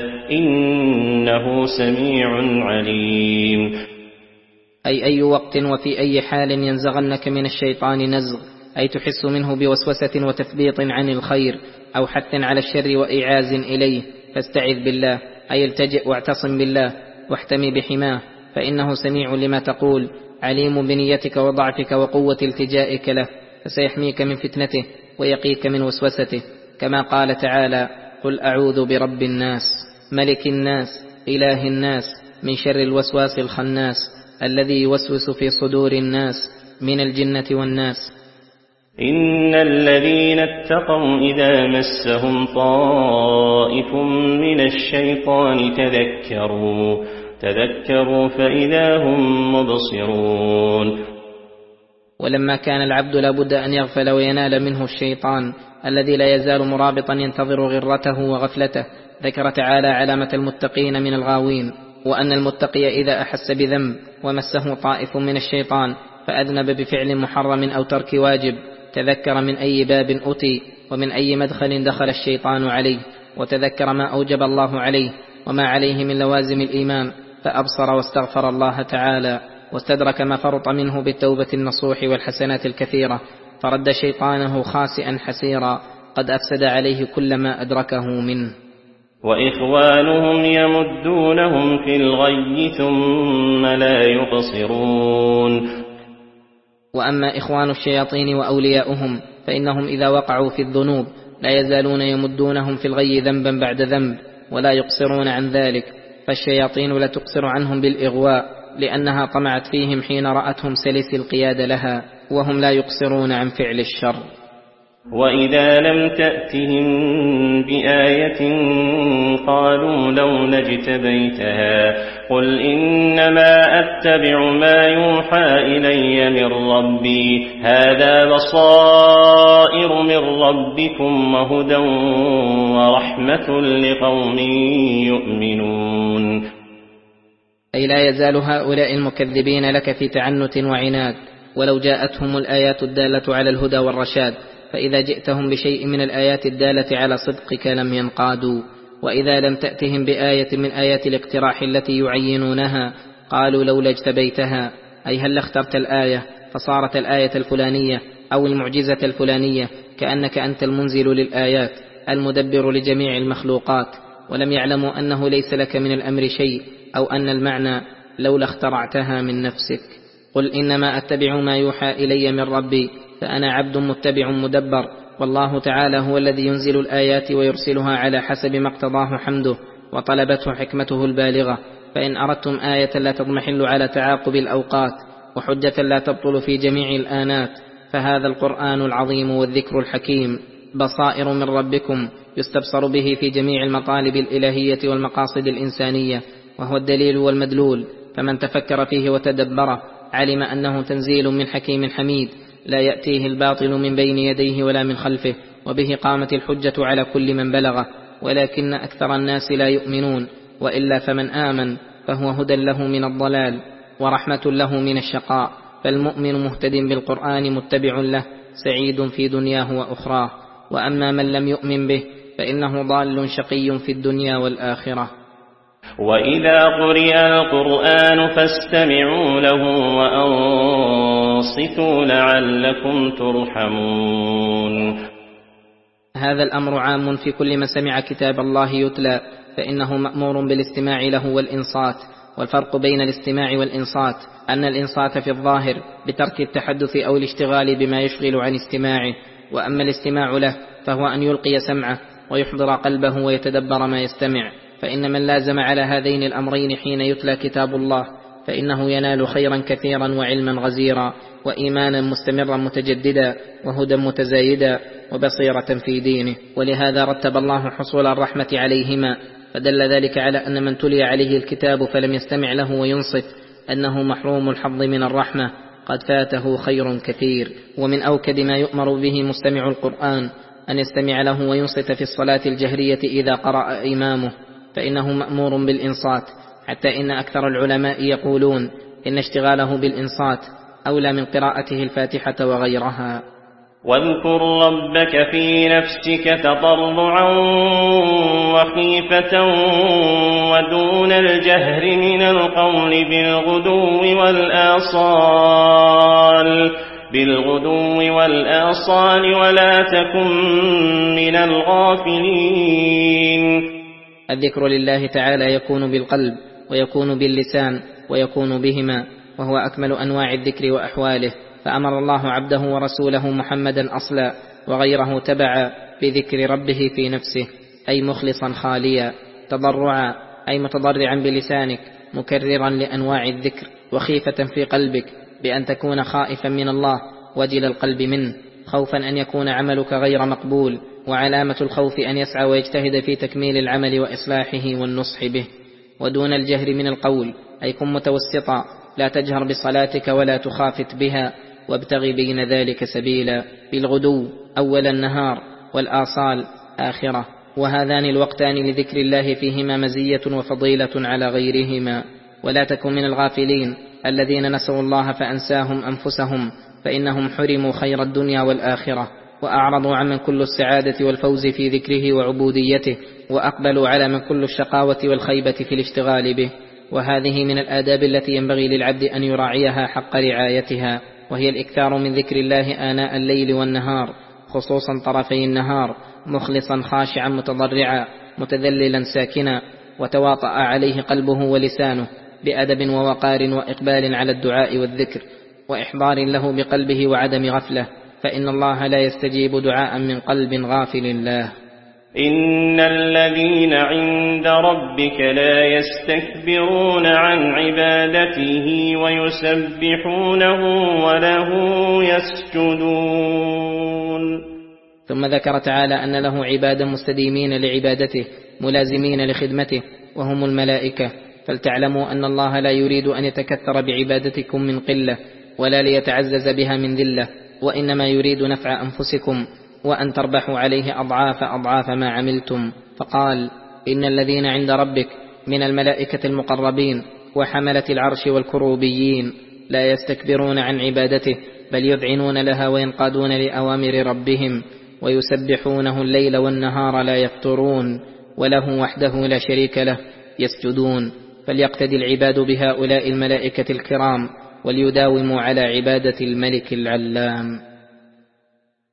إنه سميع عليم. أي أي وقت وفي أي حال ينزغنك من الشيطان نزغ، أي تحس منه بوسوسة وتثبيط عن الخير أو حث على الشر وإعاز إليه، فاستعذ بالله أي التجئ واعتصم بالله واحتمي بحماه، فإنه سميع لما تقول، عليم بنيتك وضعفك وقوة التجائك له، فسيحميك من فتنته ويقيك من وسوسته، كما قال تعالى: قل أعوذ برب الناس ملك الناس إله الناس من شر الوسواس الخناس الذي يوسوس في صدور الناس من الجنة والناس. إن الذين اتقوا إذا مسهم طائف من الشيطان تذكروا تذكروا فإذا هم مبصرون. ولما كان العبد لابد أن يغفل وينال منه الشيطان الذي لا يزال مرابطا ينتظر غرته وغفلته، ذكر تعالى علامة المتقين من الغاوين، وأن المتقي إذا أحس بذنب ومسه طائف من الشيطان فأذنب بفعل محرم أو ترك واجب تذكر من أي باب أتي ومن أي مدخل دخل الشيطان عليه، وتذكر ما أوجب الله عليه وما عليه من لوازم الإيمان، فأبصر واستغفر الله تعالى، واستدرك ما فرط منه بالتوبة النصوح والحسنات الكثيرة، فرد شيطانه خاسئا حسيرا قد أفسد عليه كل ما أدركه منه. وإخوانهم يمدونهم في الغي ثم لا يقصرون. وأما إخوان الشياطين وأولياؤهم فإنهم إذا وقعوا في الذنوب لا يزالون يمدونهم في الغي ذنبا بعد ذنب ولا يقصرون عن ذلك، فالشياطين لا تقصر عنهم بالإغواء لأنها طمعت فيهم حين رأتهم سلس القياد لها، وهم لا يقصرون عن فعل الشر. وإذا لم تأتهم بآية قالوا لولا اجتبيتها قل إنما أتبع ما يوحى إلي من ربي هذا بصائر من ربكم وهدى ورحمة لقوم يؤمنون. أي لا يزال هؤلاء المكذبين لك في تعنت وعناد ولو جاءتهم الآيات الدالة على الهدى والرشاد، فإذا جئتهم بشيء من الآيات الدالة على صدقك لم ينقادوا، وإذا لم تأتهم بآية من آيات الاقتراح التي يعينونها قالوا لولا اجتبيتها، أي هل اخترت الآية فصارت الآية الفلانية أو المعجزة الفلانية، كأنك أنت المنزل للآيات المدبر لجميع المخلوقات، ولم يعلموا أنه ليس لك من الأمر شيء، أو أن المعنى لولا اخترعتها من نفسك. قل إنما أتبع ما يوحى إلي من ربي فأنا عبد متبع مدبر، والله تعالى هو الذي ينزل الآيات ويرسلها على حسب ما اقتضاه حمده وطلبته حكمته البالغة، فإن أردتم آية لا تضمحل على تعاقب الأوقات وحجة لا تبطل في جميع الآنات فهذا القرآن العظيم والذكر الحكيم بصائر من ربكم يستبصر به في جميع المطالب الإلهية والمقاصد الإنسانية، وهو الدليل والمدلول، فمن تفكر فيه وتدبره علم أنه تنزيل من حكيم حميد لا يأتيه الباطل من بين يديه ولا من خلفه، وبه قامت الحجة على كل من بلغه، ولكن أكثر الناس لا يؤمنون، وإلا فمن آمن فهو هدى له من الضلال ورحمة له من الشقاء، فالمؤمن مهتد بالقرآن متبع له سعيد في دنياه وأخراه، وأما من لم يؤمن به فإنه ضال شقي في الدنيا والآخرة. وإذا قرئ القرآن فاستمعوا له وأنصتوا لعلكم ترحمون. هذا الأمر عام في كل من سمع كتاب الله يتلى، فإنه مأمور بالاستماع له والإنصات. والفرق بين الاستماع والإنصات أن الإنصات في الظاهر بترك التحدث أو الاشتغال بما يشغل عن استماعه، وأما الاستماع له فهو أن يلقي سمعه ويحضر قلبه ويتدبر ما يستمع، فإن من لازم على هذين الأمرين حين يتلى كتاب الله فإنه ينال خيرا كثيرا وعلما غزيرا وإيمانا مستمرا متجددا وهدى متزايدا وبصيرة في دينه. ولهذا رتب الله حصول الرحمة عليهما، فدل ذلك على أن من تلي عليه الكتاب فلم يستمع له وينصت أنه محروم الحظ من الرحمة، قد فاته خير كثير. ومن أوكد ما يؤمر به مستمع القرآن أن يستمع له وينصت في الصلاة الجهرية إذا قرأ إمامه، فإنه مأمور بالإنصات، حتى إن أكثر العلماء يقولون إن اشتغاله بالإنصات أولى من قراءته الفاتحة وغيرها. واذكر ربك في نفسك تضرعا وخيفة ودون الجهر من القول بالغدو والآصال بالغدو والآصال ولا تكن من الغافلين. الذكر لله تعالى يكون بالقلب ويكون باللسان ويكون بهما، وهو أكمل أنواع الذكر وأحواله، فأمر الله عبده ورسوله محمدا أصلا وغيره تبعا بذكر ربه في نفسه، أي مخلصا خاليا، تضرعا أي متضرعا بلسانك مكررا لأنواع الذكر، وخيفة في قلبك بأن تكون خائفا من الله وجل القلب منه، خوفا أن يكون عملك غير مقبول، وعلامة الخوف أن يسعى ويجتهد في تكميل العمل وإصلاحه والنصح به. ودون الجهر من القول أي كن متوسطا، لا تجهر بصلاتك ولا تخافت بها، وابتغ بين ذلك سبيلا، بالغدو أول النهار والآصال آخرة، وهذان الوقتان لذكر الله فيهما مزية وفضيلة على غيرهما. ولا تكن من الغافلين الذين نسوا الله فأنساهم أنفسهم، فإنهم حرموا خير الدنيا والآخرة، وأعرضوا عمن كل السعادة والفوز في ذكره وعبوديته، وأقبلوا على من كل الشقاوة والخيبة في الاشتغال به. وهذه من الآداب التي ينبغي للعبد أن يراعيها حق رعايتها، وهي الإكثار من ذكر الله آناء الليل والنهار، خصوصا طرفي النهار، مخلصا خاشعا متضرعا متذللا ساكنا، وتواطأ عليه قلبه ولسانه بأدب ووقار وإقبال على الدعاء والذكر، وإحضار له بقلبه وعدم غفلة، فإن الله لا يستجيب دعاء من قلب غافل الله. إن الذين عند ربك لا يستكبرون عن عبادته ويسبحونه وله يسجدون. ثم ذكر تعالى أن له عبادا مستديمين لعبادته ملازمين لخدمته، وهم الملائكة. فلتعلموا أن الله لا يريد أن يتكثر بعبادتكم من قلة، ولا ليتعزز بها من ذلة، وإنما يريد نفع أنفسكم، وأن تربحوا عليه أضعاف أضعاف ما عملتم. فقال: إن الذين عند ربك من الملائكة المقربين وحملة العرش والكروبيين لا يستكبرون عن عبادته، بل يذعنون لها وينقادون لأوامر ربهم، ويسبحونه الليل والنهار لا يفترون، وله وحده لا شريك له يسجدون. فليقتدي العباد بهؤلاء الملائكة الكرام، وليداوموا على عبادة الملك العلام.